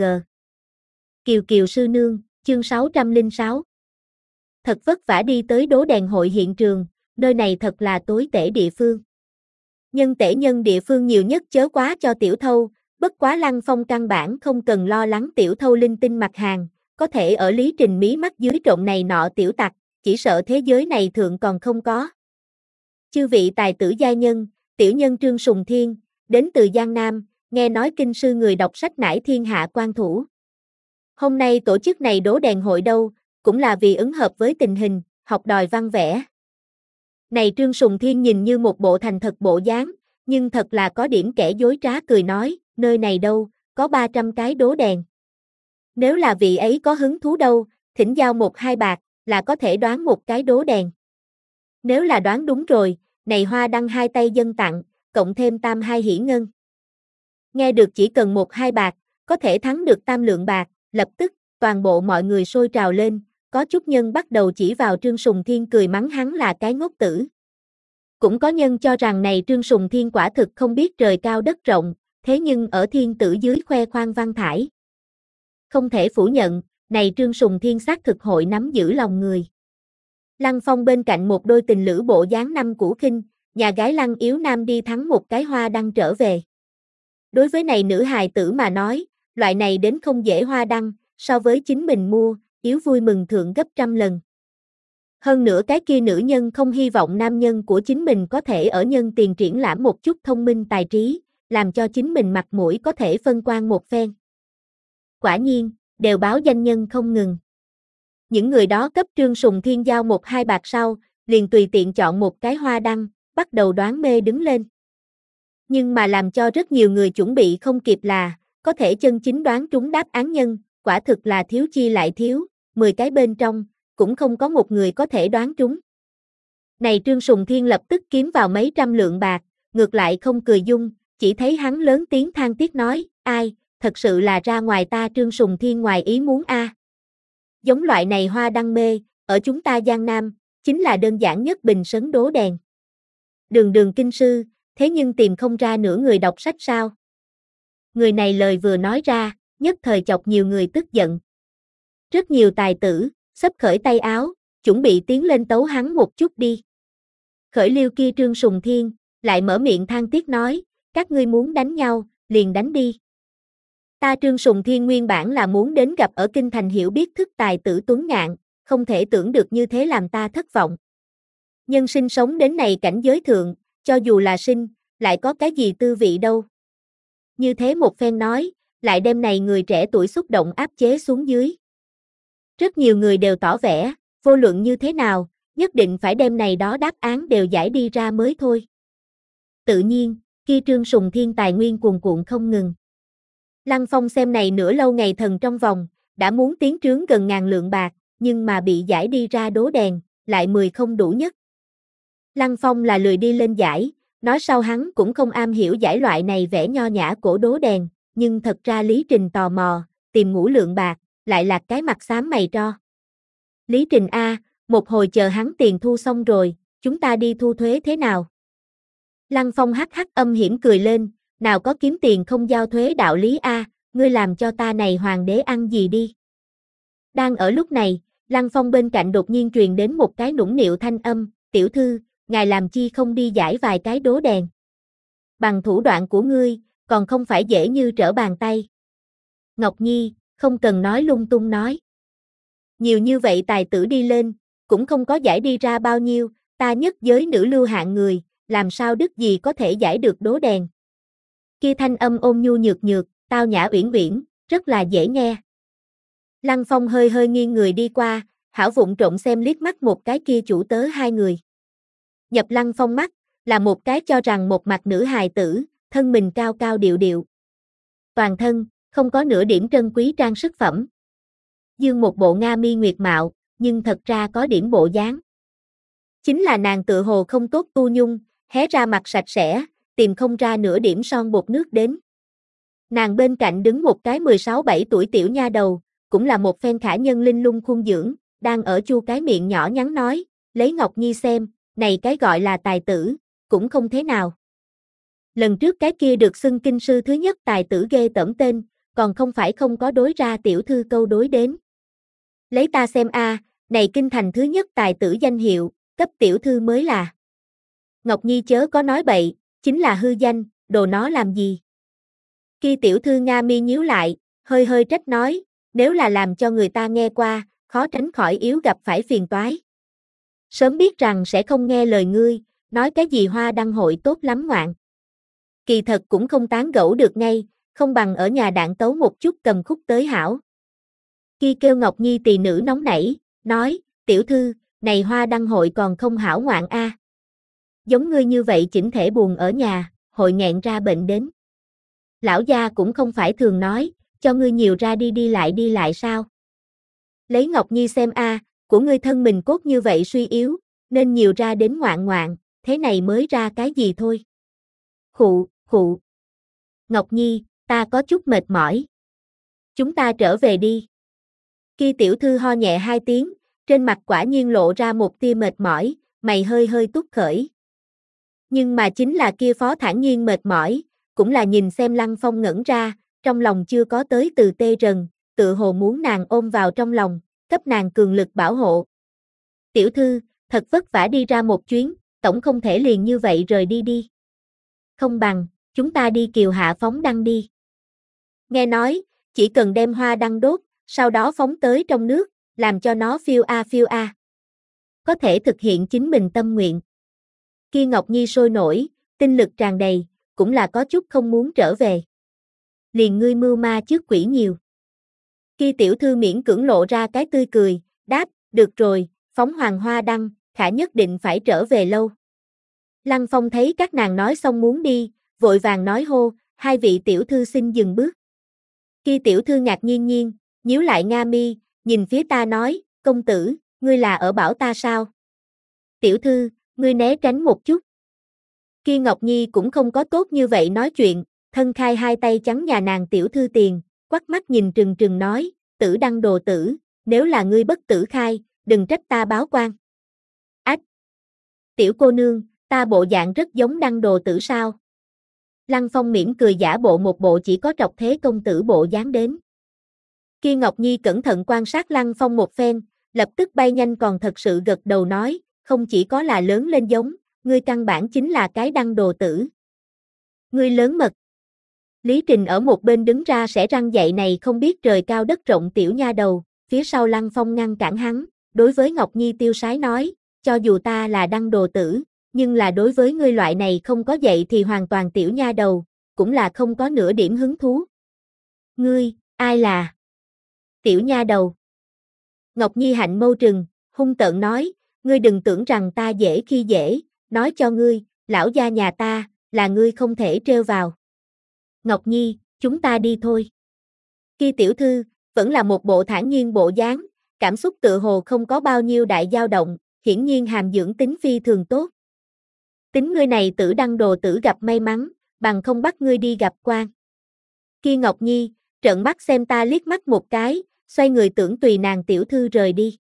Kiều Kiều sư nương, chương sáu trăm lẻ sáu. Thật vất vả đi tới đố đèn hội hiện trường, nơi này thật là tối tể địa phương. Nhân tể nhân địa phương nhiều nhất chớ quá cho tiểu thâu, bất quá Lăng Phong căn bản không cần lo lắng tiểu thâu linh tinh mặt hàng, có thể ở Lý Trình mí mắt dưới trộm này nọ tiểu tặc, chỉ sợ thế giới này thượng còn không có. Chư vị tài tử gia nhân, tiểu nhân Trương Sùng Thiên, đến từ Giang Nam, nghe nói kinh sư người đọc sách nải thiên hạ quan thủ. Hôm nay tổ chức này đố đèn hội đâu, cũng là vì ứng hợp với tình hình, học đòi văn vẽ. Này Trương Sùng Thiên nhìn như một bộ thành thật bộ dáng, nhưng thật là có điểm kẻ dối trá cười nói, nơi này đâu, có ba trăm cái đố đèn. Nếu là vị ấy có hứng thú đâu, thỉnh giao một hai bạc, là có thể đoán một cái đố đèn. Nếu là đoán đúng rồi, này hoa đăng hai tay dân tặng, cộng thêm tam hai hỷ ngân. Nghe được chỉ cần một hai bạc, có thể thắng được tam lượng bạc, lập tức, toàn bộ mọi người sôi trào lên, có chút nhân bắt đầu chỉ vào Trương Sùng Thiên cười mắng hắn là cái ngốc tử. Cũng có nhân cho rằng này Trương Sùng Thiên quả thực không biết trời cao đất rộng, thế nhưng ở thiên tử dưới khoe khoang văn thải. Không thể phủ nhận, này Trương Sùng Thiên xác thực hội nắm giữ lòng người. Lăng Phong bên cạnh một đôi tình lữ bộ dáng năm cũ khinh, nhà gái Lăng Yếu Nam đi thắng một cái hoa đăng trở về. Đối với này nữ hài tử mà nói, loại này đến không dễ hoa đăng, so với chính mình mua, yếu vui mừng thượng gấp trăm lần. Hơn nữa cái kia nữ nhân không hy vọng nam nhân của chính mình có thể ở nhân tiền triển lãm một chút thông minh tài trí, làm cho chính mình mặt mũi có thể phân quang một phen. Quả nhiên, đều báo danh nhân không ngừng. Những người đó cấp Trương Sùng Thiên giao một hai bạc sau, liền tùy tiện chọn một cái hoa đăng, bắt đầu đoán mê đứng lên. Nhưng mà làm cho rất nhiều người chuẩn bị không kịp là, có thể chân chính đoán trúng đáp án nhân, quả thực là thiếu chi lại thiếu, mười cái bên trong, cũng không có một người có thể đoán trúng. Này Trương Sùng Thiên lập tức kiếm vào mấy trăm lượng bạc, ngược lại không cười dung, chỉ thấy hắn lớn tiếng than tiếc nói, ai, thật sự là ra ngoài ta Trương Sùng Thiên ngoài ý muốn a. À. Giống loại này hoa đăng mê, ở chúng ta Giang Nam, chính là đơn giản nhất bình sấn đố đèn. Đường đường kinh sư, thế nhưng tìm không ra nửa người đọc sách sao? Người này lời vừa nói ra, nhất thời chọc nhiều người tức giận. Rất nhiều tài tử, xấp khởi tay áo, chuẩn bị tiến lên tấu hắn một chút đi. Khởi liêu kia Trương Sùng Thiên, lại mở miệng than tiếc nói, các ngươi muốn đánh nhau, liền đánh đi. Ta Trương Sùng Thiên nguyên bản là muốn đến gặp ở kinh thành hiểu biết thức tài tử tuấn ngạn, không thể tưởng được như thế làm ta thất vọng. Nhân sinh sống đến này cảnh giới thượng, cho dù là sinh, lại có cái gì tư vị đâu. Như thế một phen nói, lại đem này người trẻ tuổi xúc động áp chế xuống dưới. Rất nhiều người đều tỏ vẻ, vô luận như thế nào, nhất định phải đem này đó đáp án đều giải đi ra mới thôi. Tự nhiên, khi Trương Sùng Thiên tài nguyên cuồn cuộn không ngừng. Lăng Phong xem này nửa lâu ngày thần trong vòng, đã muốn tiến trướng gần ngàn lượng bạc, nhưng mà bị giải đi ra đố đèn, lại mười không đủ nhất. Lăng Phong là lười đi lên giải, nói sau hắn cũng không am hiểu giải loại này vẽ nho nhã cổ đố đèn, nhưng thật ra Lý Trình tò mò, tìm ngũ lượng bạc, lại là cái mặt xám mày tro. Lý Trình A, một hồi chờ hắn tiền thu xong rồi, chúng ta đi thu thuế thế nào? Lăng Phong hắc hắc âm hiểm cười lên, nào có kiếm tiền không giao thuế đạo lý A, ngươi làm cho ta này hoàng đế ăn gì đi? Đang ở lúc này, Lăng Phong bên cạnh đột nhiên truyền đến một cái nũng nịu thanh âm, tiểu thư, ngài làm chi không đi giải vài cái đố đèn? Bằng thủ đoạn của ngươi, còn không phải dễ như trở bàn tay. Ngọc Nhi, không cần nói lung tung nói. Nhiều như vậy tài tử đi lên, cũng không có giải đi ra bao nhiêu, ta nhất giới nữ lưu hạng người, làm sao đức gì có thể giải được đố đèn. Kia thanh âm ôn nhu nhược nhược, tao nhã uyển uyển, rất là dễ nghe. Lăng Phong hơi hơi nghiêng người đi qua, hảo vụng trộm xem liếc mắt một cái kia chủ tớ hai người. Nhập Lăng Phong mắt, là một cái cho rằng một mặt nữ hài tử, thân mình cao cao điệu điệu. Toàn thân, không có nửa điểm trân quý trang sức phẩm. Dương một bộ nga mi nguyệt mạo, nhưng thật ra có điểm bộ dáng. Chính là nàng tự hồ không tốt tu nhung, hé ra mặt sạch sẽ, tìm không ra nửa điểm son bột nước đến. Nàng bên cạnh đứng một cái mười sáu bảy tuổi tiểu nha đầu, cũng là một phen khả nhân linh lung khuôn dưỡng, đang ở chu cái miệng nhỏ nhắn nói, lấy Ngọc Nhi xem, này cái gọi là tài tử, cũng không thế nào. Lần trước cái kia được xưng kinh sư thứ nhất tài tử ghê tởm tên, còn không phải không có đối ra tiểu thư câu đối đến. Lấy ta xem a, này kinh thành thứ nhất tài tử danh hiệu, cấp tiểu thư mới là. Ngọc Nhi chớ có nói bậy, chính là hư danh, đồ nó làm gì. Khi tiểu thư Nga mi nhíu lại, hơi hơi trách nói, nếu là làm cho người ta nghe qua, khó tránh khỏi yếu gặp phải phiền toái. Sớm biết rằng sẽ không nghe lời ngươi, nói cái gì hoa đăng hội tốt lắm ngoạn. Kỳ thật cũng không tán gẫu được ngay, không bằng ở nhà đạn tấu một chút cầm khúc tới hảo. Khi kêu Ngọc Nhi tỳ nữ nóng nảy, nói, tiểu thư, này hoa đăng hội còn không hảo ngoạn a. À. Giống ngươi như vậy chỉnh thể buồn ở nhà, hội nghẹn ra bệnh đến. Lão gia cũng không phải thường nói, cho ngươi nhiều ra đi đi lại đi lại sao. Lấy Ngọc Nhi xem a, à, của ngươi thân mình cốt như vậy suy yếu, nên nhiều ra đến ngoạn ngoạn, thế này mới ra cái gì thôi. Khụ, khụ. Ngọc Nhi, ta có chút mệt mỏi. Chúng ta trở về đi. Khi tiểu thư ho nhẹ hai tiếng, trên mặt quả nhiên lộ ra một tia mệt mỏi, mày hơi hơi túc khởi. Nhưng mà chính là kia phó thản nhiên mệt mỏi, cũng là nhìn xem Lăng Phong ngẩn ra, trong lòng chưa có tới từ tê rần, tự hồ muốn nàng ôm vào trong lòng, cấp nàng cường lực bảo hộ. Tiểu thư, thật vất vả đi ra một chuyến, tổng không thể liền như vậy rời đi đi. Không bằng, chúng ta đi kiều hạ phóng đăng đi. Nghe nói, chỉ cần đem hoa đăng đốt, sau đó phóng tới trong nước, làm cho nó phiêu a phiêu a. Có thể thực hiện chính mình tâm nguyện. Kia Ngọc Nhi sôi nổi, tinh lực tràn đầy, cũng là có chút không muốn trở về. Liền ngươi mưu ma trước quỷ nhiều. Kia tiểu thư miễn cưỡng lộ ra cái tươi cười, đáp, được rồi, phóng hoàng hoa đăng, khả nhất định phải trở về lâu. Lăng Phong thấy các nàng nói xong muốn đi, vội vàng nói hô, hai vị tiểu thư xin dừng bước. Kia tiểu thư ngạc nhiên nhiên, nhíu lại nga mi, nhìn phía ta nói, công tử, ngươi là ở bảo ta sao? Tiểu thư, ngươi né tránh một chút. Kia Ngọc Nhi cũng không có tốt như vậy nói chuyện, thân khai hai tay chắn nhà nàng tiểu thư tiền, quắc mắt nhìn trừng trừng nói, tử đăng đồ tử, nếu là ngươi bất tử khai, đừng trách ta báo quan. Ách! Tiểu cô nương, ta bộ dạng rất giống đăng đồ tử sao? Lăng Phong mỉm cười giả bộ một bộ chỉ có trọc thế công tử bộ dáng đến. Kia Ngọc Nhi cẩn thận quan sát Lăng Phong một phen, lập tức bay nhanh còn thật sự gật đầu nói, không chỉ có là lớn lên giống, ngươi căn bản chính là cái đăng đồ tử. Ngươi lớn mật. Lý Trình ở một bên đứng ra sẽ răng dạy này không biết trời cao đất rộng tiểu nha đầu, phía sau Lăng Phong ngăn cản hắn, đối với Ngọc Nhi tiêu sái nói, cho dù ta là đăng đồ tử, nhưng là đối với ngươi loại này không có dạy thì hoàn toàn tiểu nha đầu, cũng là không có nửa điểm hứng thú. Ngươi, ai là? Tiểu nha đầu. Ngọc Nhi hạnh mâu trừng, hung tợn nói, ngươi đừng tưởng rằng ta dễ khi dễ, nói cho ngươi, lão gia nhà ta, là ngươi không thể trêu vào. Ngọc Nhi, chúng ta đi thôi. Khi tiểu thư, vẫn là một bộ thản nhiên bộ dáng, cảm xúc tự hồ không có bao nhiêu đại dao động, hiển nhiên hàm dưỡng tính phi thường tốt. Tính ngươi này tử đăng đồ tử gặp may mắn, bằng không bắt ngươi đi gặp quan. Khi Ngọc Nhi, trợn mắt xem ta liếc mắt một cái, xoay người tưởng tùy nàng tiểu thư rời đi.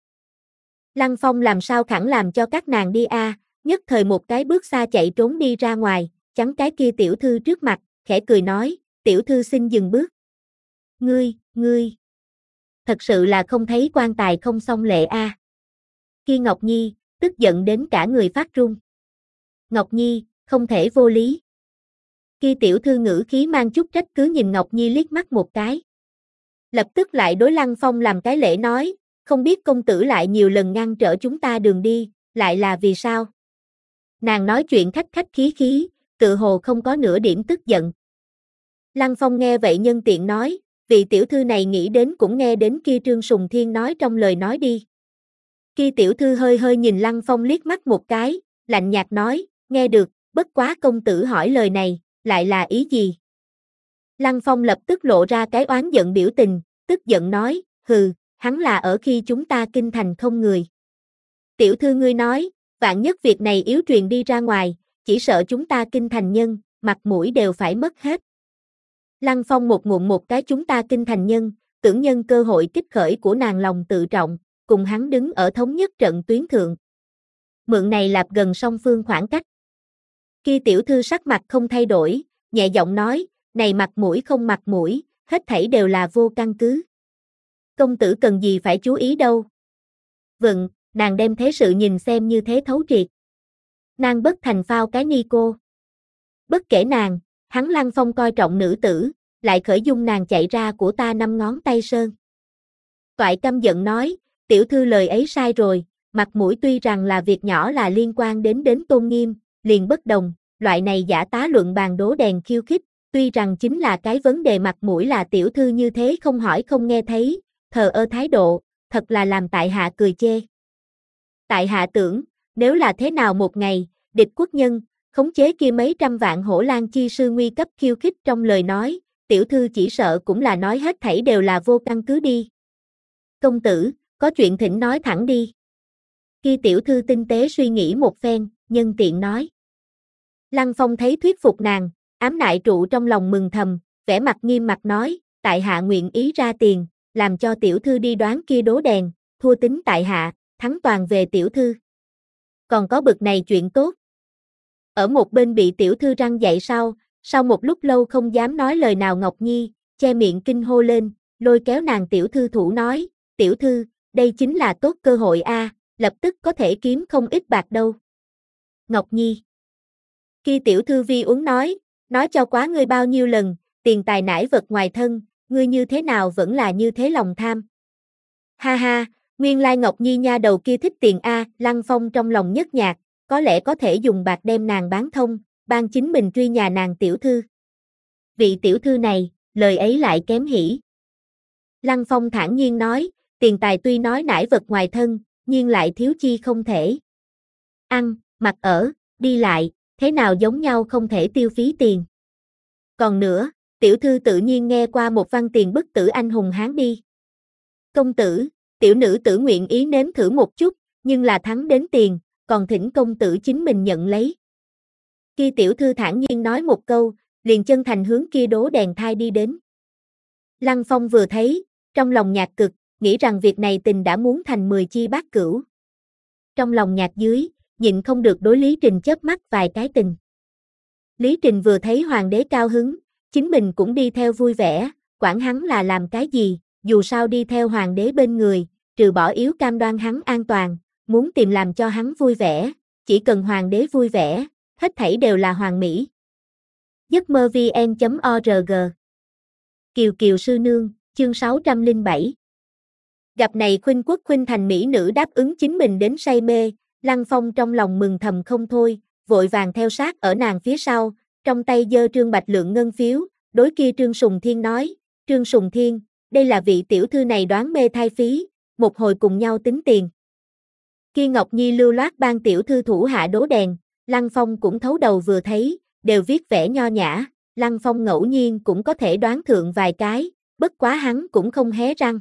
Lăng Phong làm sao khẳng làm cho các nàng đi a, à, nhất thời một cái bước xa chạy trốn đi ra ngoài, chắn cái kia tiểu thư trước mặt, khẽ cười nói, tiểu thư xin dừng bước. Ngươi, ngươi, thật sự là không thấy quan tài không xong lệ a. À. Khi Ngọc Nhi, tức giận đến cả người phát run. Ngọc Nhi, không thể vô lý. Khi tiểu thư ngữ khí mang chút trách cứ nhìn Ngọc Nhi liếc mắt một cái. Lập tức lại đối Lăng Phong làm cái lễ nói, không biết công tử lại nhiều lần ngăn trở chúng ta đường đi, lại là vì sao? Nàng nói chuyện khách khách khí khí, tự hồ không có nửa điểm tức giận. Lăng Phong nghe vậy nhân tiện nói, vị tiểu thư này nghĩ đến cũng nghe đến kia Trương Sùng Thiên nói trong lời nói đi. Kia tiểu thư hơi hơi nhìn Lăng Phong liếc mắt một cái, lạnh nhạt nói, nghe được, bất quá công tử hỏi lời này, lại là ý gì? Lăng Phong lập tức lộ ra cái oán giận biểu tình, tức giận nói, hừ, hắn là ở khi chúng ta kinh thành không người. Tiểu thư ngươi nói, vạn nhất việc này yếu truyền đi ra ngoài, chỉ sợ chúng ta kinh thành nhân, mặt mũi đều phải mất hết. Lăng Phong một ngụm một cái chúng ta kinh thành nhân, tưởng nhân cơ hội kích khởi của nàng lòng tự trọng, cùng hắn đứng ở thống nhất trận tuyến thượng. Mượn này lạp gần song phương khoảng cách. Kia tiểu thư sắc mặt không thay đổi, nhẹ giọng nói, này mặt mũi không mặt mũi, hết thảy đều là vô căn cứ. Công tử cần gì phải chú ý đâu. Vâng, nàng đem thế sự nhìn xem như thế thấu triệt. Nàng bất thành phao cái ni cô. Bất kể nàng, hắn Lăng Phong coi trọng nữ tử, lại khởi dung nàng chạy ra của ta năm ngón tay sơn. Toại căm giận nói, tiểu thư lời ấy sai rồi, mặt mũi tuy rằng là việc nhỏ là liên quan đến đến tôn nghiêm, liền bất đồng, loại này giả tá luận bàn đố đèn khiêu khích, tuy rằng chính là cái vấn đề mặt mũi là tiểu thư như thế không hỏi không nghe thấy, thờ ơ thái độ, thật là làm tại hạ cười chê. Tại hạ tưởng, nếu là thế nào một ngày, địch quốc nhân, khống chế kia mấy trăm vạn hổ lang chi sư nguy cấp khiêu khích trong lời nói, tiểu thư chỉ sợ cũng là nói hết thảy đều là vô căn cứ đi. Công tử, có chuyện thỉnh nói thẳng đi. Kia tiểu thư tinh tế suy nghĩ một phen, nhân tiện nói. Lăng Phong thấy thuyết phục nàng, ám nại trụ trong lòng mừng thầm, vẻ mặt nghiêm mặt nói, tại hạ nguyện ý ra tiền, làm cho tiểu thư đi đoán kia đố đèn, thua tính tại hạ, thắng toàn về tiểu thư. Còn có bực này chuyện tốt. Ở một bên bị tiểu thư răng dạy sau, sau một lúc lâu không dám nói lời nào Ngọc Nhi, che miệng kinh hô lên, lôi kéo nàng tiểu thư thủ nói, tiểu thư, đây chính là tốt cơ hội a, lập tức có thể kiếm không ít bạc đâu. Ngọc Nhi. Khi tiểu thư vi uống nói, nói cho quá ngươi bao nhiêu lần, tiền tài nải vật ngoài thân, ngươi như thế nào vẫn là như thế lòng tham. Ha ha, nguyên lai Ngọc Nhi nha đầu kia thích tiền a, Lăng Phong trong lòng nhất nhạc, có lẽ có thể dùng bạc đem nàng bán thông, ban chính mình truy nhà nàng tiểu thư. Vị tiểu thư này, lời ấy lại kém hỉ. Lăng Phong thản nhiên nói, tiền tài tuy nói nải vật ngoài thân, nhưng lại thiếu chi không thể. Ăn, mặc ở, đi lại, thế nào giống nhau không thể tiêu phí tiền. Còn nữa, tiểu thư tự nhiên nghe qua một văn tiền bức tử anh hùng hán đi. Công tử, tiểu nữ tử nguyện ý nếm thử một chút, nhưng là thắng đến tiền, còn thỉnh công tử chính mình nhận lấy. Kia tiểu thư thản nhiên nói một câu, liền chân thành hướng kia đố đèn thai đi đến. Lăng Phong vừa thấy, trong lòng nhạc cực, nghĩ rằng việc này tình đã muốn thành mười chi bát cửu. Trong lòng nhạc dưới, nhịn không được đối Lý Trình chớp mắt vài cái tình. Lý Trình vừa thấy hoàng đế cao hứng, chính mình cũng đi theo vui vẻ, quản hắn là làm cái gì, dù sao đi theo hoàng đế bên người, trừ bỏ yếu cam đoan hắn an toàn, muốn tìm làm cho hắn vui vẻ, chỉ cần hoàng đế vui vẻ, hết thảy đều là hoàn mỹ. giấc mơ vn chấm org Kiều Kiều sư nương, chương sáu trăm lẻ bảy. Gặp này khuynh quốc khuynh thành mỹ nữ đáp ứng chính mình đến say mê, Lăng Phong trong lòng mừng thầm không thôi, vội vàng theo sát ở nàng phía sau, trong tay giơ trương bạch lượng ngân phiếu, đối kia Trương Sùng Thiên nói, Trương Sùng Thiên, đây là vị tiểu thư này đoán mê thai phí, một hồi cùng nhau tính tiền. Kia Ngọc Nhi lưu loát ban tiểu thư thủ hạ đố đèn, Lăng Phong cũng thấu đầu vừa thấy, đều viết vẻ nho nhã, Lăng Phong ngẫu nhiên cũng có thể đoán thượng vài cái, bất quá hắn cũng không hé răng.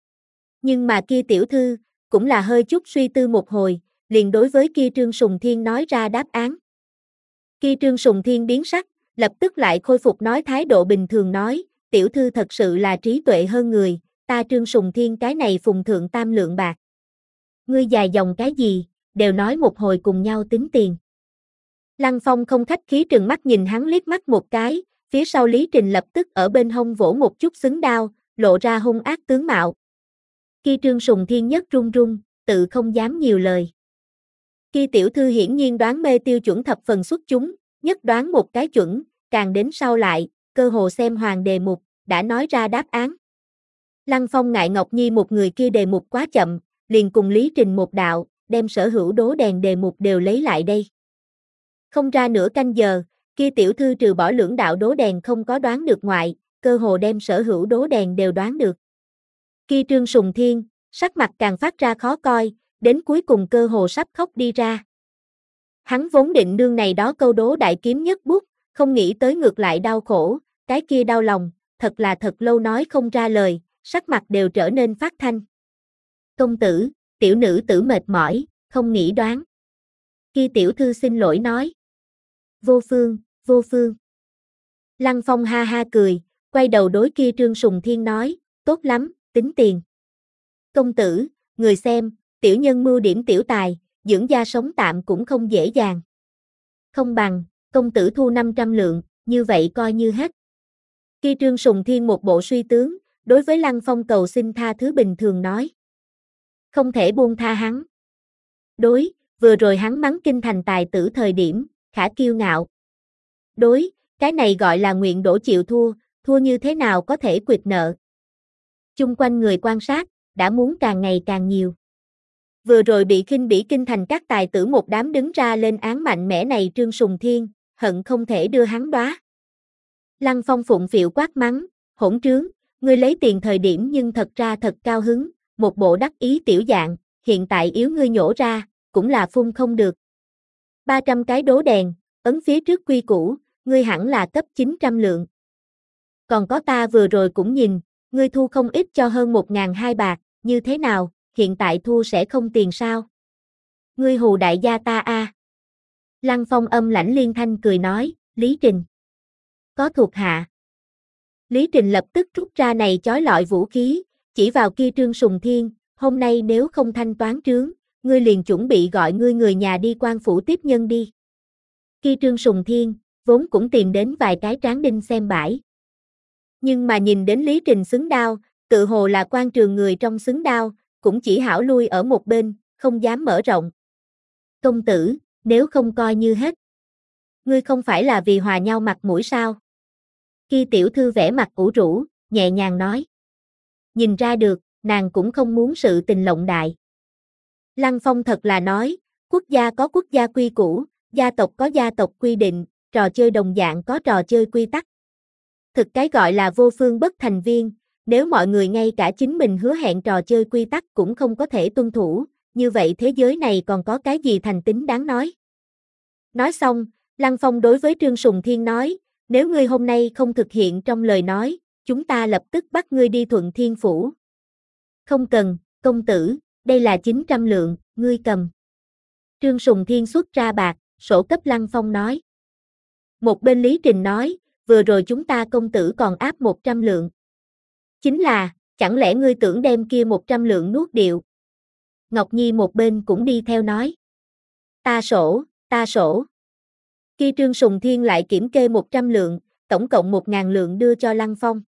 Nhưng mà kia tiểu thư, cũng là hơi chút suy tư một hồi, liền đối với kia Trương Sùng Thiên nói ra đáp án. Kia Trương Sùng Thiên biến sắc, lập tức lại khôi phục nói thái độ bình thường nói, tiểu thư thật sự là trí tuệ hơn người, ta Trương Sùng Thiên cái này phùng thượng tam lượng bạc. Ngươi dài dòng cái gì, đều nói một hồi cùng nhau tính tiền. Lăng Phong không khách khí trừng mắt nhìn hắn liếc mắt một cái, phía sau Lý Trình lập tức ở bên hông vỗ một chút xứng đao, lộ ra hung ác tướng mạo. Kia Trương Sùng Thiên nhất run run, tự không dám nhiều lời. Kia tiểu thư hiển nhiên đoán mê tiêu chuẩn thập phần xuất chúng, nhất đoán một cái chuẩn, càng đến sau lại, cơ hồ xem hoàng đề mục, đã nói ra đáp án. Lăng Phong ngại Ngọc Nhi một người kia đề mục quá chậm, liền cùng Lý Trình một đạo, đem sở hữu đố đèn đề mục đều lấy lại đây. Không ra nửa canh giờ, Kia tiểu thư trừ bỏ lưỡng đạo đố đèn không có đoán được ngoại, cơ hồ đem sở hữu đố đèn đều đoán được. Kia Trương Sùng Thiên, sắc mặt càng phát ra khó coi, đến cuối cùng cơ hồ sắp khóc đi ra. Hắn vốn định nương này đó câu đố đại kiếm nhất bút, không nghĩ tới ngược lại đau khổ, cái kia đau lòng, thật là thật lâu nói không ra lời, sắc mặt đều trở nên phát thanh. Công tử, tiểu nữ tử mệt mỏi, không nghĩ đoán. Kia tiểu thư xin lỗi nói. Vô phương, vô phương. Lăng Phong ha ha cười, quay đầu đối kia Trương Sùng Thiên nói, tốt lắm, tính tiền. Công tử, người xem, tiểu nhân mưu điểm tiểu tài, dưỡng gia sống tạm cũng không dễ dàng. Không bằng, công tử thu năm trăm lượng, như vậy coi như hết. Kia Trương Sùng Thiên một bộ suy tướng, đối với Lăng Phong cầu xin tha thứ bình thường nói. Không thể buông tha hắn. Đối, vừa rồi hắn mắng kinh thành tài tử thời điểm, khả kiêu ngạo. Đối, cái này gọi là nguyện đổ chịu thua, thua như thế nào có thể quyệt nợ. Chung quanh người quan sát, đã muốn càng ngày càng nhiều. Vừa rồi bị khinh bỉ kinh thành các tài tử một đám đứng ra lên án mạnh mẽ này Trương Sùng Thiên, hận không thể đưa hắn đóa. Lăng Phong phụng phịu quát mắng, hỗn trướng, ngươi lấy tiền thời điểm nhưng thật ra thật cao hứng, một bộ đắc ý tiểu dạng, hiện tại yếu ngươi nhổ ra, cũng là phun không được. ba trăm cái đố đèn, ấn phía trước quy củ, ngươi hẳn là cấp chín trăm lượng. Còn có ta vừa rồi cũng nhìn, ngươi thu không ít cho hơn một ngàn hai bạc, như thế nào, hiện tại thu sẽ không tiền sao? Ngươi hù đại gia ta a. À. Lăng Phong âm lãnh liên thanh cười nói, Lý Trình. Có thuộc hạ. Lý Trình lập tức rút ra này chói lọi vũ khí, chỉ vào kia Trương Sùng Thiên, hôm nay nếu không thanh toán trướng, ngươi liền chuẩn bị gọi ngươi người nhà đi quan phủ tiếp nhân đi. Kia Trương Sùng Thiên, vốn cũng tìm đến vài cái tráng đinh xem bãi. Nhưng mà nhìn đến Lý Trình xứng đao, tự hồ là quan trường người trong xứng đao, cũng chỉ hảo lui ở một bên, không dám mở rộng. Công tử, nếu không coi như hết. Ngươi không phải là vì hòa nhau mặt mũi sao? Kia tiểu thư vẻ mặt ủ rũ, nhẹ nhàng nói. Nhìn ra được, nàng cũng không muốn sự tình lộng đại. Lăng Phong thật là nói, quốc gia có quốc gia quy củ, gia tộc có gia tộc quy định, trò chơi đồng dạng có trò chơi quy tắc. Thực cái gọi là vô phương bất thành viên, nếu mọi người ngay cả chính mình hứa hẹn trò chơi quy tắc cũng không có thể tuân thủ, như vậy thế giới này còn có cái gì thành tính đáng nói. Nói xong, Lăng Phong đối với Trương Sùng Thiên nói, nếu ngươi hôm nay không thực hiện trong lời nói, chúng ta lập tức bắt ngươi đi Thuận Thiên Phủ. Không cần, công tử, đây là chín trăm lượng, ngươi cầm. Trương Sùng Thiên xuất ra bạc, sổ cấp Lăng Phong nói. Một bên Lý Trình nói, vừa rồi chúng ta công tử còn áp một trăm lượng. Chính là, chẳng lẽ ngươi tưởng đem kia một trăm lượng nuốt điệu? Ngọc Nhi một bên cũng đi theo nói. Ta sổ, ta sổ. Kia Trương Sùng Thiên lại kiểm kê một trăm lượng, tổng cộng một ngàn lượng đưa cho Lăng Phong.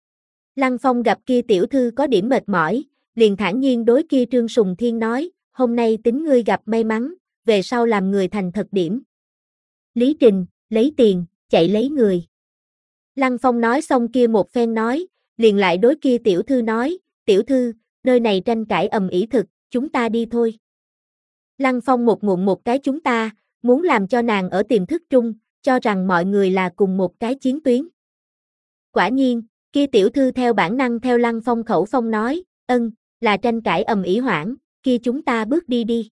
Lăng Phong gặp kia tiểu thư có điểm mệt mỏi, liền thản nhiên đối kia Trương Sùng Thiên nói, hôm nay tính ngươi gặp may mắn, về sau làm người thành thật điểm. Lý Trình, lấy tiền, chạy lấy người. Lăng Phong nói xong kia một phen nói, liền lại đối kia tiểu thư nói, tiểu thư, nơi này tranh cãi ầm ĩ thực, chúng ta đi thôi. Lăng Phong một ngụm một cái chúng ta, muốn làm cho nàng ở tiềm thức trung, cho rằng mọi người là cùng một cái chiến tuyến. Quả nhiên, kia tiểu thư theo bản năng theo Lăng Phong khẩu phong nói, ân, là tranh cãi ầm ĩ hoảng, kia chúng ta bước đi đi.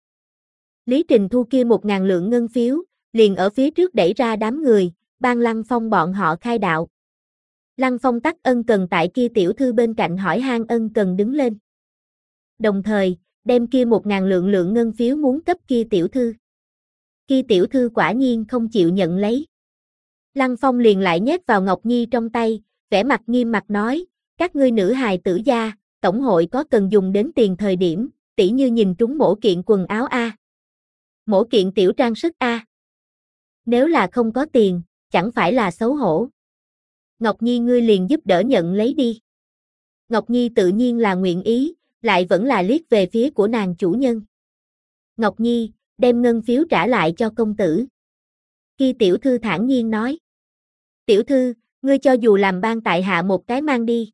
Lý Trình thu kia một ngàn lượng ngân phiếu, liền ở phía trước đẩy ra đám người, ban Lăng Phong bọn họ khai đạo. Lăng Phong tắc ân cần tại kia tiểu thư bên cạnh hỏi han ân cần đứng lên. Đồng thời, đem kia một ngàn lượng lượng ngân phiếu muốn cấp kia tiểu thư. Kia tiểu thư quả nhiên không chịu nhận lấy. Lăng Phong liền lại nhét vào Ngọc Nhi trong tay, vẻ mặt nghiêm mặt nói, các ngươi nữ hài tử gia, tổng hội có cần dùng đến tiền thời điểm, tỉ như nhìn trúng mỗi kiện quần áo A. Mỗi kiện tiểu trang sức A. Nếu là không có tiền, chẳng phải là xấu hổ. Ngọc Nhi ngươi liền giúp đỡ nhận lấy đi. Ngọc Nhi tự nhiên là nguyện ý, lại vẫn là liếc về phía của nàng chủ nhân. Ngọc Nhi, đem ngân phiếu trả lại cho công tử. Kia tiểu thư thản nhiên nói. Tiểu thư, ngươi cho dù làm ban tại hạ một cái mang đi.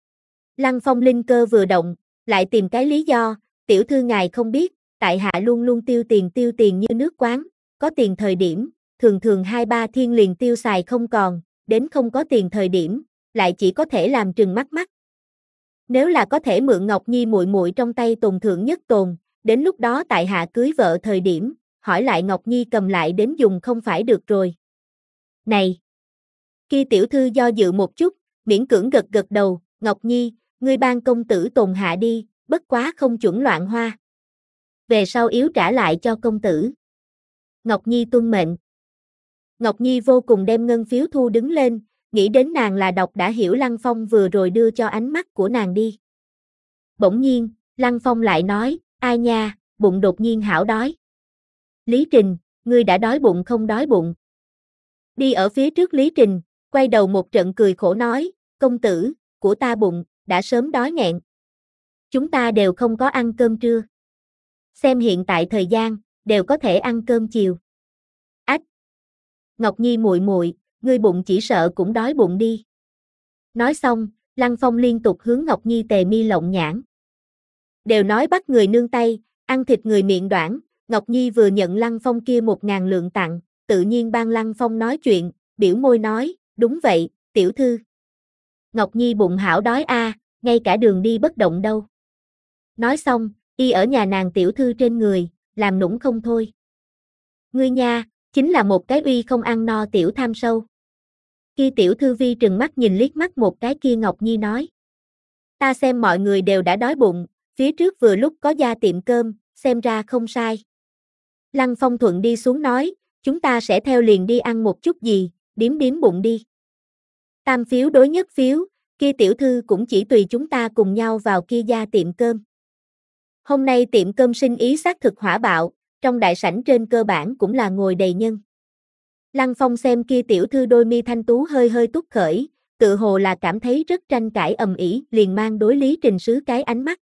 Lăng Phong linh cơ vừa động, lại tìm cái lý do, tiểu thư ngài không biết, tại hạ luôn luôn tiêu tiền tiêu tiền như nước quán, có tiền thời điểm, thường thường hai ba thiên liền tiêu xài không còn, đến không có tiền thời điểm, lại chỉ có thể làm trừng mắt mắt. Nếu là có thể mượn Ngọc Nhi muội muội trong tay tồn thượng nhất tồn, đến lúc đó tại hạ cưới vợ thời điểm, hỏi lại Ngọc Nhi cầm lại đến dùng không phải được rồi. Này! Kia tiểu thư do dự một chút, miễn cưỡng gật gật đầu, Ngọc Nhi, ngươi ban công tử tồn hạ đi, bất quá không chuẩn loạn hoa. Về sau yếu trả lại cho công tử. Ngọc Nhi tuân mệnh. Ngọc Nhi vô cùng đem ngân phiếu thu đứng lên, nghĩ đến nàng là đọc đã hiểu Lăng Phong vừa rồi đưa cho ánh mắt của nàng đi. Bỗng nhiên, Lăng Phong lại nói, ai nha, bụng đột nhiên hảo đói. Lý Trình, ngươi đã đói bụng không đói bụng. Đi ở phía trước Lý Trình, quay đầu một trận cười khổ nói, công tử, của ta bụng, đã sớm đói nghẹn. Chúng ta đều không có ăn cơm trưa. Xem hiện tại thời gian, đều có thể ăn cơm chiều. Ách! Ngọc Nhi muội muội, ngươi bụng chỉ sợ cũng đói bụng đi. Nói xong, Lăng Phong liên tục hướng Ngọc Nhi tề mi lộng nhãn. Đều nói bắt người nương tay, ăn thịt người miệng đoản, Ngọc Nhi vừa nhận Lăng Phong kia một ngàn lượng tặng, tự nhiên ban Lăng Phong nói chuyện, biểu môi nói, đúng vậy, tiểu thư. Ngọc Nhi bụng hảo đói a, ngay cả đường đi bất động đâu. Nói xong, y ở nhà nàng tiểu thư trên người, làm nũng không thôi. Ngươi nha, chính là một cái uy không ăn no tiểu tham sâu. Kia tiểu thư vi trừng mắt nhìn liếc mắt một cái kia Ngọc Nhi nói. Ta xem mọi người đều đã đói bụng, phía trước vừa lúc có gia tiệm cơm, xem ra không sai. Lăng Phong thuận đi xuống nói, chúng ta sẽ theo liền đi ăn một chút gì, điếm điếm bụng đi. Tam phiếu đối nhất phiếu, kia tiểu thư cũng chỉ tùy chúng ta cùng nhau vào kia gia tiệm cơm. Hôm nay tiệm cơm sinh ý xác thực hỏa bạo, trong đại sảnh trên cơ bản cũng là ngồi đầy nhân. Lăng Phong xem kia tiểu thư đôi mi thanh tú hơi hơi túc khởi, tự hồ là cảm thấy rất tranh cãi ầm ĩ, liền mang đối Lý Trình sứ cái ánh mắt.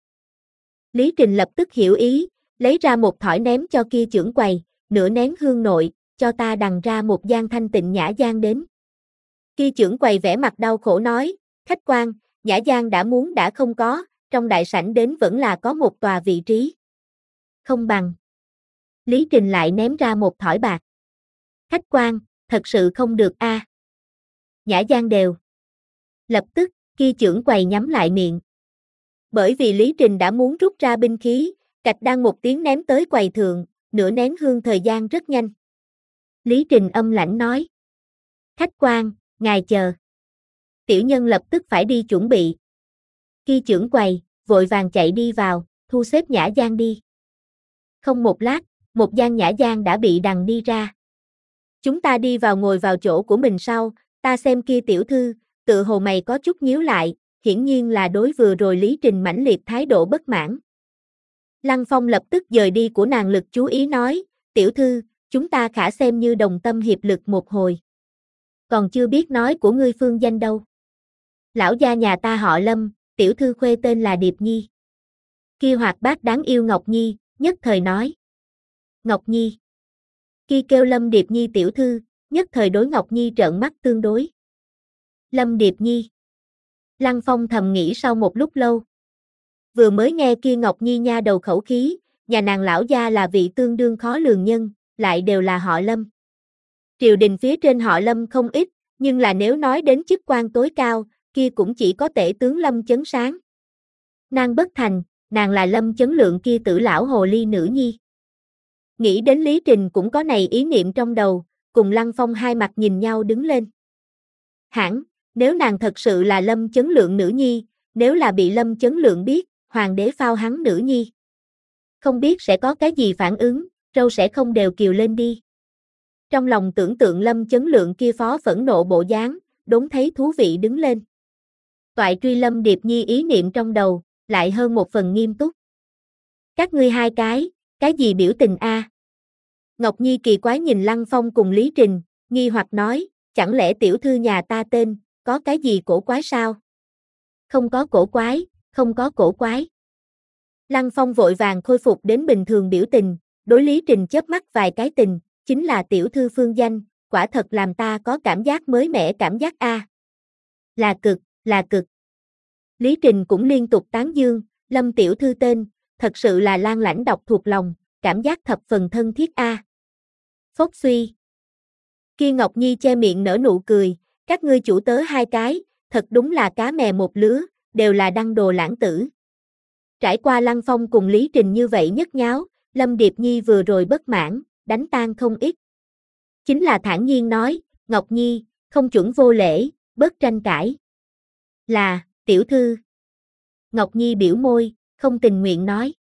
Lý Trình lập tức hiểu ý, lấy ra một thỏi ném cho kia trưởng quầy, nửa nén hương nội, cho ta đằng ra một gian thanh tịnh nhã gian đến. Kia trưởng quầy vẻ mặt đau khổ nói, khách quan, nhã gian đã muốn đã không có, trong đại sảnh đến vẫn là có một tòa vị trí. Không bằng. Lý Trình lại ném ra một thỏi bạc. Khách quan, thật sự không được a. À. Nhã gian đều. Lập tức, kia trưởng quầy nhắm lại miệng. Bởi vì Lý Trình đã muốn rút ra binh khí, cạch đang một tiếng ném tới quầy thượng, nửa nén hương thời gian rất nhanh. Lý Trình âm lãnh nói. Khách quan, ngài chờ. Tiểu nhân lập tức phải đi chuẩn bị. Kia trưởng quầy, vội vàng chạy đi vào, thu xếp nhã gian đi. Không một lát, một gian nhã gian đã bị đằng đi ra. Chúng ta đi vào ngồi vào chỗ của mình sau, ta xem kia tiểu thư, tự hồ mày có chút nhíu lại, hiển nhiên là đối vừa rồi Lý Trình mãnh liệt thái độ bất mãn. Lăng Phong lập tức dời đi của nàng lực chú ý nói, tiểu thư, chúng ta khả xem như đồng tâm hiệp lực một hồi. Còn chưa biết nói của ngươi phương danh đâu. Lão gia nhà ta họ Lâm, tiểu thư khuê tên là Điệp Nhi. Kia hoạt bát đáng yêu Ngọc Nhi, nhất thời nói. Ngọc Nhi. Kia kêu Lâm Điệp Nhi tiểu thư, nhất thời đối Ngọc Nhi trợn mắt tương đối. Lâm Điệp Nhi. Lăng Phong thầm nghĩ sau một lúc lâu. Vừa mới nghe kia Ngọc Nhi nha đầu khẩu khí, nhà nàng lão gia là vị tương đương khó lường nhân, lại đều là họ Lâm. Triều đình phía trên họ Lâm không ít, nhưng là nếu nói đến chức quan tối cao, kia cũng chỉ có tể tướng Lâm Chấn Sáng. Nàng bất thành, nàng là Lâm Chấn Lượng kia tử lão hồ ly nữ nhi. Nghĩ đến Lý Trình cũng có này ý niệm trong đầu, cùng Lăng Phong hai mặt nhìn nhau đứng lên. Hẳn, nếu nàng thật sự là Lâm Chấn Lượng nữ nhi, nếu là bị Lâm Chấn Lượng biết, hoàng đế phao hắn nữ nhi. Không biết sẽ có cái gì phản ứng, râu sẽ không đều kiều lên đi. Trong lòng tưởng tượng Lâm Chấn Lượng kia phó phẫn nộ bộ dáng, đốn thấy thú vị đứng lên. Toại truy Lâm Điệp Nhi ý niệm trong đầu, lại hơn một phần nghiêm túc. Các ngươi hai cái, cái gì biểu tình a? Ngọc Nhi kỳ quái nhìn Lăng Phong cùng Lý Trình, nghi hoặc nói, chẳng lẽ tiểu thư nhà ta tên, có cái gì cổ quái sao? Không có cổ quái, không có cổ quái. Lăng Phong vội vàng khôi phục đến bình thường biểu tình, đối Lý Trình chớp mắt vài cái tình, chính là tiểu thư phương danh, quả thật làm ta có cảm giác mới mẻ cảm giác a. À. Là cực, là cực. Lý Trình cũng liên tục tán dương, Lâm tiểu thư tên, thật sự là lan lãnh đọc thuộc lòng, cảm giác thập phần thân thiết a. À. Phốc suy. Kia Ngọc Nhi che miệng nở nụ cười, các ngươi chủ tớ hai cái, thật đúng là cá mè một lứa, đều là đăng đồ lãng tử. Trải qua Lăng Phong cùng Lý Trình như vậy nhất nháo, Lâm Điệp Nhi vừa rồi bất mãn, đánh tan không ít. Chính là thản nhiên nói, Ngọc Nhi, không chuẩn vô lễ, bớt tranh cãi. Là, tiểu thư. Ngọc Nhi biểu môi, không tình nguyện nói.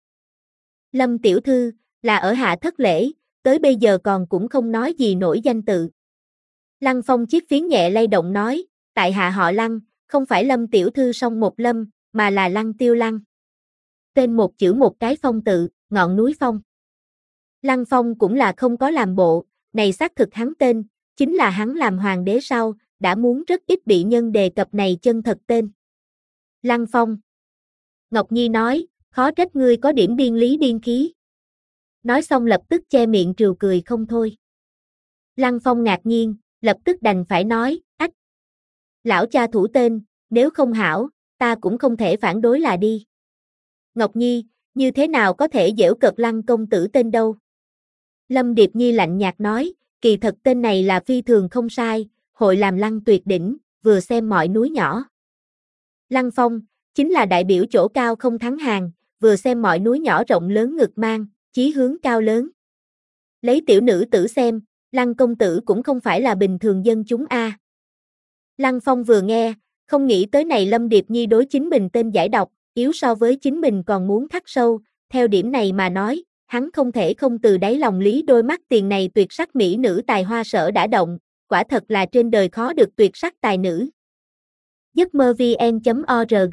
Lâm tiểu thư, là ở hạ thất lễ, tới bây giờ còn cũng không nói gì nổi danh tự. Lăng Phong chiếc phiến nhẹ lay động nói, tại hạ họ Lăng, không phải Lâm tiểu thư song một Lâm, mà là Lăng Tiêu Lăng. Tên một chữ một cái phong tự, ngọn núi phong. Lăng Phong cũng là không có làm bộ, này xác thực hắn tên, chính là hắn làm hoàng đế sau, đã muốn rất ít bị nhân đề cập này chân thật tên. Lăng Phong. Ngọc Nhi nói, khó trách ngươi có điểm điên lý điên khí. Nói xong lập tức che miệng trừ cười không thôi. Lăng Phong ngạc nhiên, lập tức đành phải nói, ách. Lão cha thủ tên, nếu không hảo, ta cũng không thể phản đối là đi. Ngọc Nhi, như thế nào có thể giễu cợt Lăng công tử tên đâu? Lâm Điệp Nhi lạnh nhạt nói, kỳ thật tên này là phi thường không sai, hội làm Lăng tuyệt đỉnh, vừa xem mọi núi nhỏ. Lăng Phong, chính là đại biểu chỗ cao không thắng hàng, vừa xem mọi núi nhỏ rộng lớn ngực mang, chí hướng cao lớn. Lấy tiểu nữ tử xem, Lăng công tử cũng không phải là bình thường dân chúng a. Lăng Phong vừa nghe, không nghĩ tới này Lâm Điệp Nhi đối chính mình tên giải độc, yếu so với chính mình còn muốn khắc sâu, theo điểm này mà nói, hắn không thể không từ đáy lòng lý đôi mắt tiền này tuyệt sắc mỹ nữ tài hoa sở đã động, quả thật là trên đời khó được tuyệt sắc tài nữ. giấc mơ vn chấm org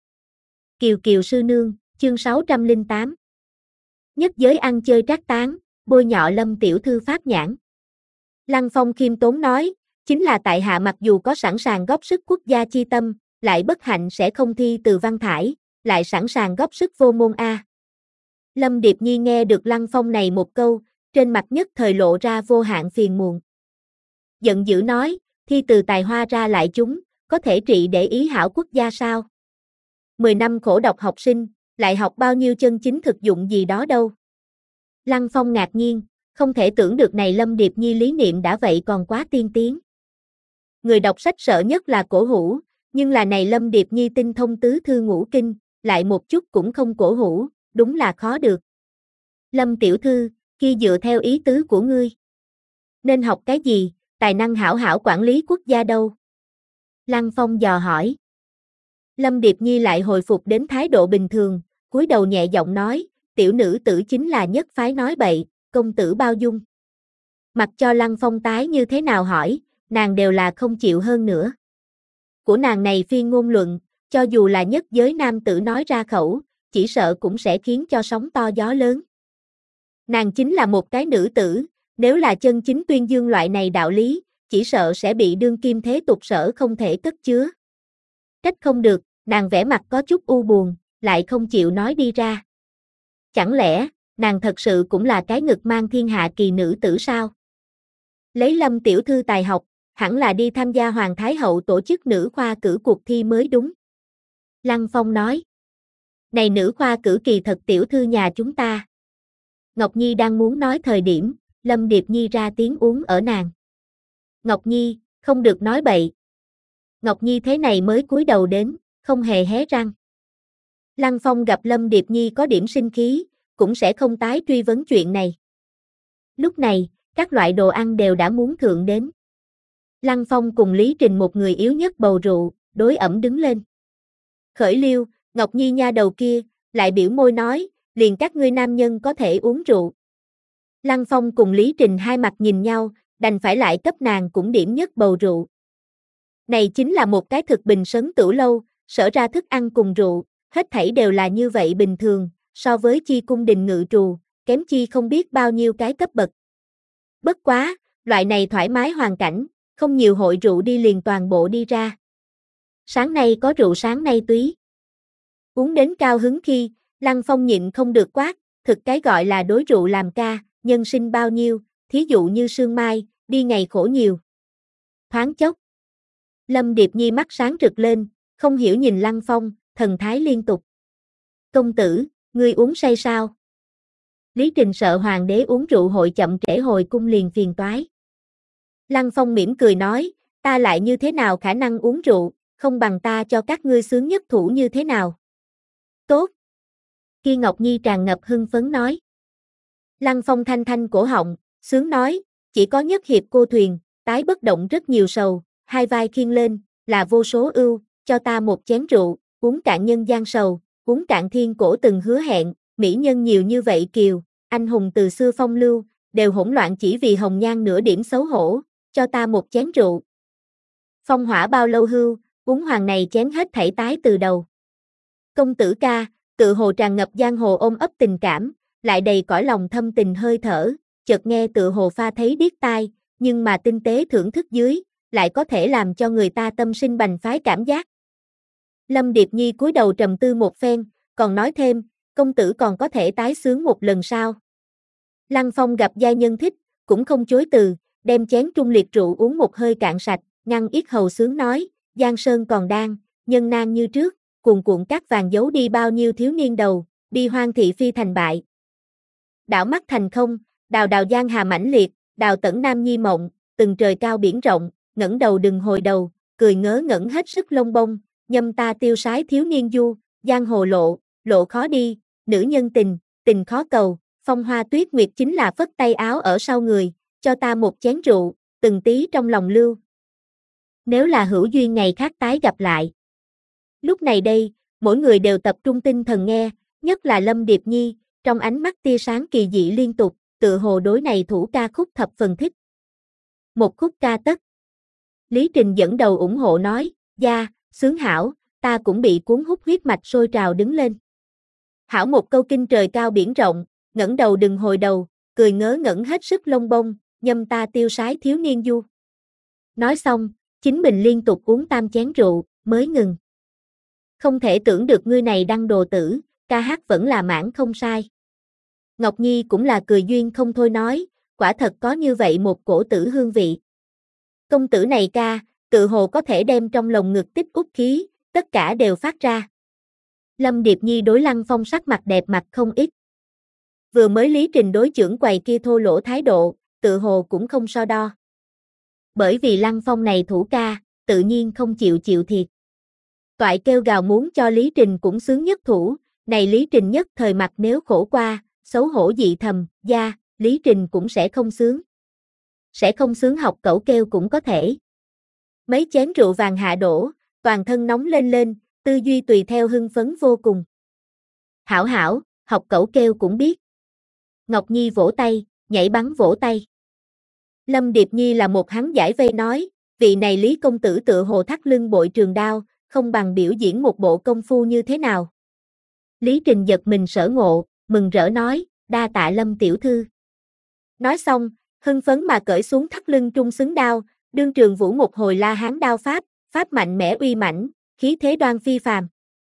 Kiều Kiều sư nương, chương sáu trăm lẻ tám. Nhất giới ăn chơi trác tán, bôi nhọ Lâm tiểu thư pháp nhãn. Lăng Phong khiêm tốn nói, chính là tại hạ mặc dù có sẵn sàng góp sức quốc gia chi tâm, lại bất hạnh sẽ không thi từ văn thải, lại sẵn sàng góp sức vô môn a. Lâm Điệp Nhi nghe được Lăng Phong này một câu, trên mặt nhất thời lộ ra vô hạn phiền muộn. Giận dữ nói, thi từ tài hoa ra lại chúng, có thể trị để ý hảo quốc gia sao? Mười năm khổ độc học sinh, lại học bao nhiêu chân chính thực dụng gì đó đâu. Lăng Phong ngạc nhiên, không thể tưởng được này Lâm Điệp Nhi lý niệm đã vậy còn quá tiên tiến. Người đọc sách sợ nhất là cổ hủ, nhưng là này Lâm Điệp Nhi tinh thông tứ thư ngũ kinh, lại một chút cũng không cổ hủ, đúng là khó được. Lâm tiểu thư, khi dựa theo ý tứ của ngươi, nên học cái gì, tài năng hảo hảo quản lý quốc gia đâu? Lăng Phong dò hỏi. Lâm Điệp Nhi lại hồi phục đến thái độ bình thường, cúi đầu nhẹ giọng nói, tiểu nữ tử chính là nhất phái nói bậy, công tử bao dung. Mặc cho Lăng Phong tái như thế nào hỏi, nàng đều là không chịu hơn nữa. Của nàng này phi ngôn luận, cho dù là nhất giới nam tử nói ra khẩu, chỉ sợ cũng sẽ khiến cho sóng to gió lớn. Nàng chính là một cái nữ tử, nếu là chân chính tuyên dương loại này đạo lý, chỉ sợ sẽ bị đương kim thế tục sở không thể cất chứa. Trách không được, nàng vẻ mặt có chút u buồn, lại không chịu nói đi ra. Chẳng lẽ, nàng thật sự cũng là cái ngực mang thiên hạ kỳ nữ tử sao? Lấy Lâm tiểu thư tài học, hẳn là đi tham gia Hoàng Thái Hậu tổ chức nữ khoa cử cuộc thi mới đúng. Lăng Phong nói. Này nữ khoa cử kỳ thật tiểu thư nhà chúng ta. Ngọc Nhi đang muốn nói thời điểm, Lâm Điệp Nhi ra tiếng uống ở nàng. Ngọc Nhi, không được nói bậy. Ngọc Nhi thế này mới cúi đầu đến, không hề hé răng. Lăng Phong gặp Lâm Điệp Nhi có điểm sinh khí, cũng sẽ không tái truy vấn chuyện này. Lúc này, các loại đồ ăn đều đã muốn thượng đến. Lăng Phong cùng Lý Trình một người yếu nhất bầu rượu, đối ẩm đứng lên. Khởi Liêu, Ngọc Nhi nha đầu kia, lại biểu môi nói, liền các ngươi nam nhân có thể uống rượu. Lăng Phong cùng Lý Trình hai mặt nhìn nhau, đành phải lại cấp nàng cũng điểm nhất bầu rượu. Này chính là một cái thực bình sấn tửu lâu, sở ra thức ăn cùng rượu, hết thảy đều là như vậy bình thường, so với chi cung đình ngự trù, kém chi không biết bao nhiêu cái cấp bậc. Bất quá, loại này thoải mái hoàn cảnh, không nhiều hội rượu đi liền toàn bộ đi ra. Sáng nay có rượu sáng nay túy. Uống đến cao hứng khi, Lăng Phong nhịn không được quát, thực cái gọi là đối rượu làm ca, nhân sinh bao nhiêu, thí dụ như sương mai, đi ngày khổ nhiều. Thoáng chốc. Lâm Điệp Nhi mắt sáng rực lên, không hiểu nhìn Lăng Phong, thần thái liên tục. Công tử, ngươi uống say sao? Lý Trình sợ hoàng đế uống rượu hội chậm trễ hồi cung liền phiền toái. Lăng Phong mỉm cười nói, ta lại như thế nào khả năng uống rượu, không bằng ta cho các ngươi sướng nhất thủ như thế nào. Tốt. Kia Ngọc Nhi tràn ngập hưng phấn nói. Lăng Phong thanh thanh cổ họng, sướng nói, chỉ có nhất hiệp cô thuyền, tái bất động rất nhiều sầu, hai vai khiêng lên, là vô số ưu, cho ta một chén rượu, uống cạn nhân gian sầu, uống cạn thiên cổ từng hứa hẹn, mỹ nhân nhiều như vậy kiều, anh hùng từ xưa phong lưu, đều hỗn loạn chỉ vì hồng nhan nửa điểm xấu hổ, cho ta một chén rượu. Phong hỏa bao lâu hưu, uống hoàng này chén hết thảy tái từ đầu. Công tử ca, tự hồ tràn ngập giang hồ ôm ấp tình cảm, lại đầy cõi lòng thâm tình hơi thở, chợt nghe tự hồ pha thấy điếc tai, nhưng mà tinh tế thưởng thức dưới, lại có thể làm cho người ta tâm sinh bành phái cảm giác. Lâm Điệp Nhi cúi đầu trầm tư một phen, còn nói thêm, công tử còn có thể tái xướng một lần sao? Lăng Phong gặp giai nhân thích, cũng không chối từ, đem chén trung liệt rượu uống một hơi cạn sạch, ngăn yết hầu sướng nói, Giang Sơn còn đang, nhân nan như trước, cuồn cuộn cát vàng giấu đi bao nhiêu thiếu niên đầu, bi hoang thị phi thành bại. Đảo mắt thành không, đào đào giang hà mãnh liệt, đào tẩn nam nhi mộng, từng trời cao biển rộng, ngẩng đầu đừng hồi đầu, cười ngớ ngẩn hết sức lông bông, nhâm ta tiêu sái thiếu niên du, giang hồ lộ, lộ khó đi, nữ nhân tình, tình khó cầu, phong hoa tuyết nguyệt chính là phất tay áo ở sau người, cho ta một chén rượu, từng tí trong lòng lưu. Nếu là hữu duyên ngày khác tái gặp lại. Lúc này đây, mỗi người đều tập trung tinh thần nghe, nhất là Lâm Điệp Nhi, trong ánh mắt tia sáng kỳ dị liên tục, tự hồ đối này thủ ca khúc thập phần thích. Một khúc ca tất. Lý Trình dẫn đầu ủng hộ nói, gia, sướng hảo, ta cũng bị cuốn hút huyết mạch sôi trào đứng lên. Hảo một câu kinh trời cao biển rộng, ngẩng đầu đừng hồi đầu, cười ngớ ngẩn hết sức lông bông, nhâm ta tiêu sái thiếu niên du. Nói xong, chính mình liên tục uống tam chén rượu, mới ngừng. Không thể tưởng được ngươi này đăng đồ tử, ca hát vẫn là mãn không sai. Ngọc Nhi cũng là cười duyên không thôi nói, quả thật có như vậy một cổ tử hương vị. Công tử này ca, tự hồ có thể đem trong lồng ngực tích út khí, tất cả đều phát ra. Lâm Điệp Nhi đối Lăng Phong sắc mặt đẹp mặt không ít. Vừa mới Lý Trình đối trưởng quầy kia thô lỗ thái độ, tự hồ cũng không so đo. Bởi vì Lăng Phong này thủ ca, tự nhiên không chịu chịu thiệt. Toại kêu gào muốn cho Lý Trình cũng sướng nhất thủ, này Lý Trình nhất thời mặt nếu khổ qua, xấu hổ dị thầm, gia, Lý Trình cũng sẽ không sướng. Sẽ không sướng học cẩu kêu cũng có thể. Mấy chén rượu vàng hạ đổ, toàn thân nóng lên lên, tư duy tùy theo hưng phấn vô cùng. Hảo hảo, học cẩu kêu cũng biết. Ngọc Nhi vỗ tay, nhảy bắn vỗ tay. Lâm Điệp Nhi là một hắn giải vây nói, vị này Lý công tử tựa hồ thắt lưng bội trường đao, không bằng biểu diễn một bộ công phu như thế nào. Lý Trình giật mình sở ngộ, mừng rỡ nói, đa tạ Lâm tiểu thư. Nói xong, hưng phấn mà cởi xuống thắt lưng trung xứng đao, đương trường vũ một hồi La Hán đao pháp, pháp mạnh mẽ uy mãnh, khí thế đoan phi phàm.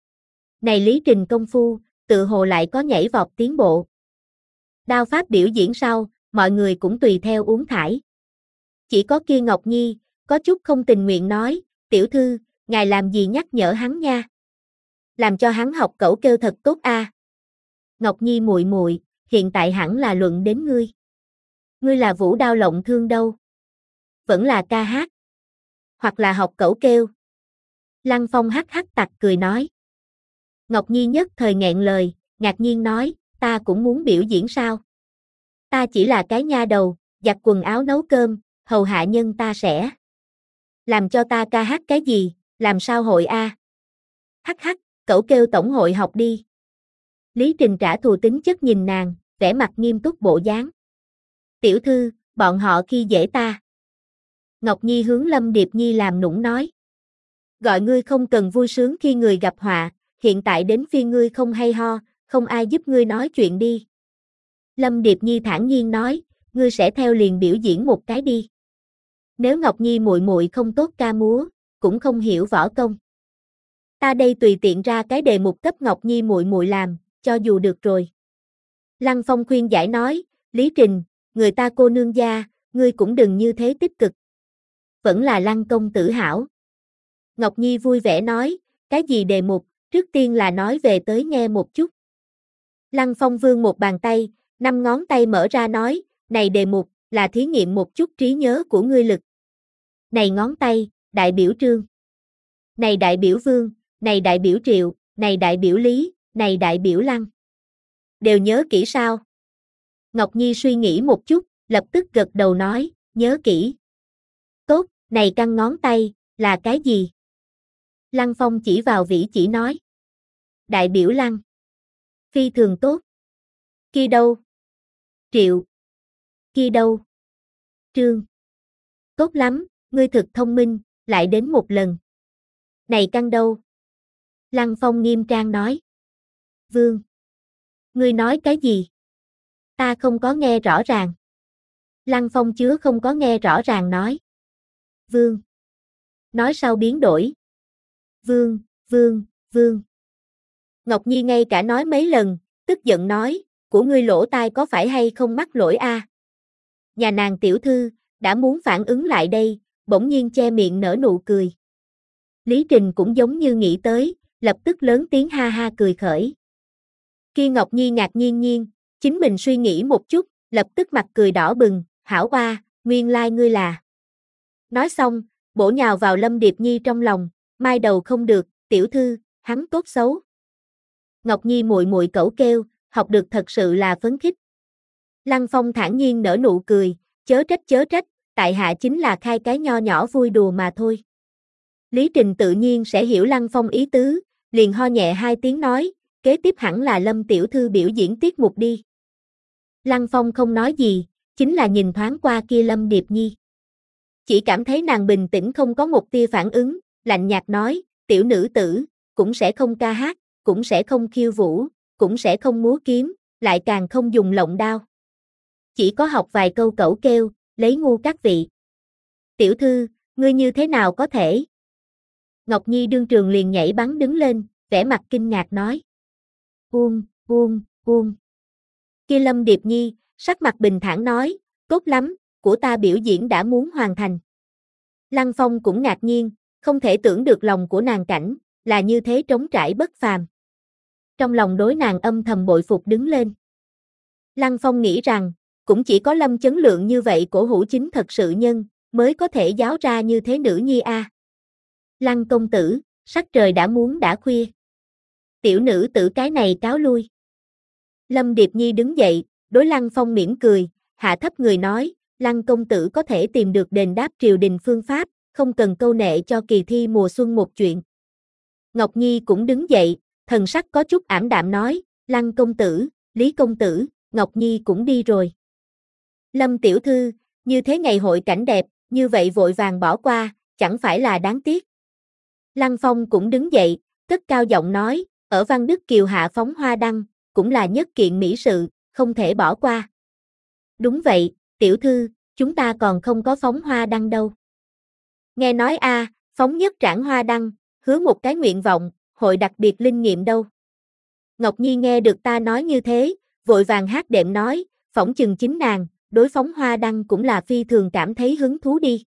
Này Lý Trình công phu, tự hồ lại có nhảy vọt tiến bộ. Đao pháp biểu diễn sau, mọi người cũng tùy theo uống thải. Chỉ có kia Ngọc Nhi, có chút không tình nguyện nói, tiểu thư, ngài làm gì nhắc nhở hắn nha. Làm cho hắn học cẩu kêu thật tốt a. À. Ngọc Nhi muội muội, hiện tại hẳn là luận đến ngươi. Ngươi là vũ đao lộng thương đâu? Vẫn là ca hát. Hoặc là học cẩu kêu. Lăng Phong hắc hắc tặc cười nói. Ngọc Nhi nhất thời nghẹn lời, ngạc nhiên nói, ta cũng muốn biểu diễn sao? Ta chỉ là cái nha đầu, giặt quần áo nấu cơm, hầu hạ nhân ta sẽ. Làm cho ta ca hát cái gì, làm sao hội a? À? Hắc hắc, cẩu kêu tổng hội học đi. Lý Trình trả thù tính chất nhìn nàng, vẻ mặt nghiêm túc bộ dáng. Tiểu thư, bọn họ khi dễ ta. Ngọc Nhi hướng Lâm Điệp Nhi làm nũng nói. Gọi ngươi không cần vui sướng khi người gặp họa, hiện tại đến phiên ngươi không hay ho, không ai giúp ngươi nói chuyện đi. Lâm Điệp Nhi thản nhiên nói, ngươi sẽ theo liền biểu diễn một cái đi. Nếu Ngọc Nhi muội muội không tốt ca múa, cũng không hiểu võ công. Ta đây tùy tiện ra cái đề mục cấp Ngọc Nhi muội muội làm, cho dù được rồi. Lăng Phong khuyên giải nói, Lý Trình, người ta cô nương gia, ngươi cũng đừng như thế tích cực. Vẫn là Lăng công tử hảo. Ngọc Nhi vui vẻ nói, cái gì đề mục, trước tiên là nói về tới nghe một chút. Lăng Phong vươn một bàn tay, năm ngón tay mở ra nói, này đề mục, là thí nghiệm một chút trí nhớ của ngươi lực, này ngón tay, đại biểu Trương, này đại biểu Vương, này đại biểu Triệu, này đại biểu Lý, này đại biểu Lăng. Đều nhớ kỹ sao? Ngọc Nhi suy nghĩ một chút, lập tức gật đầu nói, nhớ kỹ. Tốt, này căn ngón tay, là cái gì? Lăng Phong chỉ vào vĩ chỉ nói. Đại biểu Lăng. Phi thường tốt. Kia đâu? Triệu. Kia đâu? Trương. Tốt lắm, ngươi thực thông minh, lại đến một lần. Này căn đâu? Lăng Phong nghiêm trang nói. Vương. Ngươi nói cái gì? Ta không có nghe rõ ràng. Lăng Phong chứa không có nghe rõ ràng nói. Vương. Nói sau biến đổi. Vương, vương, vương. Ngọc Nhi ngay cả nói mấy lần, tức giận nói, của ngươi lỗ tai có phải hay không mắc lỗi a? À? Nhà nàng tiểu thư, đã muốn phản ứng lại đây, bỗng nhiên che miệng nở nụ cười. Lý Trình cũng giống như nghĩ tới, lập tức lớn tiếng ha ha cười khởi. Khi Ngọc Nhi ngạc nhiên nhiên, chính mình suy nghĩ một chút, lập tức mặt cười đỏ bừng, hảo oa, nguyên lai ngươi là. Nói xong, bổ nhào vào Lâm Điệp Nhi trong lòng, mai đầu không được, tiểu thư, hắn tốt xấu. Ngọc Nhi muội muội cẩu kêu, học được thật sự là phấn khích. Lăng Phong thản nhiên nở nụ cười, chớ trách chớ trách, tại hạ chính là khai cái nho nhỏ vui đùa mà thôi. Lý Trình tự nhiên sẽ hiểu Lăng Phong ý tứ, liền ho nhẹ hai tiếng nói, kế tiếp hẳn là Lâm tiểu thư biểu diễn tiết mục đi. Lăng Phong không nói gì, chính là nhìn thoáng qua kia Lâm Điệp Nhi. Chỉ cảm thấy nàng bình tĩnh không có một tia phản ứng, lạnh nhạt nói, tiểu nữ tử, cũng sẽ không ca hát, cũng sẽ không khiêu vũ, cũng sẽ không múa kiếm, lại càng không dùng lộng đao. Chỉ có học vài câu cẩu kêu, lấy ngu các vị. Tiểu thư, ngươi như thế nào có thể? Ngọc Nhi đương trường liền nhảy bắn đứng lên, vẻ mặt kinh ngạc nói. Buông, buông, buông. Kia Lâm Điệp Nhi, sắc mặt bình thản nói, tốt lắm, của ta biểu diễn đã muốn hoàn thành. Lăng Phong cũng ngạc nhiên, không thể tưởng được lòng của nàng cảnh, là như thế trống trải bất phàm. Trong lòng đối nàng âm thầm bội phục đứng lên. Lăng Phong nghĩ rằng, cũng chỉ có Lâm Chấn Lượng như vậy cổ hủ chính thật sự nhân, mới có thể giáo ra như thế nữ nhi a. À. Lăng công tử, sắc trời đã muốn đã khuya. Tiểu nữ tử cái này cáo lui. Lâm Điệp Nhi đứng dậy, đối Lăng Phong mỉm cười, hạ thấp người nói, Lăng công tử có thể tìm được đền đáp triều đình phương pháp, không cần câu nệ cho kỳ thi mùa xuân một chuyện. Ngọc Nhi cũng đứng dậy, thần sắc có chút ảm đạm nói, Lăng công tử, Lý công tử, Ngọc Nhi cũng đi rồi. Lâm tiểu thư, như thế ngày hội cảnh đẹp, như vậy vội vàng bỏ qua, chẳng phải là đáng tiếc. Lăng Phong cũng đứng dậy, cất cao giọng nói, ở Văn Đức Kiều hạ phóng hoa đăng, cũng là nhất kiện mỹ sự, không thể bỏ qua. Đúng vậy, tiểu thư, chúng ta còn không có phóng hoa đăng đâu. Nghe nói a, à, phóng nhất trảng hoa đăng, hứa một cái nguyện vọng, hội đặc biệt linh nghiệm đâu. Ngọc Nhi nghe được ta nói như thế, vội vàng hát đệm nói, phỏng chừng chính nàng, đối phóng hoa đăng cũng là phi thường cảm thấy hứng thú đi.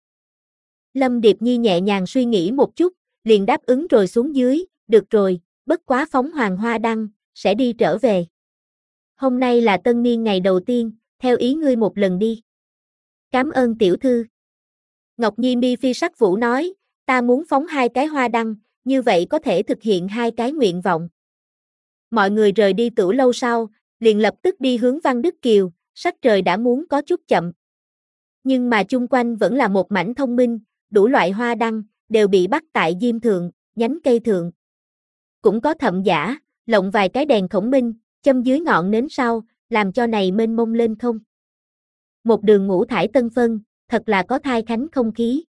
Lâm Điệp Nhi nhẹ nhàng suy nghĩ một chút, liền đáp ứng rồi xuống dưới, được rồi, bất quá phóng hoàng hoa đăng, sẽ đi trở về. Hôm nay là tân niên ngày đầu tiên, theo ý ngươi một lần đi. Cảm ơn tiểu thư. Ngọc Nhi mi phi sắc vũ nói, ta muốn phóng hai cái hoa đăng, như vậy có thể thực hiện hai cái nguyện vọng. Mọi người rời đi tửu lâu sau, liền lập tức đi hướng Văn Đức Kiều, sắc trời đã muốn có chút chậm. Nhưng mà chung quanh vẫn là một mảnh thông minh, đủ loại hoa đăng, đều bị bắt tại diêm thượng, nhánh cây thượng. Cũng có thậm giả, lộng vài cái đèn khổng minh, châm dưới ngọn nến sau, làm cho này mênh mông lên không. Một đường ngũ thải tân phân, thật là có thai khánh không khí.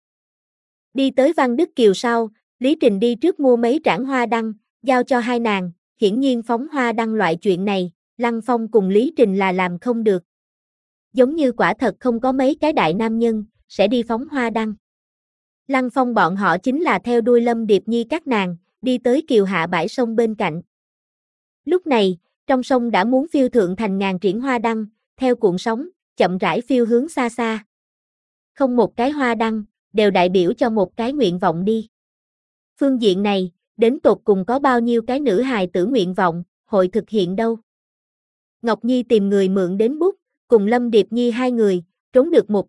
Đi tới Văn Đức Kiều sau, Lý Trình đi trước mua mấy trảng hoa đăng, giao cho hai nàng, hiển nhiên phóng hoa đăng loại chuyện này, Lăng Phong cùng Lý Trình là làm không được. Giống như quả thật không có mấy cái đại nam nhân, sẽ đi phóng hoa đăng. Lăng Phong bọn họ chính là theo đuôi Lâm Điệp Nhi các nàng, đi tới kiều hạ bãi sông bên cạnh. Lúc này, trong sông đã muốn phiêu thượng thành ngàn triển hoa đăng, theo cuộn sóng, chậm rãi phiêu hướng xa xa. Không một cái hoa đăng, đều đại biểu cho một cái nguyện vọng đi. Phương diện này, đến tột cùng có bao nhiêu cái nữ hài tử nguyện vọng, hội thực hiện đâu. Ngọc Nhi tìm người mượn đến bút, cùng Lâm Điệp Nhi hai người, trốn được một bên,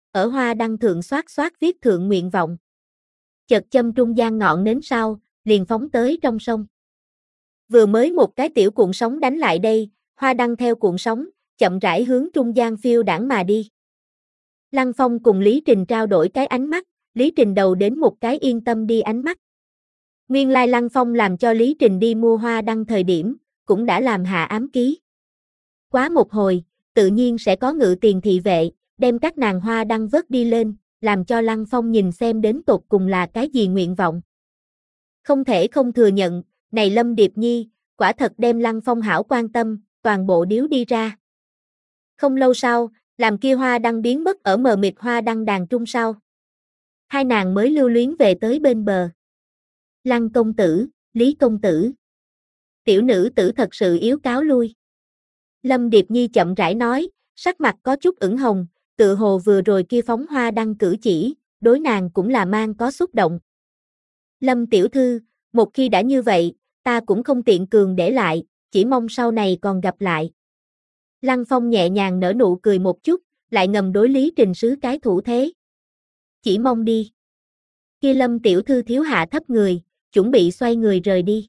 ở hoa đăng thượng xoát xoát viết thượng nguyện vọng. Chợt châm trung gian ngọn nến sau, liền phóng tới trong sông. Vừa mới một cái tiểu cuộn sóng đánh lại đây, hoa đăng theo cuộn sóng, chậm rãi hướng trung gian phiêu đãng mà đi. Lăng Phong cùng Lý Trình trao đổi cái ánh mắt, Lý Trình đầu đến một cái yên tâm đi ánh mắt. Nguyên lai Lăng Phong làm cho Lý Trình đi mua hoa đăng thời điểm, cũng đã làm hạ ám ký. Quá một hồi, tự nhiên sẽ có ngự tiền thị vệ, đem các nàng hoa đăng vớt đi lên, làm cho Lăng Phong nhìn xem đến tột cùng là cái gì nguyện vọng. Không thể không thừa nhận, này Lâm Điệp Nhi, quả thật đem Lăng Phong hảo quan tâm, toàn bộ điếu đi ra. Không lâu sau, làm kia hoa đăng biến mất ở mờ mịt hoa đăng đàn trung sau. Hai nàng mới lưu luyến về tới bên bờ. Lăng công tử, Lý công tử. Tiểu nữ tử thật sự yếu cáo lui. Lâm Điệp Nhi chậm rãi nói, sắc mặt có chút ửng hồng, tự hồ vừa rồi kia phóng hoa đăng cử chỉ, đối nàng cũng là mang có xúc động. Lâm tiểu thư, một khi đã như vậy, ta cũng không tiện cường để lại, chỉ mong sau này còn gặp lại. Lăng Phong nhẹ nhàng nở nụ cười một chút, lại ngầm đối Lý Trình sứ cái thủ thế. Chỉ mong đi. Kia Lâm tiểu thư thiếu hạ thấp người, chuẩn bị xoay người rời đi.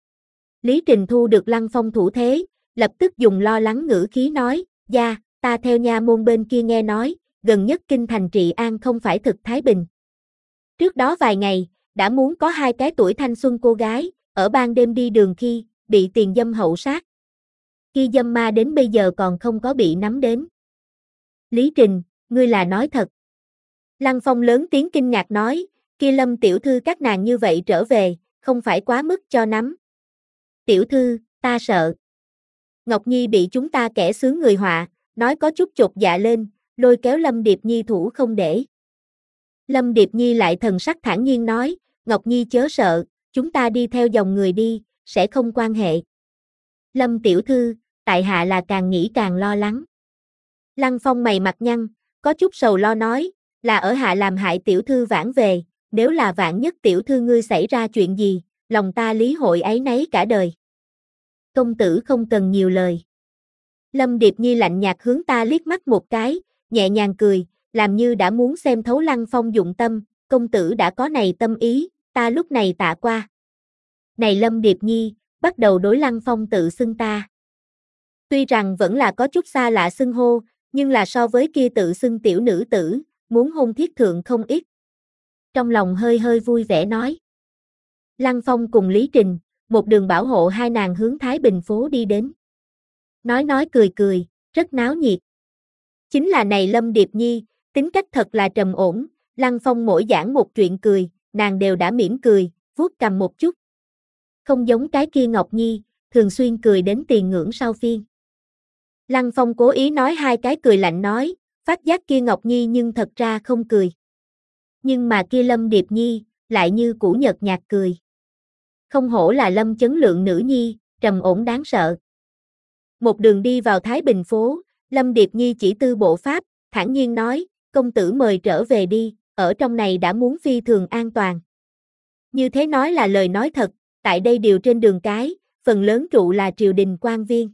Lý Trình thu được Lăng Phong thủ thế, lập tức dùng lo lắng ngữ khí nói, gia, ta theo nha môn bên kia nghe nói, gần nhất kinh thành trị an không phải thực thái bình. Trước đó vài ngày, đã muốn có hai cái tuổi thanh xuân cô gái, ở ban đêm đi đường khi, bị tiền dâm hậu sát. Kia dâm ma đến bây giờ còn không có bị nắm đến. Lý Trình, ngươi là nói thật. Lăng Phong lớn tiếng kinh ngạc nói, kia Lâm tiểu thư các nàng như vậy trở về, không phải quá mức cho nắm. Tiểu thư, ta sợ. Ngọc Nhi bị chúng ta kẻ xướng người họa, nói có chút chột dạ lên, lôi kéo Lâm Điệp Nhi thủ không để. Lâm Điệp Nhi lại thần sắc thản nhiên nói, Ngọc Nhi chớ sợ, chúng ta đi theo dòng người đi, sẽ không quan hệ. Lâm tiểu thư, tại hạ là càng nghĩ càng lo lắng. Lăng Phong mày mặt nhăn, có chút sầu lo nói, là ở hạ làm hại tiểu thư vãn về, nếu là vạn nhất tiểu thư ngươi xảy ra chuyện gì, lòng ta lý hội áy náy cả đời. Công tử không cần nhiều lời. Lâm Điệp Nhi lạnh nhạt hướng ta liếc mắt một cái, nhẹ nhàng cười, làm như đã muốn xem thấu Lăng Phong dụng tâm, công tử đã có này tâm ý, ta lúc này tạ qua. Này Lâm Điệp Nhi, bắt đầu đối Lăng Phong tự xưng ta. Tuy rằng vẫn là có chút xa lạ xưng hô, nhưng là so với kia tự xưng tiểu nữ tử, muốn hôn thiết thượng không ít. Trong lòng hơi hơi vui vẻ nói. Lăng Phong cùng Lý Trình, một đường bảo hộ hai nàng hướng Thái Bình phố đi đến. Nói nói cười cười, rất náo nhiệt. Chính là này Lâm Điệp Nhi, tính cách thật là trầm ổn, Lăng Phong mỗi giảng một chuyện cười, nàng đều đã mỉm cười, vuốt cằm một chút. Không giống cái kia Ngọc Nhi, thường xuyên cười đến tiền ngưỡng sau phiên. Lăng Phong cố ý nói hai cái cười lạnh nói, phát giác kia Ngọc Nhi nhưng thật ra không cười. Nhưng mà kia Lâm Điệp Nhi, lại như củ nhợt nhạt cười. Không hổ là Lâm Chấn Lượng nữ nhi, trầm ổn đáng sợ. Một đường đi vào Thái Bình phố, Lâm Điệp Nhi chỉ tư bộ pháp, thản nhiên nói, công tử mời trở về đi, ở trong này đã muốn phi thường an toàn. Như thế nói là lời nói thật, tại đây điều trên đường cái, phần lớn trụ là triều đình quan viên.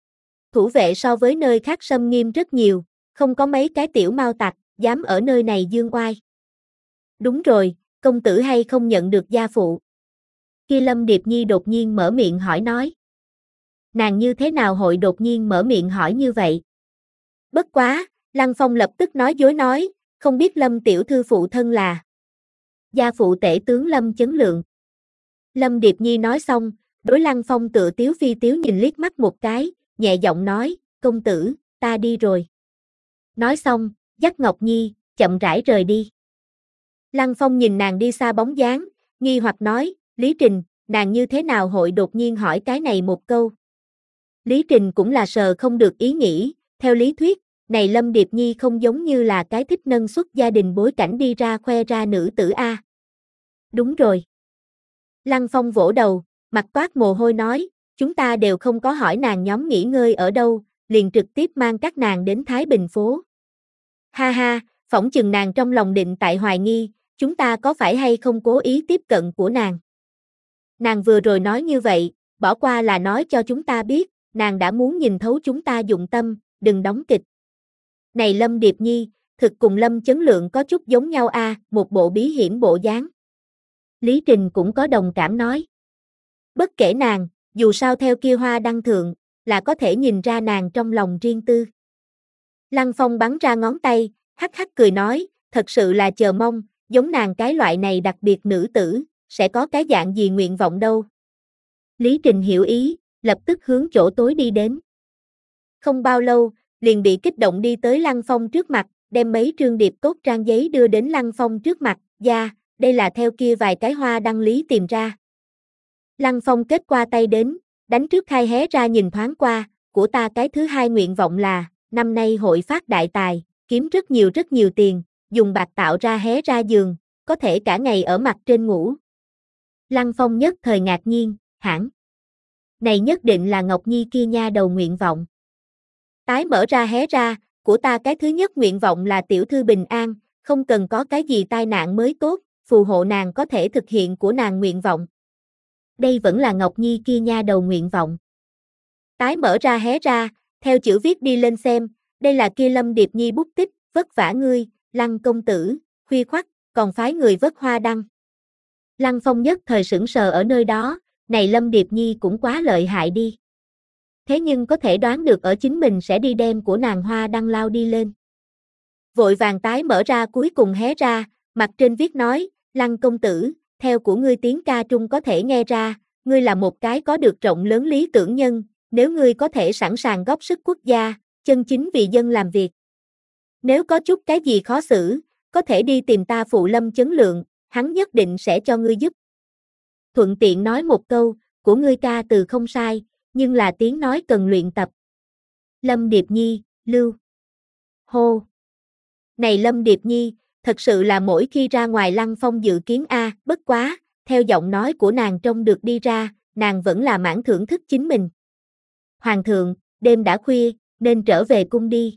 Thủ vệ so với nơi khác xâm nghiêm rất nhiều, không có mấy cái tiểu mao tặc, dám ở nơi này dương oai. Đúng rồi, công tử hay không nhận được gia phụ? Kia Lâm Điệp Nhi đột nhiên mở miệng hỏi nói. Nàng như thế nào hội đột nhiên mở miệng hỏi như vậy? Bất quá, Lăng Phong lập tức nói dối nói, không biết Lâm tiểu thư phụ thân là gia phụ tể tướng Lâm Chấn Lượng. Lâm Điệp Nhi nói xong, đối Lăng Phong tựa tiếu phi tiếu nhìn liếc mắt một cái, nhẹ giọng nói, công tử, ta đi rồi. Nói xong, dắt Ngọc Nhi, chậm rãi rời đi. Lăng Phong nhìn nàng đi xa bóng dáng, nghi hoặc nói, Lý Trình, nàng như thế nào hội đột nhiên hỏi cái này một câu. Lý Trình cũng là sờ không được ý nghĩ, theo lý thuyết, này Lâm Điệp Nhi không giống như là cái thích nâng xuất gia đình bối cảnh đi ra khoe ra nữ tử A. Đúng rồi. Lăng Phong vỗ đầu, mặt toát mồ hôi nói, chúng ta đều không có hỏi nàng nhóm nghỉ ngơi ở đâu, liền trực tiếp mang các nàng đến Thái Bình phố. Ha ha, phỏng chừng nàng trong lòng định tại hoài nghi, chúng ta có phải hay không cố ý tiếp cận của nàng. Nàng vừa rồi nói như vậy, bỏ qua là nói cho chúng ta biết, nàng đã muốn nhìn thấu chúng ta dụng tâm, đừng đóng kịch. Này Lâm Điệp Nhi, thực cùng Lâm Chấn Lượng có chút giống nhau a, à, một bộ bí hiểm bộ dáng. Lý Trình cũng có đồng cảm nói. Bất kể nàng, dù sao theo kia hoa đăng thượng, là có thể nhìn ra nàng trong lòng riêng tư. Lăng Phong bắn ra ngón tay, hắc hắc cười nói, thật sự là chờ mong, giống nàng cái loại này đặc biệt nữ tử, sẽ có cái dạng gì nguyện vọng đâu. Lý Trình hiểu ý, lập tức hướng chỗ tối đi đến. Không bao lâu, liền bị kích động đi tới Lăng Phong trước mặt, đem mấy trương điệp cốt trang giấy đưa đến Lăng Phong trước mặt, da, đây là theo kia vài cái hoa đăng lý tìm ra. Lăng Phong kết qua tay đến, đánh trước khai hé ra nhìn thoáng qua, của ta cái thứ hai nguyện vọng là, năm nay hội phát đại tài, kiếm rất nhiều rất nhiều tiền, dùng bạc tạo ra hé ra giường, có thể cả ngày ở mặt trên ngủ. Lăng Phong nhất thời ngạc nhiên, hẳn. Này nhất định là Ngọc Nhi kia nha đầu nguyện vọng. Tái mở ra hé ra, của ta cái thứ nhất nguyện vọng là tiểu thư bình an, không cần có cái gì tai nạn mới tốt, phù hộ nàng có thể thực hiện của nàng nguyện vọng. Đây vẫn là Ngọc Nhi kia nha đầu nguyện vọng. Tái mở ra hé ra, theo chữ viết đi lên xem, đây là kia Lâm Điệp Nhi bút tích, vất vả ngươi, Lăng công tử, khuya khoắt, còn phái người vớt hoa đăng. Lăng Phong nhất thời sững sờ ở nơi đó, này Lâm Điệp Nhi cũng quá lợi hại đi. Thế nhưng có thể đoán được ở chính mình sẽ đi đem của nàng hoa đăng lao đi lên. Vội vàng tái mở ra cuối cùng hé ra, mặt trên viết nói, Lăng công tử, theo của ngươi tiếng ca trung có thể nghe ra, ngươi là một cái có được rộng lớn lý tưởng nhân, nếu ngươi có thể sẵn sàng góp sức quốc gia, chân chính vì dân làm việc. Nếu có chút cái gì khó xử, có thể đi tìm ta phụ Lâm Chấn Lượng, hắn nhất định sẽ cho ngươi giúp. Thuận tiện nói một câu, của ngươi ca từ không sai, nhưng là tiếng nói cần luyện tập. Lâm Điệp Nhi, lưu. Hô. Này Lâm Điệp Nhi, thật sự là mỗi khi ra ngoài Lăng Phong dự kiến a, bất quá, theo giọng nói của nàng trông được đi ra, nàng vẫn là mãn thưởng thức chính mình. Hoàng thượng, đêm đã khuya, nên trở về cung đi.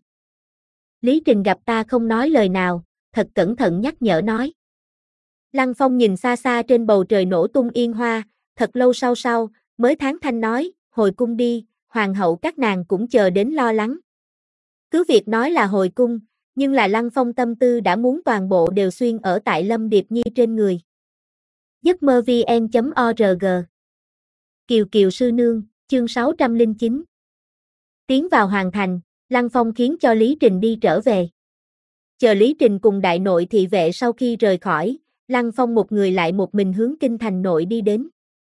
Lý Trình gặp ta không nói lời nào, thật cẩn thận nhắc nhở nói. Lăng Phong nhìn xa xa trên bầu trời nổ tung yên hoa, thật lâu sau sau, mới tháng thanh nói, hồi cung đi, hoàng hậu các nàng cũng chờ đến lo lắng. Cứ việc nói là hồi cung, nhưng là Lăng Phong tâm tư đã muốn toàn bộ đều xuyên ở tại Lâm Điệp Nhi trên người. giấc mơ vn chấm org Kiều Kiều Sư Nương, chương sáu trăm lẻ chín. Tiến vào hoàng thành, Lăng Phong khiến cho Lý Trình đi trở về. Chờ Lý Trình cùng đại nội thị vệ sau khi rời khỏi, Lăng Phong một người lại một mình hướng kinh thành nội đi đến.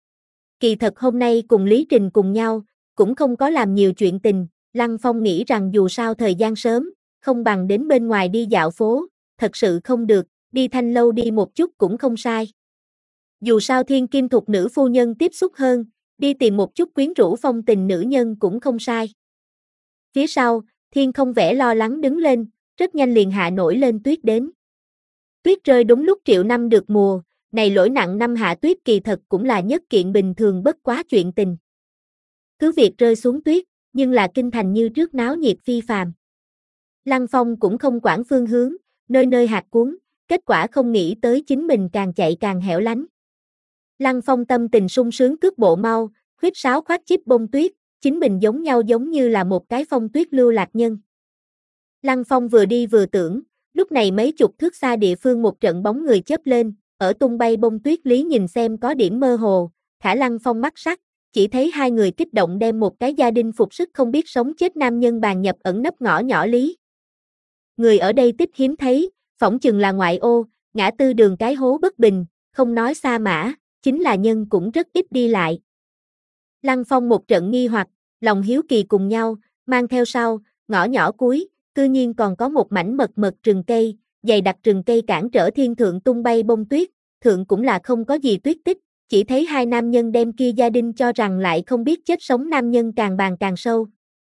Kỳ thật hôm nay cùng Lý Trình cùng nhau, cũng không có làm nhiều chuyện tình, Lăng Phong nghĩ rằng dù sao thời gian sớm, không bằng đến bên ngoài đi dạo phố, thật sự không được, đi Thanh lâu đi một chút cũng không sai. Dù sao thiên kim thục nữ phu nhân tiếp xúc hơn, đi tìm một chút quyến rũ phong tình nữ nhân cũng không sai. Phía sau, thiên không vẻ lo lắng đứng lên, rất nhanh liền hạ nổi lên tuyết đến. Tuyết rơi đúng lúc triệu năm được mùa, này lỗi nặng năm hạ tuyết kỳ thật cũng là nhất kiện bình thường bất quá chuyện tình. Cứ việc rơi xuống tuyết, nhưng là kinh thành như trước náo nhiệt phi phàm. Lăng Phong cũng không quản phương hướng, nơi nơi hạt cuốn, kết quả không nghĩ tới chính mình càng chạy càng hẻo lánh. Lăng Phong tâm tình sung sướng cước bộ mau, huyết sáo khoác chíp bông tuyết, chính mình giống nhau giống như là một cái phong tuyết lưu lạc nhân. Lăng Phong vừa đi vừa tưởng, lúc này mấy chục thước xa địa phương một trận bóng người chớp lên, ở tung bay bông tuyết lý nhìn xem có điểm mơ hồ, thả Lăng Phong mắt sắc, chỉ thấy hai người kích động đem một cái gia đình phục sức không biết sống chết nam nhân bàn nhập ẩn nấp ngõ nhỏ lý. Người ở đây tích hiếm thấy, phỏng chừng là ngoại ô, ngã tư đường cái hố bất bình, không nói xa mã, chính là nhân cũng rất ít đi lại. Lăng Phong một trận nghi hoặc, lòng hiếu kỳ cùng nhau, mang theo sau, ngõ nhỏ cuối, cư nhiên còn có một mảnh mật mật rừng cây, dày đặc rừng cây cản trở thiên thượng tung bay bông tuyết, thượng cũng là không có gì tuyết tích, chỉ thấy hai nam nhân đem kia gia đình cho rằng lại không biết chết sống nam nhân càng bàn càng sâu.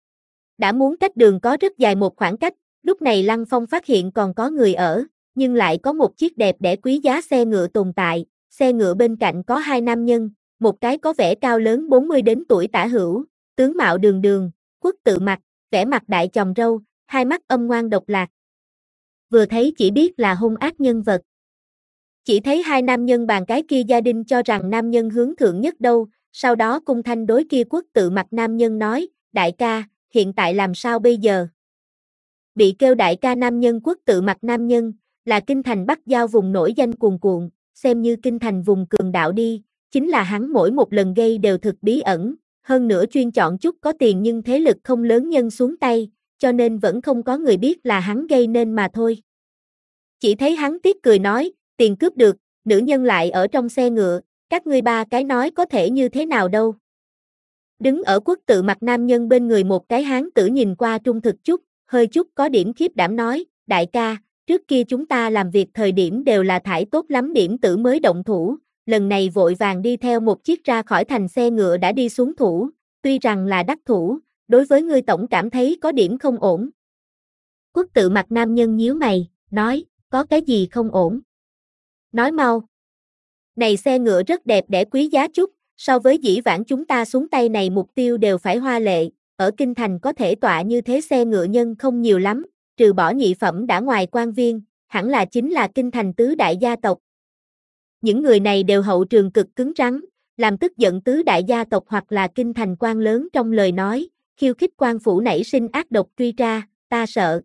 Đã muốn cách đường có rất dài một khoảng cách, lúc này Lăng Phong phát hiện còn có người ở, nhưng lại có một chiếc đẹp đẽ quý giá xe ngựa tồn tại, xe ngựa bên cạnh có hai nam nhân, một cái có vẻ cao lớn bốn mươi đến tuổi tả hữu, tướng mạo đường đường, quốc tự mặt, vẻ mặt đại chòm râu, hai mắt âm ngoan độc lạc. Vừa thấy chỉ biết là hung ác nhân vật. Chỉ thấy hai nam nhân bàn cái kia gia đình cho rằng nam nhân hướng thượng nhất đâu, sau đó cung thanh đối kia quốc tự mặt nam nhân nói, đại ca, hiện tại làm sao bây giờ? bị kêu đại ca nam nhân Quốc Tự Mặt nam nhân, là kinh thành Bắc Giao vùng nổi danh cuồn cuộn, xem như kinh thành vùng cường đạo đi, chính là hắn mỗi một lần gây đều thực bí ẩn, hơn nữa chuyên chọn chút có tiền nhưng thế lực không lớn nhân xuống tay, cho nên vẫn không có người biết là hắn gây nên mà thôi. Chỉ thấy hắn tiếc cười nói, tiền cướp được, nữ nhân lại ở trong xe ngựa, các ngươi ba cái nói có thể như thế nào đâu. Đứng ở Quốc Tự Mặt nam nhân bên người một cái hán tử nhìn qua trung thực chút, hơi chút có điểm khiếp đảm nói, đại ca, trước kia chúng ta làm việc thời điểm đều là thải tốt lắm điểm tử mới động thủ, lần này vội vàng đi theo một chiếc ra khỏi thành xe ngựa đã đi xuống thủ, tuy rằng là đắc thủ, đối với ngươi tổng cảm thấy có điểm không ổn. Quốc Tự Mặt nam nhân nhíu mày, nói, có cái gì không ổn? Nói mau. Này xe ngựa rất đẹp đẽ quý giá chút, so với dĩ vãng chúng ta xuống tay này mục tiêu đều phải hoa lệ, ở kinh thành có thể tọa như thế xe ngựa nhân không nhiều lắm, trừ bỏ nhị phẩm đã ngoài quan viên, hẳn là chính là kinh thành tứ đại gia tộc. Những người này đều hậu trường cực cứng rắn, làm tức giận tứ đại gia tộc hoặc là kinh thành quan lớn trong lời nói, khiêu khích quan phủ nảy sinh ác độc truy tra, ta sợ.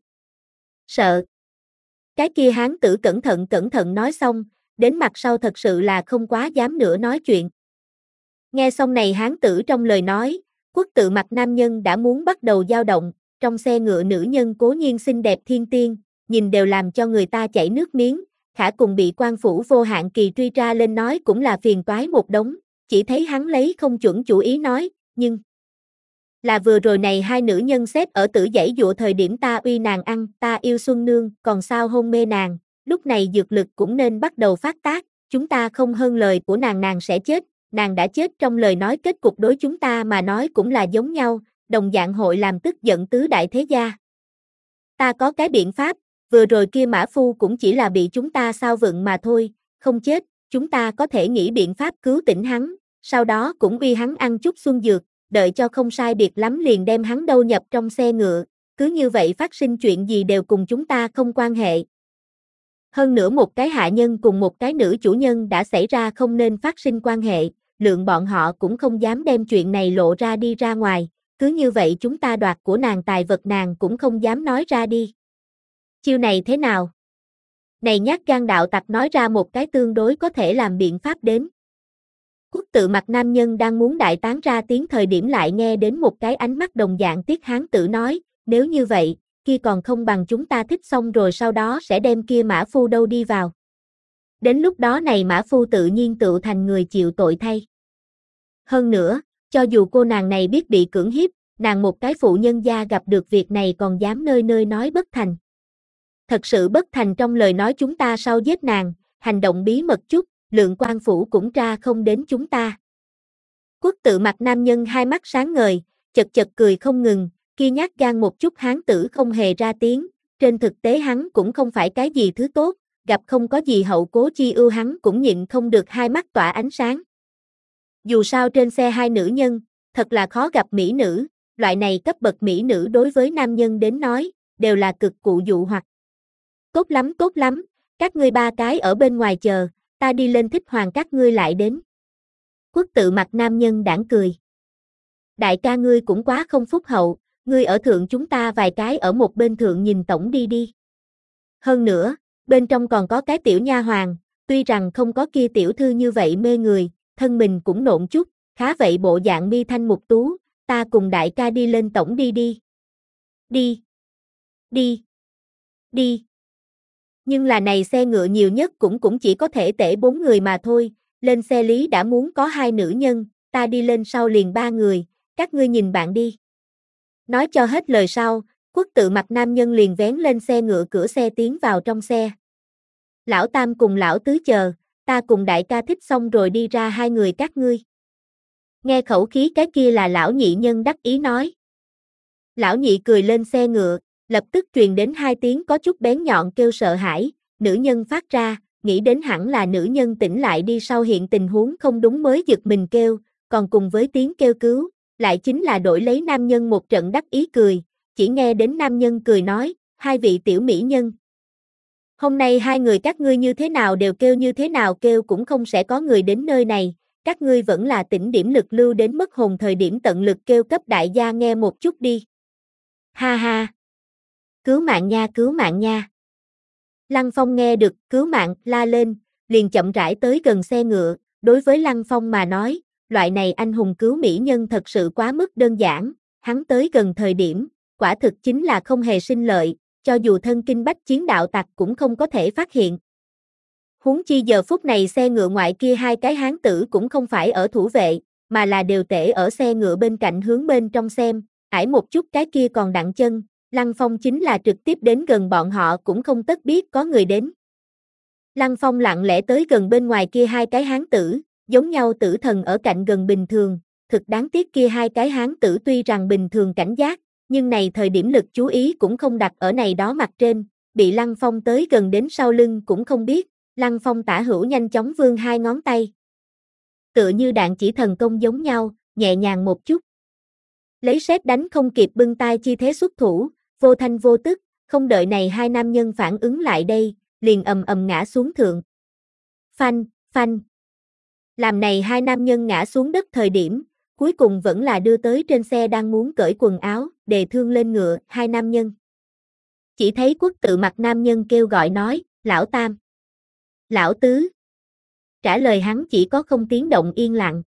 Sợ. Cái kia hán tử cẩn thận cẩn thận nói xong, đến mặt sau thật sự là không quá dám nữa nói chuyện. Nghe xong này hán tử trong lời nói, Quốc Tự Mặt nam nhân đã muốn bắt đầu dao động, trong xe ngựa nữ nhân cố nhiên xinh đẹp thiên tiên, nhìn đều làm cho người ta chảy nước miếng, khả cùng bị quan phủ vô hạn kỳ truy tra lên nói cũng là phiền toái một đống, chỉ thấy hắn lấy không chuẩn chủ ý nói, nhưng là vừa rồi này hai nữ nhân xếp ở tử giãy dụa thời điểm ta uy nàng ăn, ta yêu Xuân Nương, còn sao hôn mê nàng, lúc này dược lực cũng nên bắt đầu phát tác, chúng ta không hơn lời của nàng nàng sẽ chết, nàng đã chết trong lời nói kết cục đối chúng ta mà nói cũng là giống nhau, đồng dạng hội làm tức giận tứ đại thế gia. Ta có cái biện pháp, vừa rồi kia mã phu cũng chỉ là bị chúng ta sao vựng mà thôi, không chết, chúng ta có thể nghĩ biện pháp cứu tỉnh hắn, sau đó cũng uy hắn ăn chút xuân dược, đợi cho không sai biệt lắm liền đem hắn đâu nhập trong xe ngựa, cứ như vậy phát sinh chuyện gì đều cùng chúng ta không quan hệ. Hơn nữa một cái hạ nhân cùng một cái nữ chủ nhân đã xảy ra không nên phát sinh quan hệ, lượng bọn họ cũng không dám đem chuyện này lộ ra đi ra ngoài, cứ như vậy chúng ta đoạt của nàng tài vật nàng cũng không dám nói ra đi. Chiêu này thế nào? Này nhát gan đạo tặc nói ra một cái tương đối có thể làm biện pháp đến. Quốc Tự Mặt nam nhân đang muốn đại tán ra tiếng thời điểm lại nghe đến một cái ánh mắt đồng dạng tiếc hán tử nói, nếu như vậy, kia còn không bằng chúng ta thích xong rồi sau đó sẽ đem kia mã phu đâu đi vào. Đến lúc đó này mã phu tự nhiên tự thành người chịu tội thay. Hơn nữa, cho dù cô nàng này biết bị cưỡng hiếp, nàng một cái phụ nhân gia gặp được việc này còn dám nơi nơi nói bất thành. Thật sự bất thành trong lời nói chúng ta sau giết nàng, hành động bí mật chút, lượng quan phủ cũng tra không đến chúng ta. Quốc Tự Mặt nam nhân hai mắt sáng ngời, chật chật cười không ngừng, kia nhát gan một chút hán tử không hề ra tiếng, trên thực tế hắn cũng không phải cái gì thứ tốt, gặp không có gì hậu cố chi ưu hắn cũng nhịn không được hai mắt tỏa ánh sáng. Dù sao trên xe hai nữ nhân, thật là khó gặp mỹ nữ, loại này cấp bậc mỹ nữ đối với nam nhân đến nói, đều là cực cụ dụ hoặc. Tốt lắm tốt lắm, các ngươi ba cái ở bên ngoài chờ, ta đi lên thích hoàng các ngươi lại đến. Quốc Tự Mặt nam nhân đãng cười. Đại ca ngươi cũng quá không phúc hậu, ngươi ở thượng chúng ta vài cái ở một bên thượng nhìn tổng đi đi. Hơn nữa, bên trong còn có cái tiểu nha hoàng, tuy rằng không có kia tiểu thư như vậy mê người, thân mình cũng nộn chút, khá vậy bộ dạng mi thanh mục tú, ta cùng đại ca đi lên tổng đi đi. Đi. Đi. Đi. Nhưng là này xe ngựa nhiều nhất cũng cũng chỉ có thể tể bốn người mà thôi, lên xe lý đã muốn có hai nữ nhân, ta đi lên sau liền ba người, các ngươi nhìn bạn đi. Nói cho hết lời sau, Quốc Tự Mặt nam nhân liền vén lên xe ngựa cửa xe tiến vào trong xe. Lão Tam cùng lão Tứ chờ, ta cùng đại ca thích xong rồi đi ra hai người các ngươi. Nghe khẩu khí cái kia là lão nhị nhân đắc ý nói. Lão nhị cười lên xe ngựa, lập tức truyền đến hai tiếng có chút bén nhọn kêu sợ hãi, nữ nhân phát ra, nghĩ đến hẳn là nữ nhân tỉnh lại đi sau hiện tình huống không đúng mới giật mình kêu, còn cùng với tiếng kêu cứu, lại chính là đổi lấy nam nhân một trận đắc ý cười, chỉ nghe đến nam nhân cười nói, hai vị tiểu mỹ nhân. Hôm nay hai người các ngươi như thế nào đều kêu như thế nào kêu cũng không sẽ có người đến nơi này, các ngươi vẫn là tỉnh điểm lực lưu đến mất hồn thời điểm tận lực kêu cấp đại gia nghe một chút đi. Ha ha. cứu mạng nha, cứu mạng nha. Lăng Phong nghe được cứu mạng la lên, liền chậm rãi tới gần xe ngựa, đối với Lăng Phong mà nói, loại này anh hùng cứu mỹ nhân thật sự quá mức đơn giản, hắn tới gần thời điểm, quả thực chính là không hề sinh lợi, cho dù thân kinh bách chiến đạo tặc cũng không có thể phát hiện. Huống chi giờ phút này xe ngựa ngoại kia hai cái hán tử cũng không phải ở thủ vệ, mà là đều tể ở xe ngựa bên cạnh hướng bên trong xem, ải một chút cái kia còn đặng chân, Lăng Phong chính là trực tiếp đến gần bọn họ cũng không tất biết có người đến. Lăng Phong lặng lẽ tới gần bên ngoài kia hai cái hán tử, giống nhau tử thần ở cạnh gần bình thường, thực đáng tiếc kia hai cái hán tử tuy rằng bình thường cảnh giác, nhưng này thời điểm lực chú ý cũng không đặt ở này đó mặt trên, bị Lăng Phong tới gần đến sau lưng cũng không biết, Lăng Phong tả hữu nhanh chóng vươn hai ngón tay. Tựa như đạn chỉ thần công giống nhau, nhẹ nhàng một chút. Lấy sét đánh không kịp bưng tay chi thế xuất thủ, vô thanh vô tức, không đợi này hai nam nhân phản ứng lại đây, liền ầm ầm ngã xuống thượng. Phanh, phanh. Làm này hai nam nhân ngã xuống đất thời điểm, cuối cùng vẫn là đưa tới trên xe đang muốn cởi quần áo, đề thương lên ngựa, hai nam nhân. Chỉ thấy Quốc Tự Mặc nam nhân kêu gọi nói, lão tam, lão tứ. Trả lời hắn chỉ có không tiếng động yên lặng.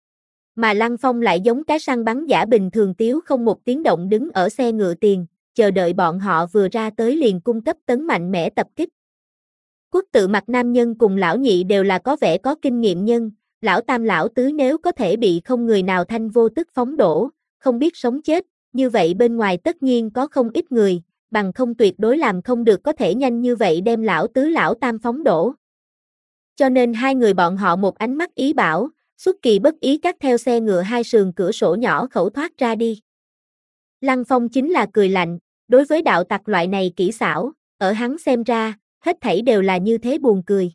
Mà Lăng Phong lại giống cái săn bắn giả bình thường tiếu không một tiếng động đứng ở xe ngựa tiền, chờ đợi bọn họ vừa ra tới liền cung cấp tấn mạnh mẽ tập kích. Quốc Tự Mặc nam nhân cùng lão nhị đều là có vẻ có kinh nghiệm nhân, lão tam lão tứ nếu có thể bị không người nào thanh vô tức phóng đổ, không biết sống chết, như vậy bên ngoài tất nhiên có không ít người, bằng không tuyệt đối làm không được có thể nhanh như vậy đem lão tứ lão tam phóng đổ. Cho nên hai người bọn họ một ánh mắt ý bảo, xuất kỳ bất ý cắt theo xe ngựa hai sườn cửa sổ nhỏ khẩu thoát ra đi. Lăng Phong chính là cười lạnh, đối với đạo tặc loại này kỹ xảo, ở hắn xem ra, hết thảy đều là như thế buồn cười.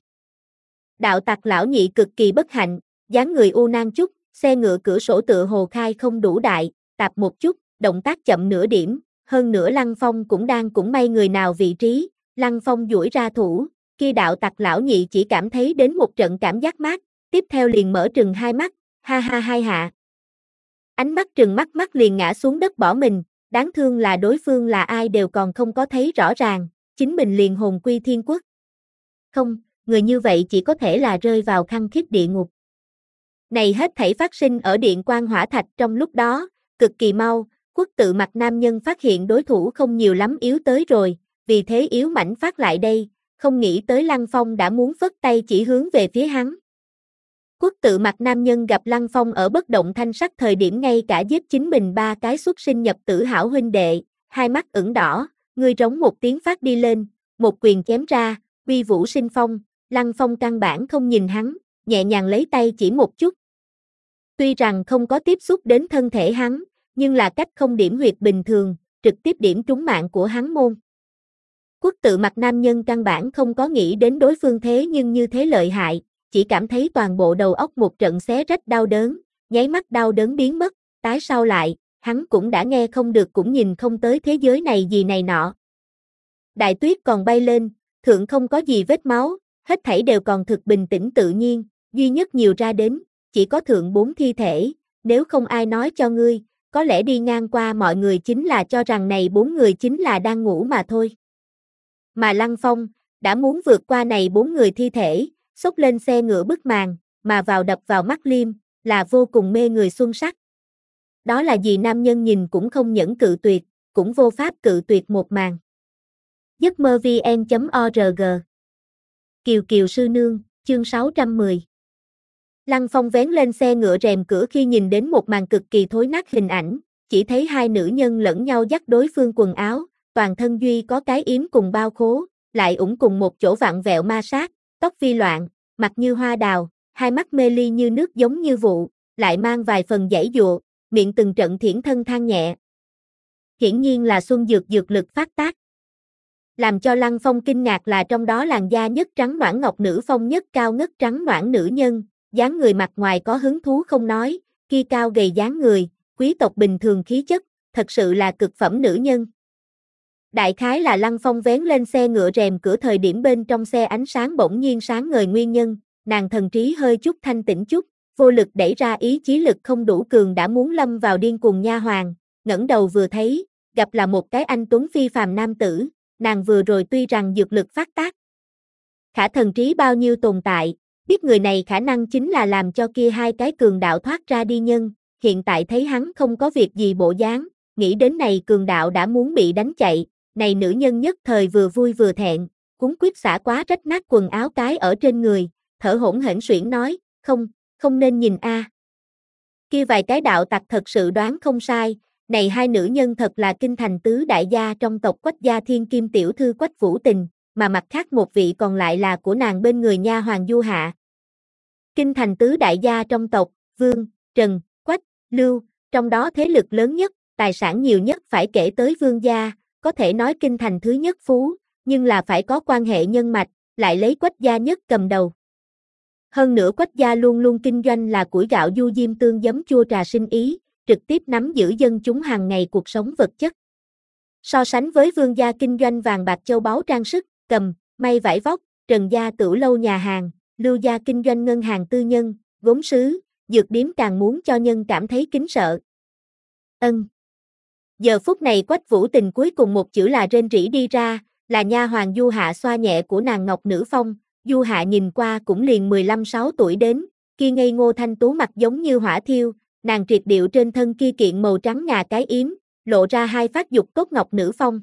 Đạo tặc lão nhị cực kỳ bất hạnh, dáng người u nan chút, xe ngựa cửa sổ tựa hồ khai không đủ đại, tạp một chút, động tác chậm nửa điểm, hơn nữa Lăng Phong cũng đang cũng may người nào vị trí, Lăng Phong duỗi ra thủ, kia đạo tặc lão nhị chỉ cảm thấy đến một trận cảm giác mát, tiếp theo liền mở trừng hai mắt, ha ha hai hạ. Ánh mắt trừng mắt mắt liền ngã xuống đất bỏ mình, đáng thương là đối phương là ai đều còn không có thấy rõ ràng, chính mình liền hồn quy thiên quốc. Không, người như vậy chỉ có thể là rơi vào khăng khít địa ngục. Này hết thảy phát sinh ở điện quan hỏa thạch trong lúc đó, cực kỳ mau, Quốc Tự Mặc nam nhân phát hiện đối thủ không nhiều lắm yếu tới rồi, vì thế yếu mảnh phát lại đây, không nghĩ tới Lăng Phong đã muốn phất tay chỉ hướng về phía hắn. Quốc Tự Mặc nam nhân gặp Lăng Phong ở bất động thanh sắc thời điểm ngay cả giết chính mình ba cái xuất sinh nhập tử hảo huynh đệ, hai mắt ửng đỏ, người trống một tiếng phát đi lên, một quyền chém ra, uy vũ sinh phong, Lăng Phong căn bản không nhìn hắn, nhẹ nhàng lấy tay chỉ một chút. Tuy rằng không có tiếp xúc đến thân thể hắn, nhưng là cách không điểm huyệt bình thường, trực tiếp điểm trúng mạng của hắn môn. Quốc Tự Mặc nam nhân căn bản không có nghĩ đến đối phương thế nhưng như thế lợi hại, chỉ cảm thấy toàn bộ đầu óc một trận xé rách đau đớn, nháy mắt đau đớn biến mất, tái sau lại, hắn cũng đã nghe không được cũng nhìn không tới thế giới này gì này nọ. Đại tuyết còn bay lên, thượng không có gì vết máu, hết thảy đều còn thực bình tĩnh tự nhiên, duy nhất nhiều ra đến, chỉ có thượng bốn thi thể, nếu không ai nói cho ngươi, có lẽ đi ngang qua mọi người chính là cho rằng này bốn người chính là đang ngủ mà thôi. Mà Lăng Phong, đã muốn vượt qua này bốn người thi thể, xốc lên xe ngựa bức màn, mà vào đập vào mắt Liêm, là vô cùng mê người xuân sắc. Đó là gì nam nhân nhìn cũng không nhẫn cự tuyệt, cũng vô pháp cự tuyệt một màn. giấc mơ vn chấm org Kiều Kiều sư nương, chương sáu trăm mười. Lăng Phong vén lên xe ngựa rèm cửa khi nhìn đến một màn cực kỳ thối nát hình ảnh, chỉ thấy hai nữ nhân lẫn nhau dắt đối phương quần áo, toàn thân duy có cái yếm cùng bao khố, lại ủng cùng một chỗ vặn vẹo ma sát, tóc phi loạn, mặt như hoa đào, hai mắt mê ly như nước giống như vụ, lại mang vài phần giãy giụa, miệng từng trận thiển thân than nhẹ. Hiển nhiên là xuân dược dược lực phát tác. Làm cho Lăng Phong kinh ngạc là trong đó làn da nhất trắng nõn ngọc nữ phong nhất cao ngất trắng nõn nữ nhân, dáng người mặt ngoài có hứng thú không nói, kia cao gầy dáng người, quý tộc bình thường khí chất, thật sự là cực phẩm nữ nhân. Đại khái là Lăng Phong vén lên xe ngựa rèm cửa thời điểm bên trong xe ánh sáng bỗng nhiên sáng ngời nguyên nhân, nàng thần trí hơi chút thanh tĩnh chút, vô lực đẩy ra ý chí lực không đủ cường đã muốn lâm vào điên cuồng nha hoàn, ngẩng đầu vừa thấy, gặp là một cái anh tuấn phi phàm nam tử, nàng vừa rồi tuy rằng dược lực phát tác khả thần trí bao nhiêu tồn tại, biết người này khả năng chính là làm cho kia hai cái cường đạo thoát ra đi nhân, hiện tại thấy hắn không có việc gì bộ dáng, nghĩ đến này cường đạo đã muốn bị đánh chạy, này nữ nhân nhất thời vừa vui vừa thẹn, cuống quýt xả quá rách nát quần áo cái ở trên người, thở hổn hển suyễn nói, không, không nên nhìn a. Kia vài cái đạo tặc thật sự đoán không sai, này hai nữ nhân thật là kinh thành tứ đại gia trong tộc Quách gia thiên kim tiểu thư Quách Vũ Tình, mà mặt khác một vị còn lại là của nàng bên người nha hoàng Du Hạ. Kinh thành tứ đại gia trong tộc, Vương, Trần, Quách, Lưu, trong đó thế lực lớn nhất, tài sản nhiều nhất phải kể tới Vương gia, có thể nói kinh thành thứ nhất phú, nhưng là phải có quan hệ nhân mạch, lại lấy Quách gia nhất cầm đầu. Hơn nữa Quách gia luôn luôn kinh doanh là củi gạo du diêm tương giấm chua trà sinh ý, trực tiếp nắm giữ dân chúng hàng ngày cuộc sống vật chất. So sánh với Vương gia kinh doanh vàng bạc châu báu trang sức, cầm, may vải vóc, Trần gia tửu lâu nhà hàng, Lưu gia kinh doanh ngân hàng tư nhân, gốm sứ, dược điếm càng muốn cho nhân cảm thấy kính sợ. Ân. Giờ phút này Quách Vũ Tình cuối cùng một chữ là rên rỉ đi ra, là nha hoàng Du Hạ xoa nhẹ của nàng ngọc nữ phong, Du Hạ nhìn qua cũng liền mười lăm sáu tuổi đến, kia ngây ngô thanh tú mặt giống như hỏa thiêu, nàng triệt điệu trên thân kia kiện màu trắng ngà cái yếm, lộ ra hai phát dục tốt ngọc nữ phong.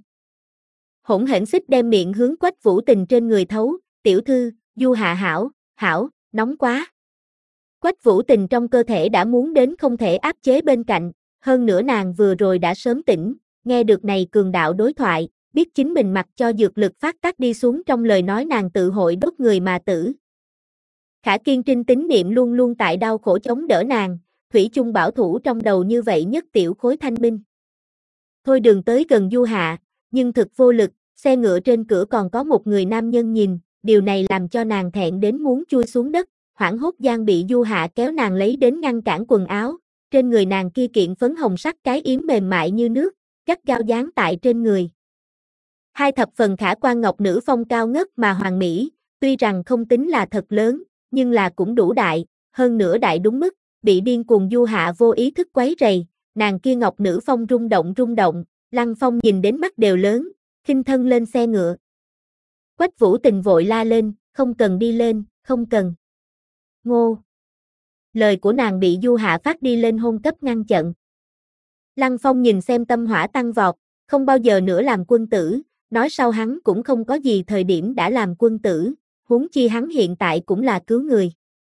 Hỗn hển xích đem miệng hướng Quách Vũ Tình trên người thấu, tiểu thư, Du Hạ hảo, hảo, nóng quá. Quách Vũ Tình trong cơ thể đã muốn đến không thể áp chế bên cạnh, hơn nữa nàng vừa rồi đã sớm tỉnh, nghe được này cường đạo đối thoại, biết chính mình mặc cho dược lực phát tác đi xuống trong lời nói nàng tự hội đốt người mà tử. Khả Kiên Trinh tín niệm luôn luôn tại đau khổ chống đỡ nàng, thủy chung bảo thủ trong đầu như vậy nhất tiểu khối thanh minh. Thôi đừng tới gần Du Hạ, nhưng thực vô lực, xe ngựa trên cửa còn có một người nam nhân nhìn, điều này làm cho nàng thẹn đến muốn chui xuống đất, hoảng hốt gian bị Du Hạ kéo nàng lấy đến ngăn cản quần áo, trên người nàng kia kiện phấn hồng sắc cái yếm mềm mại như nước, gắt gao dán tại trên người. Hai thập phần khả quan ngọc nữ phong cao ngất mà hoàn mỹ, tuy rằng không tính là thật lớn, nhưng là cũng đủ đại, hơn nữa đại đúng mức, bị điên cuồng Du Hạ vô ý thức quấy rầy, nàng kia ngọc nữ phong rung động rung động, Lăng Phong nhìn đến mắt đều lớn, khinh thân lên xe ngựa. Quách Vũ Tình vội la lên, không cần đi lên, không cần. Ngô. Lời của nàng bị Du Hạ phát đi lên hôn cấp ngăn chặn. Lăng Phong nhìn xem tâm hỏa tăng vọt, không bao giờ nữa làm quân tử, nói sau hắn cũng không có gì thời điểm đã làm quân tử, huống chi hắn hiện tại cũng là cứu người.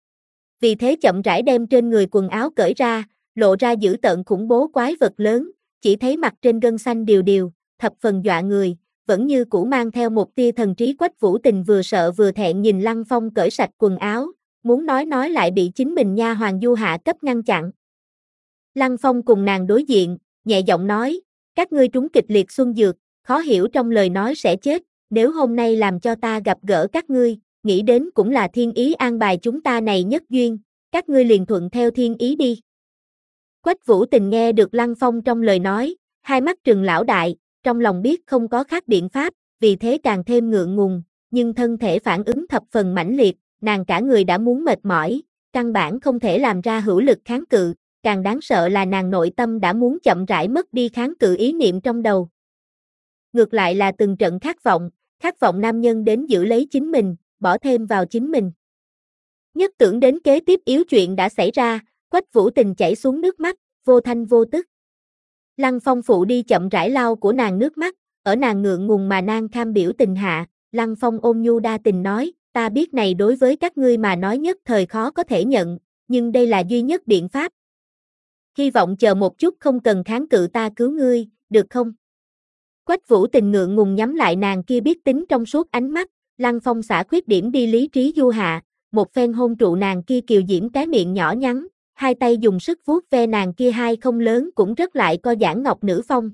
Vì thế chậm rãi đem trên người quần áo cởi ra, lộ ra dữ tợn khủng bố quái vật lớn, chỉ thấy mặt trên gân xanh điều điều, thập phần dọa người, vẫn như cũ mang theo một tia thần trí. Quách Vũ Tình vừa sợ vừa thẹn nhìn Lăng Phong cởi sạch quần áo, muốn nói nói lại bị chính mình nha hoàng Du Hạ cấp ngăn chặn. Lăng Phong cùng nàng đối diện, nhẹ giọng nói, các ngươi trúng kịch liệt xuân dược, khó hiểu trong lời nói sẽ chết, nếu hôm nay làm cho ta gặp gỡ các ngươi, nghĩ đến cũng là thiên ý an bài chúng ta này nhất duyên, các ngươi liền thuận theo thiên ý đi. Quách Vũ Tình nghe được Lăng Phong trong lời nói, hai mắt trừng lão đại, trong lòng biết không có khác biện pháp, vì thế càng thêm ngượng ngùng, nhưng thân thể phản ứng thập phần mãnh liệt, nàng cả người đã muốn mệt mỏi, căn bản không thể làm ra hữu lực kháng cự, càng đáng sợ là nàng nội tâm đã muốn chậm rãi mất đi kháng cự ý niệm trong đầu. Ngược lại là từng trận khát vọng, khát vọng nam nhân đến giữ lấy chính mình, bỏ thêm vào chính mình. Nhất tưởng đến kế tiếp yếu chuyện đã xảy ra, Quách Vũ Tình chảy xuống nước mắt, vô thanh vô tức. Lăng Phong phụ đi chậm rãi lau của nàng nước mắt, ở nàng ngượng ngùng mà nàng kham biểu tình hạ, Lăng Phong ôn nhu đa tình nói, ta biết này đối với các ngươi mà nói nhất thời khó có thể nhận, nhưng đây là duy nhất biện pháp. Hy vọng chờ một chút không cần kháng cự ta cứu ngươi, được không? Quách Vũ Tình ngượng ngùng nhắm lại nàng kia biết tính trong suốt ánh mắt, Lăng Phong xả khuyết điểm đi lý trí Du Hạ, một phen hôn trụ nàng kia kiều diễm cái miệng nhỏ nhắn, hai tay dùng sức vuốt ve nàng kia hai không lớn cũng rất lại co giãn ngọc nữ phong.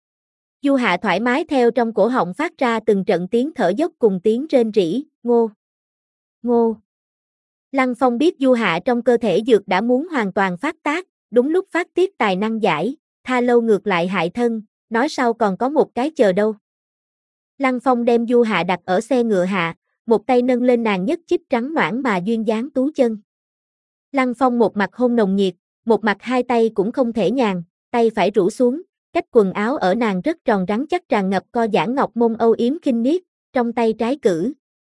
Du Hạ thoải mái theo trong cổ họng phát ra từng trận tiếng thở dốc cùng tiếng rên rỉ, ngô, ngô. Lăng Phong biết Du Hạ trong cơ thể dược đã muốn hoàn toàn phát tác, đúng lúc phát tiết tài năng giải, tha lâu ngược lại hại thân, nói sau còn có một cái chờ đâu. Lăng Phong đem Du Hạ đặt ở xe ngựa hạ, một tay nâng lên nàng nhất chích trắng noãn mà duyên dáng tú chân. Lăng Phong một mặt hôn nồng nhiệt, một mặt hai tay cũng không thể nhàn, tay phải rũ xuống, Cách quần áo ở nàng rất tròn rắn chắc tràn ngập co giãn ngọc môn âu yếm khinh miết, trong tay trái cử.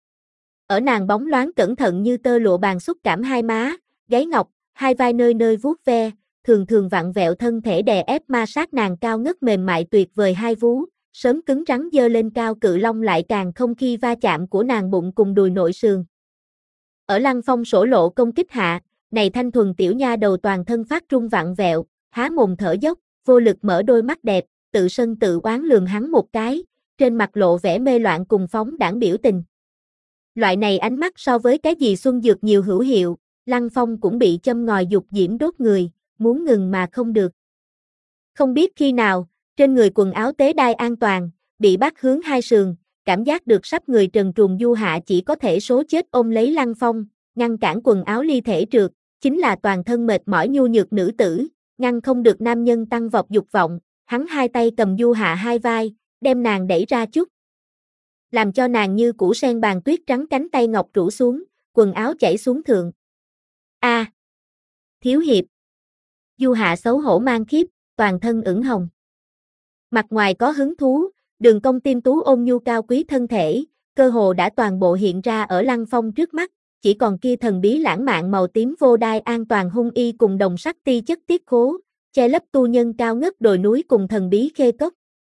Ở nàng bóng loáng cẩn thận như tơ lụa bàn xúc cảm hai má, gáy ngọc, hai vai nơi nơi vuốt ve, thường thường vặn vẹo thân thể đè ép ma sát nàng cao ngất mềm mại tuyệt vời hai vú, sớm cứng rắn dơ lên cao cự long lại càng không khi va chạm của nàng bụng cùng đùi nội sườn. Ở Lăng Phong sổ lộ công kích hạ, này thanh thuần tiểu nha đầu toàn thân phát run vặn vẹo, há mồm thở dốc, vô lực mở đôi mắt đẹp, tự sân tự oán lườm hắn một cái, trên mặt lộ vẻ mê loạn cùng phóng đãng biểu tình. Loại này ánh mắt so với cái gì xuân dược nhiều hữu hiệu, Lăng Phong cũng bị châm ngòi dục diễm đốt người, muốn ngừng mà không được. Không biết khi nào, trên người quần áo tế đai an toàn, bị bắt hướng hai sườn, cảm giác được sắp người trần truồng Du Hạ chỉ có thể số chết ôm lấy Lăng Phong, ngăn cản quần áo ly thể trượt, chính là toàn thân mệt mỏi nhu nhược nữ tử, ngăn không được nam nhân tăng vọt dục vọng, hắn hai tay cầm Du Hạ hai vai, đem nàng đẩy ra chút. Làm cho nàng như củ sen bàn tuyết trắng cánh tay ngọc rũ xuống, quần áo chảy xuống thượng. A, à, Thiếu hiệp. Du Hạ xấu hổ mang khiếp, toàn thân ửng hồng. Mặt ngoài có hứng thú, đường cong tim tú ôn nhu cao quý thân thể, cơ hồ đã toàn bộ hiện ra ở Lăng Phong trước mắt, chỉ còn kia thần bí lãng mạn màu tím vô đai an toàn hung y cùng đồng sắc ti chất tiết khố, che lấp tu nhân cao ngất đồi núi cùng thần bí khê cốc.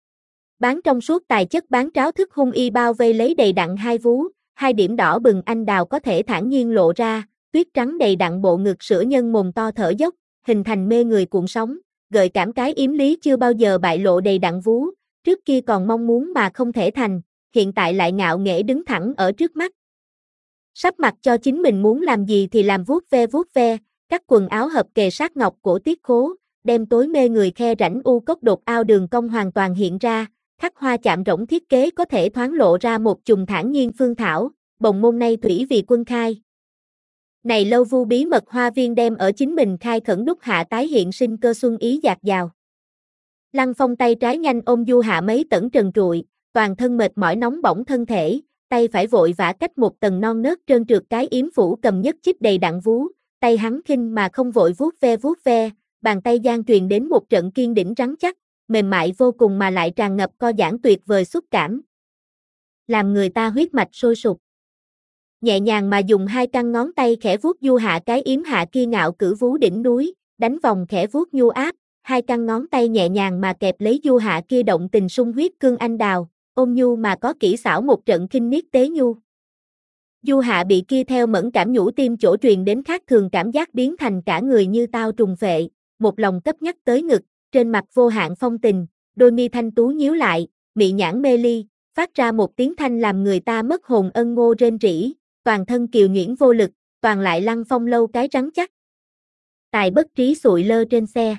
Bán trong suốt tài chất bán tráo thức hung y bao vây lấy đầy đặn hai vú, hai điểm đỏ bừng anh đào có thể thản nhiên lộ ra, tuyết trắng đầy đặn bộ ngực sữa nhân mồm to thở dốc, hình thành mê người cuộn sóng, gợi cảm cái yếm lý chưa bao giờ bại lộ đầy đặn vú, trước kia còn mong muốn mà không thể thành, hiện tại lại ngạo nghễ đứng thẳng ở trước mắt. Sắp mặc cho chính mình muốn làm gì thì làm vuốt ve vuốt ve, cắt quần áo hợp kề sát ngọc cổ tiết khố, đem tối mê người khe rãnh u cốc đột ao đường cong hoàn toàn hiện ra, khắc hoa chạm rỗng thiết kế có thể thoáng lộ ra một chùm thản nhiên phương thảo, bồng môn nay thủy vì quân khai. Này lâu vu bí mật hoa viên đem ở chính mình khai khẩn đúc hạ tái hiện sinh cơ xuân ý dạt dào. Lăng Phong tay trái nhanh ôm Du Hạ mấy tẩn trần trụi, toàn thân mệt mỏi nóng bỏng thân thể, tay phải vội vã cách một tầng non nớt trơn trượt cái yếm phủ cầm nhất chích đầy đặn vú, tay hắn khinh mà không vội vuốt ve vuốt ve, bàn tay gian truyền đến một trận kiên đỉnh rắn chắc, mềm mại vô cùng mà lại tràn ngập co giãn tuyệt vời xúc cảm. Làm người ta huyết mạch sôi sục. Nhẹ nhàng mà dùng hai căn ngón tay khẽ vuốt Du Hạ cái yếm hạ kia ngạo cử vú đỉnh núi, đánh vòng khẽ vuốt nhu áp, hai căn ngón tay nhẹ nhàng mà kẹp lấy Du Hạ kia động tình sung huyết cương anh đào, ôm nhu mà có kỹ xảo một trận kinh niết tế nhu. Du Hạ bị kia theo mẫn cảm nhũ tim chỗ truyền đến khác thường cảm giác biến thành cả người như tao trùng phệ, một lòng cấp nhắc tới ngực, trên mặt vô hạn phong tình, đôi mi thanh tú nhíu lại, mị nhãn mê ly, phát ra một tiếng thanh làm người ta mất hồn ân ngô rên rỉ, toàn thân kiều nhuyễn vô lực, toàn lại Lăng Phong lâu cái rắn chắc. Tài bất trí sụi lơ trên xe.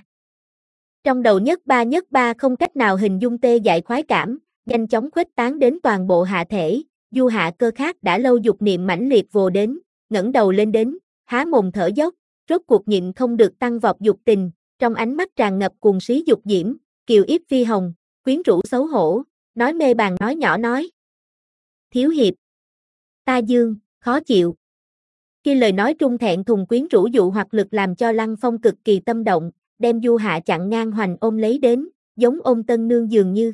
Trong đầu nhất ba nhất ba không cách nào hình dung tê dại khoái cảm, nhanh chóng khuếch tán đến toàn bộ hạ thể, Du Hạ cơ khát đã lâu dục niệm mãnh liệt vồ đến, ngẩng đầu lên đến, há mồm thở dốc, rốt cuộc nhịn không được tăng vọt dục tình, trong ánh mắt tràn ngập cuồng sĩ dục diễm, kiều yếp phi hồng, quyến rũ xấu hổ, nói mê bàn nói nhỏ nói. Thiếu hiệp. Ta dương, khó chịu. Khi lời nói trung thẹn thùng quyến rũ dụ hoặc lực làm cho Lăng Phong cực kỳ tâm động, đem Du Hạ chặn ngang hoành ôm lấy đến, giống ôm tân nương dường như.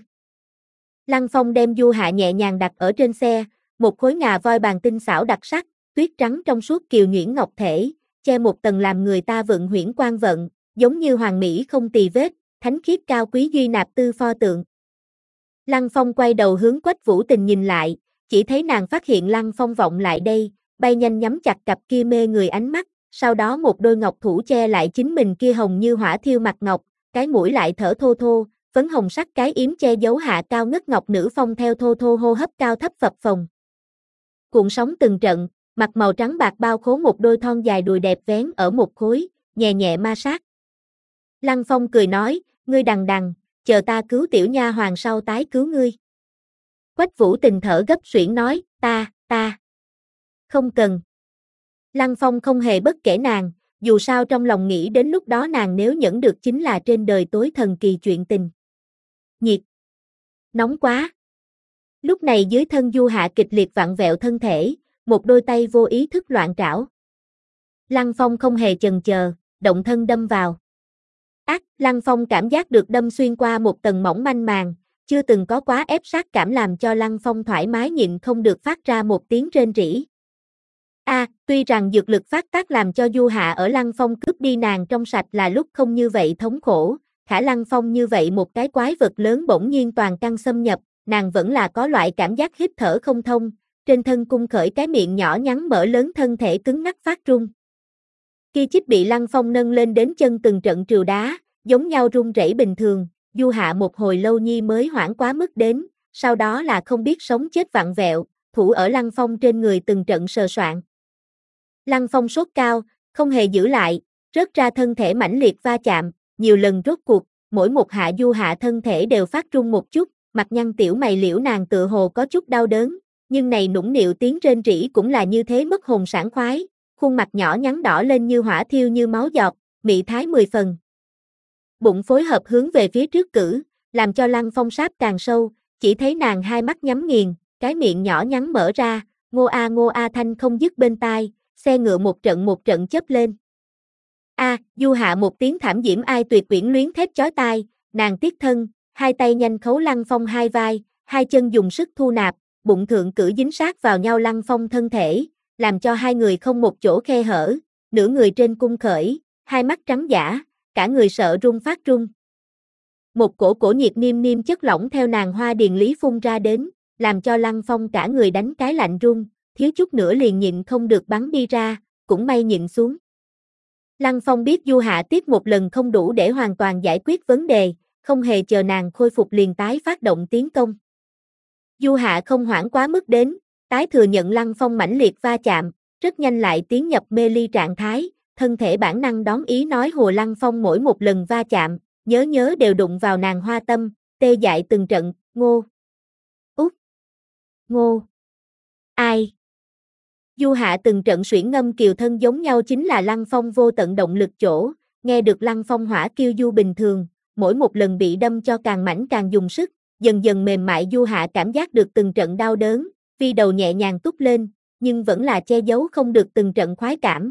Lăng Phong đem Du Hạ nhẹ nhàng đặt ở trên xe, một khối ngà voi bàn tinh xảo đặc sắc, tuyết trắng trong suốt kiều nhuyễn ngọc thể, che một tầng làm người ta vận huyễn quan vận, giống như hoàng mỹ không tì vết, thánh khiết cao quý duy nạp tư pho tượng. Lăng Phong quay đầu hướng Quách Vũ Tình nhìn lại, chỉ thấy nàng phát hiện Lăng Phong vọng lại đây, bay nhanh nhắm chặt cặp kia mê người ánh mắt, sau đó một đôi ngọc thủ che lại chính mình kia hồng như hỏa thiêu mặt ngọc, cái mũi lại thở thô thô, phấn hồng sắc cái yếm che giấu hạ cao ngất ngọc nữ phong theo thô thô hô hấp cao thấp phập phồng. Cuộn sóng từng trận, mặt màu trắng bạc bao khố một đôi thon dài đùi đẹp vén ở một khối, nhẹ nhẹ ma sát. Lăng Phong cười nói, ngươi đằng đằng, chờ ta cứu tiểu nha hoàng sau tái cứu ngươi. Quách Vũ Tình thở gấp suyễn nói, ta, ta. Không cần. Lăng Phong không hề bất kể nàng, dù sao trong lòng nghĩ đến lúc đó nàng nếu nhẫn được chính là trên đời tối thần kỳ chuyện tình. Nhiệt. Nóng quá. Lúc này dưới thân Du Hạ kịch liệt vặn vẹo thân thể, một đôi tay vô ý thức loạn trảo. Lăng Phong không hề chần chờ, động thân đâm vào. Ác, Lăng Phong cảm giác được đâm xuyên qua một tầng mỏng manh màng, chưa từng có quá ép sát cảm làm cho Lăng Phong thoải mái nhịn không được phát ra một tiếng rên rỉ. A, à, tuy rằng dược lực phát tác làm cho Du Hạ ở Lăng Phong cướp đi nàng trong sạch là lúc không như vậy thống khổ, khả Lăng Phong như vậy một cái quái vật lớn bỗng nhiên toàn căn xâm nhập, nàng vẫn là có loại cảm giác hít thở không thông, trên thân cung khởi cái miệng nhỏ nhắn mở lớn thân thể cứng ngắc phát run. Ki Chích bị Lăng Phong nâng lên đến chân từng trận trừu đá, giống nhau run rẩy bình thường, Du Hạ một hồi lâu nhi mới hoảng quá mức đến, sau đó là không biết sống chết vặn vẹo, thủ ở Lăng Phong trên người từng trận sờ soạng. Lăng Phong sốt cao, không hề giữ lại, rớt ra thân thể mãnh liệt va chạm, nhiều lần rốt cuộc, mỗi một hạ Du Hạ thân thể đều phát run một chút, mặt nhăn tiểu mày liễu nàng tựa hồ có chút đau đớn, nhưng này nũng nịu tiếng rên rỉ cũng là như thế mất hồn sảng khoái, khuôn mặt nhỏ nhắn đỏ lên như hỏa thiêu như máu giọt, mị thái mười phần. Bụng phối hợp hướng về phía trước cử, làm cho Lăng Phong sáp càng sâu, chỉ thấy nàng hai mắt nhắm nghiền, cái miệng nhỏ nhắn mở ra, ngô a ngô a thanh không dứt bên tai, xe ngựa một trận một trận chớp lên. A, à, Du Hạ một tiếng thảm diễm ai tuyệt quyển luyến thét chói tai, nàng tiết thân, hai tay nhanh khấu Lăng Phong hai vai, hai chân dùng sức thu nạp, bụng thượng cử dính sát vào nhau Lăng Phong thân thể, làm cho hai người không một chỗ khe hở, nửa người trên cung khởi, hai mắt trắng dã, cả người sợ run phát run. Một cổ cổ nhiệt niêm niêm chất lỏng theo nàng hoa điền lý phun ra đến, làm cho Lăng Phong cả người đánh cái lạnh run, thiếu chút nữa liền nhịn không được bắn đi ra, cũng may nhịn xuống. Lăng Phong biết Du Hạ tiếp một lần không đủ để hoàn toàn giải quyết vấn đề, không hề chờ nàng khôi phục liền tái phát động tiến công. Du Hạ không hoảng quá mức đến, tái thừa nhận Lăng Phong mãnh liệt va chạm, rất nhanh lại tiến nhập mê ly trạng thái, thân thể bản năng đón ý nói hùa Lăng Phong mỗi một lần va chạm, nhớ nhớ đều đụng vào nàng hoa tâm, tê dại từng trận, ngô. Út. Ngô. Ai. Du Hạ từng trận suyễn ngâm kiều thân giống nhau chính là Lăng Phong vô tận động lực chỗ, nghe được Lăng Phong hỏa kêu du bình thường, mỗi một lần bị đâm cho càng mảnh càng dùng sức, dần dần mềm mại Du Hạ cảm giác được từng trận đau đớn, vì đầu nhẹ nhàng túc lên, nhưng vẫn là che giấu không được từng trận khoái cảm.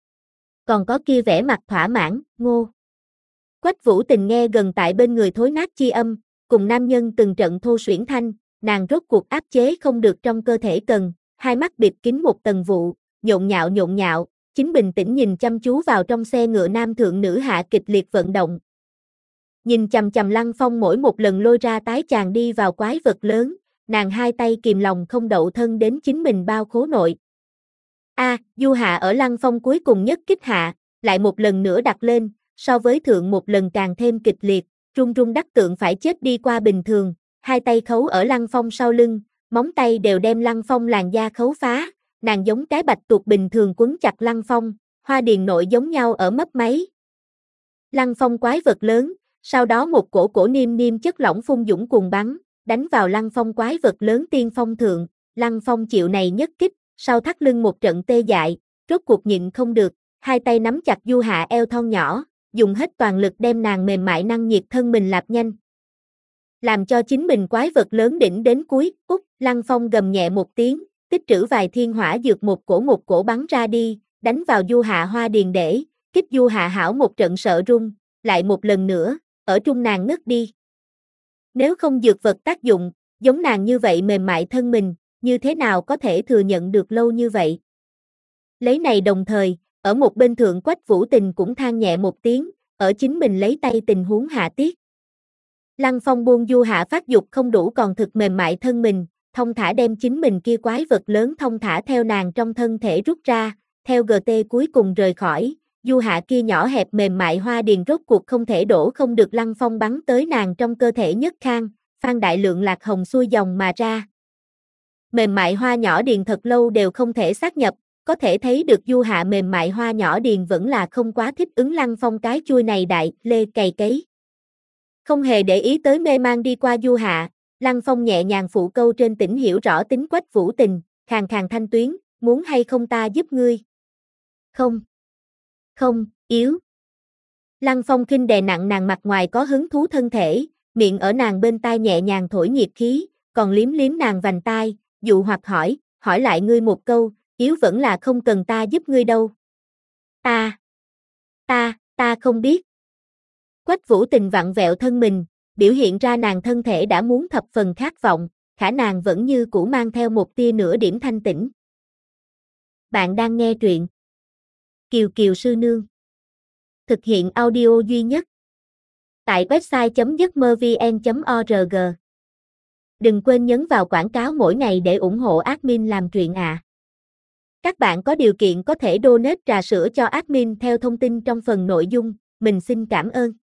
Còn có kia vẻ mặt thỏa mãn, ngô. Quách Vũ Tình nghe gần tại bên người thối nát chi âm, cùng nam nhân từng trận thô suyễn thanh, nàng rốt cuộc áp chế không được trong cơ thể cần, hai mắt bịt kín một tầng vụ, nhộn nhạo nhộn nhạo, chính bình tĩnh nhìn chăm chú vào trong xe ngựa nam thượng nữ hạ kịch liệt vận động. Nhìn chằm chằm Lăng Phong mỗi một lần lôi ra tái chàng đi vào quái vật lớn, nàng hai tay kìm lòng không đậu thân đến chính mình bao khố nội. A, à, Du Hạ ở Lăng Phong cuối cùng nhất kích hạ, lại một lần nữa đặt lên, so với thượng một lần càng thêm kịch liệt, run run đắc tượng phải chết đi qua bình thường, hai tay khấu ở Lăng Phong sau lưng, móng tay đều đem Lăng Phong làn da khấu phá, nàng giống cái bạch tuộc bình thường quấn chặt Lăng Phong, hoa điền nội giống nhau ở mấp máy. Lăng Phong quái vật lớn, sau đó một cổ cổ niêm niêm chất lỏng phun dũng cuồng bắn, đánh vào Lăng Phong quái vật lớn tiên phong thượng, Lăng Phong chịu này nhất kích, sau thắt lưng một trận tê dại, rốt cuộc nhịn không được, hai tay nắm chặt Du Hạ eo thon nhỏ, dùng hết toàn lực đem nàng mềm mại năng nhiệt thân mình lạp nhanh. Làm cho chính mình quái vật lớn đỉnh đến cuối, út, Lăng Phong gầm nhẹ một tiếng, tích trữ vài thiên hỏa dược một cổ một cổ bắn ra đi, đánh vào Du Hạ hoa điền để, kích Du Hạ hảo một trận sợ run, lại một lần nữa, ở trung nàng ngất đi. Nếu không dược vật tác dụng, giống nàng như vậy mềm mại thân mình, như thế nào có thể thừa nhận được lâu như vậy? Lấy này đồng thời, ở một bên thượng Quách Vũ Tình cũng than nhẹ một tiếng, ở chính mình lấy tay tình huống hạ tiết. Lăng Phong buông Du Hạ phát dục không đủ còn thực mềm mại thân mình, thông thả đem chính mình kia quái vật lớn thông thả theo nàng trong thân thể rút ra, theo giê tê cuối cùng rời khỏi, Du Hạ kia nhỏ hẹp mềm mại hoa điền rốt cuộc không thể đổ không được Lăng Phong bắn tới nàng trong cơ thể nhất khang, phan đại lượng lạc hồng xuôi dòng mà ra. Mềm mại hoa nhỏ điền thật lâu đều không thể xác nhập, có thể thấy được Du Hạ mềm mại hoa nhỏ điền vẫn là không quá thích ứng Lăng Phong cái chui này đại, lê cày cấy. Không hề để ý tới mê mang đi qua Du Hạ, Lăng Phong nhẹ nhàng phụ câu trên tỉnh hiểu rõ tính Quách Vũ Tình, khàn khàn thanh tuyến, muốn hay không ta giúp ngươi? Không. Không, yếu. Lăng Phong khinh đè nặng nàng mặt ngoài có hứng thú thân thể, miệng ở nàng bên tai nhẹ nhàng thổi nhiệt khí, còn liếm liếm nàng vành tai, dụ hoặc hỏi, hỏi lại ngươi một câu, yếu vẫn là không cần ta giúp ngươi đâu. Ta, ta, ta không biết. Quách Vũ Tình vặn vẹo thân mình, biểu hiện ra nàng thân thể đã muốn thập phần khát vọng, khả nàng vẫn như cũ mang theo một tia nửa điểm thanh tĩnh. Bạn đang nghe truyện Kiều Kiều Sư Nương. Thực hiện audio duy nhất tại website chấm giấc mơ vn chấm org. Đừng quên nhấn vào quảng cáo mỗi ngày để ủng hộ admin làm truyện ạ. À. Các bạn có điều kiện có thể donate trà sữa cho admin theo thông tin trong phần nội dung, mình xin cảm ơn.